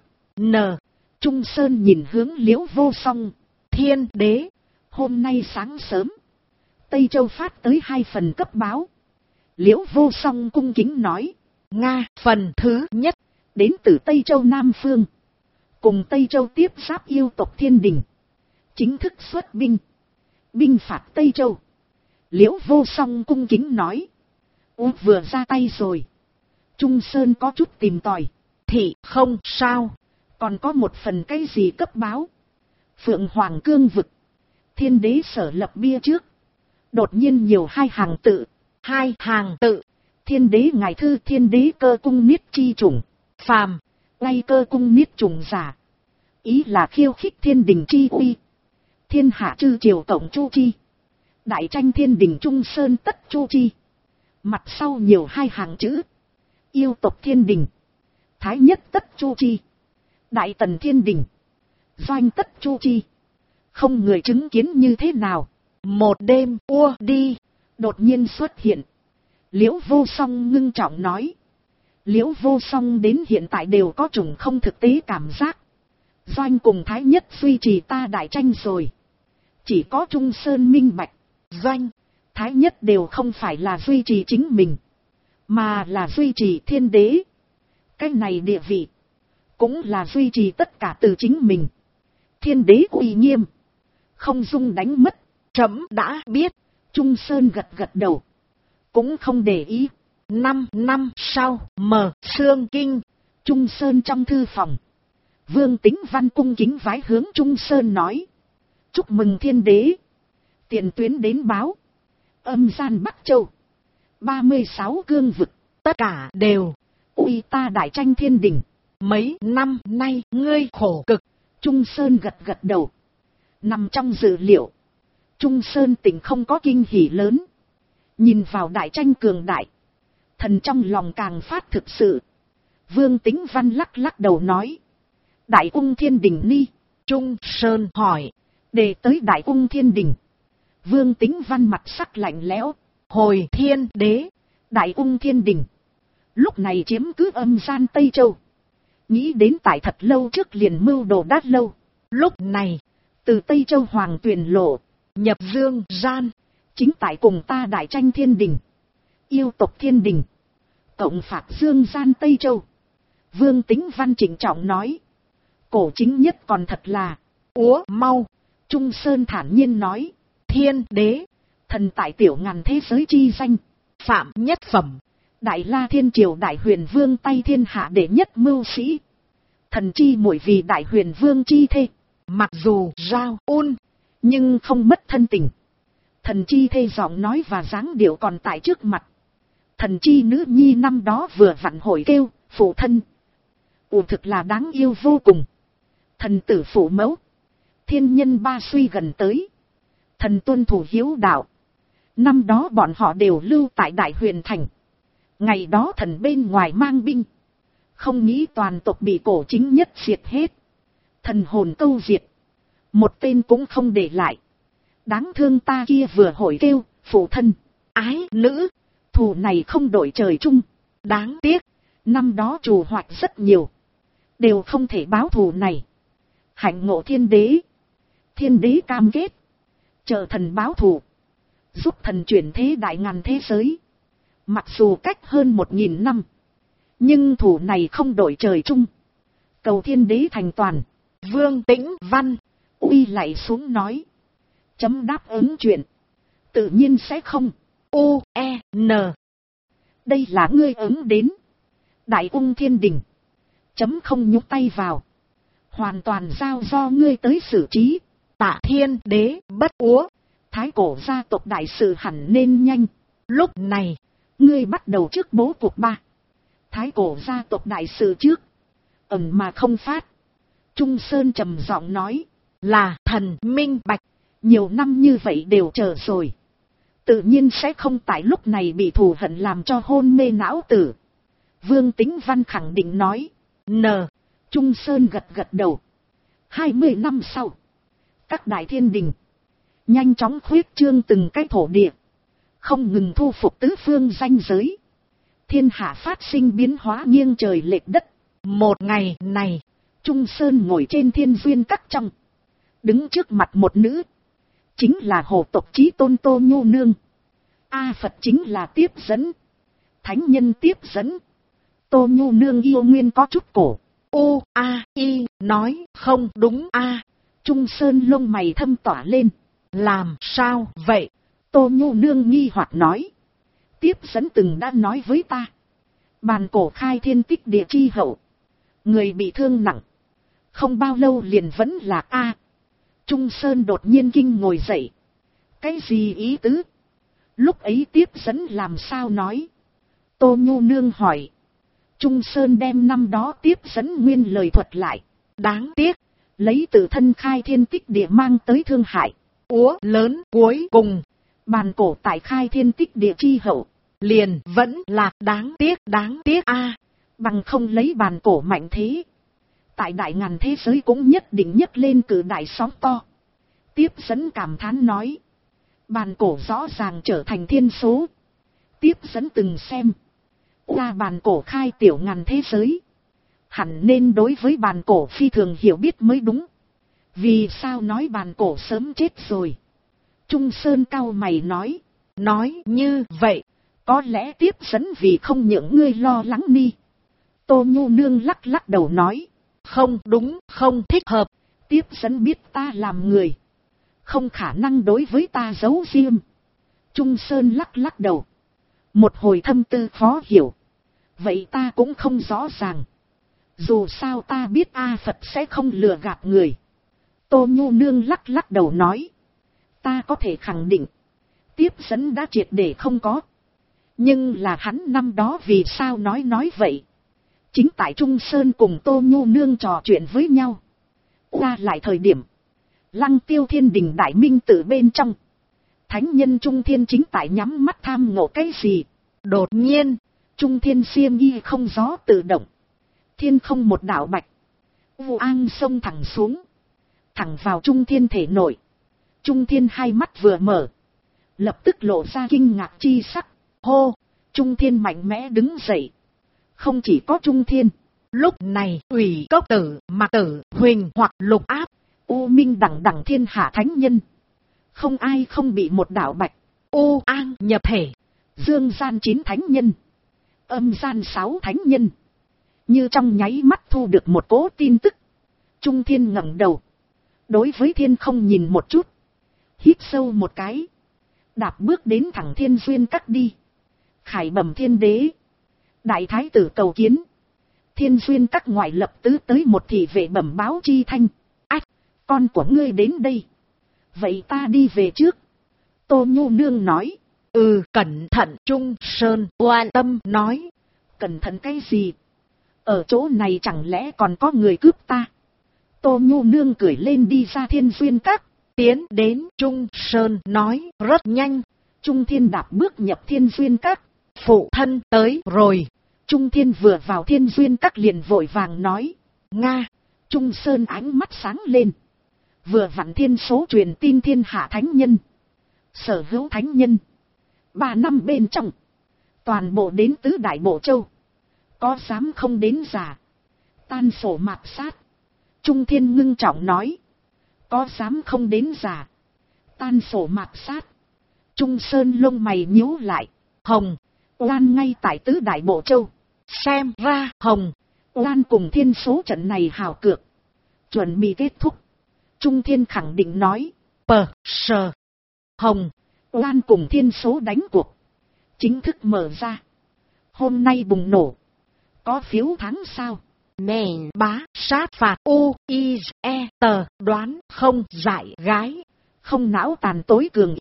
Trung Sơn nhìn hướng Liễu Vô Song. Thiên Đế. Hôm nay sáng sớm. Tây Châu phát tới 2 phần cấp báo. Liễu Vô Song cung kính nói. Nga phần thứ nhất. Đến từ Tây Châu Nam Phương. Cùng Tây Châu tiếp giáp yêu tộc Thiên Đình. Chính thức xuất binh. Binh phạt Tây Châu. Liễu Vô Song cung kính nói. Vừa ra tay rồi. Trung Sơn có chút tìm tòi. Thị không sao. Còn có một phần cái gì cấp báo. Phượng Hoàng Cương vực, Thiên Đế sở lập bia trước, đột nhiên nhiều hai hàng tự. Hai hàng tự. Thiên Đế ngài thư, Thiên Đế cơ cung niết chi chủng. Phàm. Ngay cơ cung niết chủng giả. Ý là khiêu khích thiên đình chi uy. Thiên hạ chư triều tổng chu chi. Đại tranh thiên đình trung sơn tất chu chi. Mặt sau nhiều hai hàng chữ. Yêu tộc thiên đình. Thái nhất tất chu chi. Đại tần thiên đình. Doanh tất chu chi. Không người chứng kiến như thế nào. Một đêm ua đi. Đột nhiên xuất hiện. Liễu Vô Song ngưng trọng nói. Liễu Vô Song đến hiện tại đều có chủng không thực tế cảm giác. Doanh cùng Thái nhất duy trì ta đại tranh rồi. Chỉ có Trung Sơn minh bạch. Doanh, Thái nhất đều không phải là duy trì chính mình. Mà là duy trì thiên đế. Cái này địa vị. Cũng là duy trì tất cả từ chính mình. Thiên đế uy nghiêm. Không dung đánh mất. Trẫm đã biết. Trung Sơn gật gật đầu. Cũng không để ý. 5 năm sau, mở Xương Kinh. Trung Sơn trong thư phòng. Vương Tính Văn cung kính vái hướng Trung Sơn nói. Chúc mừng thiên đế. Tiền tuyến đến báo. Âm gian Bắc Châu. 36 cương vực. Tất cả đều. Uy ta đại tranh thiên đình. Mấy năm nay ngươi khổ cực. Trung Sơn gật gật đầu. Nằm trong dự liệu. Trung Sơn tỉnh không có kinh hỉ lớn. Nhìn vào đại tranh cường đại. Thần trong lòng càng phát thực sự. Vương Tính Văn lắc lắc đầu nói. Đại ung thiên đình ni. Trung Sơn hỏi. Để tới đại ung thiên đình. Vương Tính Văn mặt sắc lạnh lẽo. Hồi thiên đế. Đại ung thiên đình. Lúc này chiếm cứ âm gian Tây Châu. Nghĩ đến tại thật lâu trước liền mưu đồ đát lâu. Lúc này. Từ Tây Châu Hoàng Tuyền lộ. Nhập dương gian. Chính tại cùng ta đại tranh thiên đình. Yêu tộc thiên đình. Cộng phạt dương gian Tây Châu. Vương Tính Văn chỉnh trọng nói. Cổ chính nhất còn thật là. Úa mau. Trung Sơn thản nhiên nói. Thiên đế. Thần tại tiểu ngàn thế giới chi danh. Phạm nhất phẩm. Đại La Thiên Triều Đại Huyền Vương tay thiên hạ đệ nhất mưu sĩ. Thần chi muội vì Đại Huyền Vương chi thê. Mặc dù giao ôn. Nhưng không mất thân tình. Thần chi thê giọng nói và dáng điệu còn tại trước mặt. Thần chi nữ nhi năm đó vừa vặn hồi kêu, phụ thân. Thực là đáng yêu vô cùng. Thần tử phụ mẫu. Thiên nhân ba suy gần tới. Thần tuân thủ hiếu đạo. Năm đó bọn họ đều lưu tại Đại Huyền Thành. Ngày đó thần bên ngoài mang binh. Không nghĩ toàn tộc bị cổ chính nhất diệt hết. Thần hồn câu diệt. Một tên cũng không để lại. Đáng thương ta kia vừa hồi kêu, phụ thân, ái nữ. Thù này không đổi trời chung. Đáng tiếc. Năm đó trù hoạch rất nhiều. Đều không thể báo thù này. Hạnh ngộ thiên đế. Thiên đế cam kết. Chờ thần báo thù. Giúp thần chuyển thế đại ngàn thế giới. Mặc dù cách hơn 1000 năm. Nhưng thù này không đổi trời chung. Cầu thiên đế thành toàn. Vương Tĩnh Văn. Uy lạy xuống nói. Chấm đáp ứng chuyện. Tự nhiên sẽ không. U-E-N. Đây là ngươi ứng đến. Đại ung thiên đình. Chấm không nhúc tay vào. Hoàn toàn giao do ngươi tới xử trí. Tạ thiên đế bất úa. Thái cổ gia tộc đại sự hẳn nên nhanh. Lúc này. Ngươi bắt đầu trước bố cuộc 3. Thái cổ gia tộc đại sự trước. Ẩn mà không phát. Trung Sơn trầm giọng nói. Là thần minh bạch. Nhiều năm như vậy đều chờ rồi. Tự nhiên sẽ không tại lúc này bị thù hận làm cho hôn mê não tử. Vương Tính Văn khẳng định nói. N. Trung Sơn gật gật đầu. 20 năm sau. Các đại thiên đình. Nhanh chóng khuyết trương từng cái thổ địa. Không ngừng thu phục tứ phương ranh giới. Thiên hạ phát sinh biến hóa nghiêng trời lệch đất. Một ngày này. Trung Sơn ngồi trên thiên duyên các trong. Đứng trước mặt một nữ. Chính là hồ tộc chí tôn Tô Nhu Nương. A Phật chính là tiếp dẫn. Thánh nhân tiếp dẫn. Tô Nhu Nương yêu nguyên có chút cổ. U-A-I nói không đúng a. Trung Sơn lông mày thâm tỏa lên. Làm sao vậy? Tô Nhu Nương nghi hoặc nói. Tiếp dẫn từng đã nói với ta. Bàn cổ khai thiên tích địa chi hậu. Người bị thương nặng. Không bao lâu liền vẫn lạc a. Trung Sơn đột nhiên kinh ngồi dậy. Cái gì ý tứ? Lúc ấy tiếp dẫn làm sao nói? Tô Nhu Nương hỏi. Trung Sơn đem năm đó tiếp dẫn nguyên lời thuật lại. Đáng tiếc, lấy tự thân khai thiên tích địa mang tới thương hại. Úa lớn cuối cùng, bàn cổ tại khai thiên tích địa chi hậu. Liền vẫn là đáng tiếc a. Bằng không lấy bàn cổ mạnh thế. Tại đại ngàn thế giới cũng nhất định nhấc lên cử đại sóng to. Tiếp dẫn cảm thán nói. Bàn cổ rõ ràng trở thành thiên số. Tiếp dẫn từng xem. Qua bàn cổ khai tiểu ngàn thế giới. Hẳn nên đối với bàn cổ phi thường hiểu biết mới đúng. Vì sao nói bàn cổ sớm chết rồi? Trung Sơn cau mày nói. Nói như vậy, có lẽ tiếp dẫn vì không nhượng ngươi lo lắng đi. Tô Nhu Nương lắc lắc đầu nói. Không đúng, không thích hợp. Tiếp dẫn biết ta làm người. Không khả năng đối với ta giấu riêng. Trung Sơn lắc lắc đầu. Một hồi thâm tư khó hiểu. Vậy ta cũng không rõ ràng. Dù sao ta biết A Phật sẽ không lừa gạt người. Tô Nhu Nương lắc lắc đầu nói. Ta có thể khẳng định. Tiếp dẫn đã triệt để không có. Nhưng là hắn năm đó vì sao nói vậy? Chính tại Trung Sơn cùng Tô Nhu Nương trò chuyện với nhau. Qua lại thời điểm. Lăng Tiêu Thiên Đình Đại Minh Tự bên trong. Thánh nhân Trung Thiên chính tại nhắm mắt tham ngộ cái gì? Đột nhiên, Trung Thiên xiêm y không gió tự động. Thiên không một đạo bạch. Vu An sông thẳng xuống. Thẳng vào Trung Thiên thể nội. Trung Thiên hai mắt vừa mở. Lập tức lộ ra kinh ngạc chi sắc. Hô! Trung Thiên mạnh mẽ đứng dậy. Không chỉ có Trung Thiên. Lúc này, Ủy Cốc Tử, Mạc Tử, Huỳnh hoặc Lục Áp. U Minh đẳng đẳng thiên hạ thánh nhân. Không ai không bị một đạo bạch. U An nhập thể. Dương gian 9 thánh nhân. Âm gian 6 thánh nhân. Như trong nháy mắt thu được một cố tin tức. Trung Thiên ngẩng đầu. Đối với thiên không nhìn một chút. Hít sâu một cái. Đạp bước đến thẳng Thiên Duyên Các đi. Khải bẩm thiên đế. Đại thái tử cầu kiến. Thiên Duyên Các ngoại lập tứ tới một thị vệ bẩm báo chi thanh. Ách, con của ngươi đến đây. Vậy ta đi về trước. Tô Nhu Nương nói. Cẩn thận. Trung Sơn oan tâm nói. Cẩn thận cái gì? Ở chỗ này chẳng lẽ còn có người cướp ta? Tô Nhu Nương cười lên đi ra Thiên Duyên Các. Tiến đến Trung Sơn nói rất nhanh. Trung Thiên đạp bước nhập Thiên Duyên Các. Phụ thân tới rồi. Trung Thiên vừa vào Thiên Duyên Các liền vội vàng nói. Nga. Trung Sơn ánh mắt sáng lên. Vừa vặn thiên số truyền tin thiên hạ thánh nhân. Sở hữu thánh nhân. 3 năm bên trong. Toàn bộ đến tứ đại bộ châu. Có dám không đến giả. Tan sổ mạt sát. Trung Thiên ngưng trọng nói. Có dám không đến giả. Tan sổ mạt sát. Trung Sơn lông mày nhíu lại. Hồng. Oan ngay tại tứ đại bộ châu. Xem ra Hồng. Oan cùng thiên số trận này hào cược. Chuẩn bị kết thúc. Trung Thiên khẳng định nói. Sờ. Hồng. Oan cùng thiên số đánh cuộc. Chính thức mở ra. Hôm nay bùng nổ. Có phiếu thắng sao? Mèn bá sát phạt U I E tờ đoán không giải gái. Không não tàn tối cường.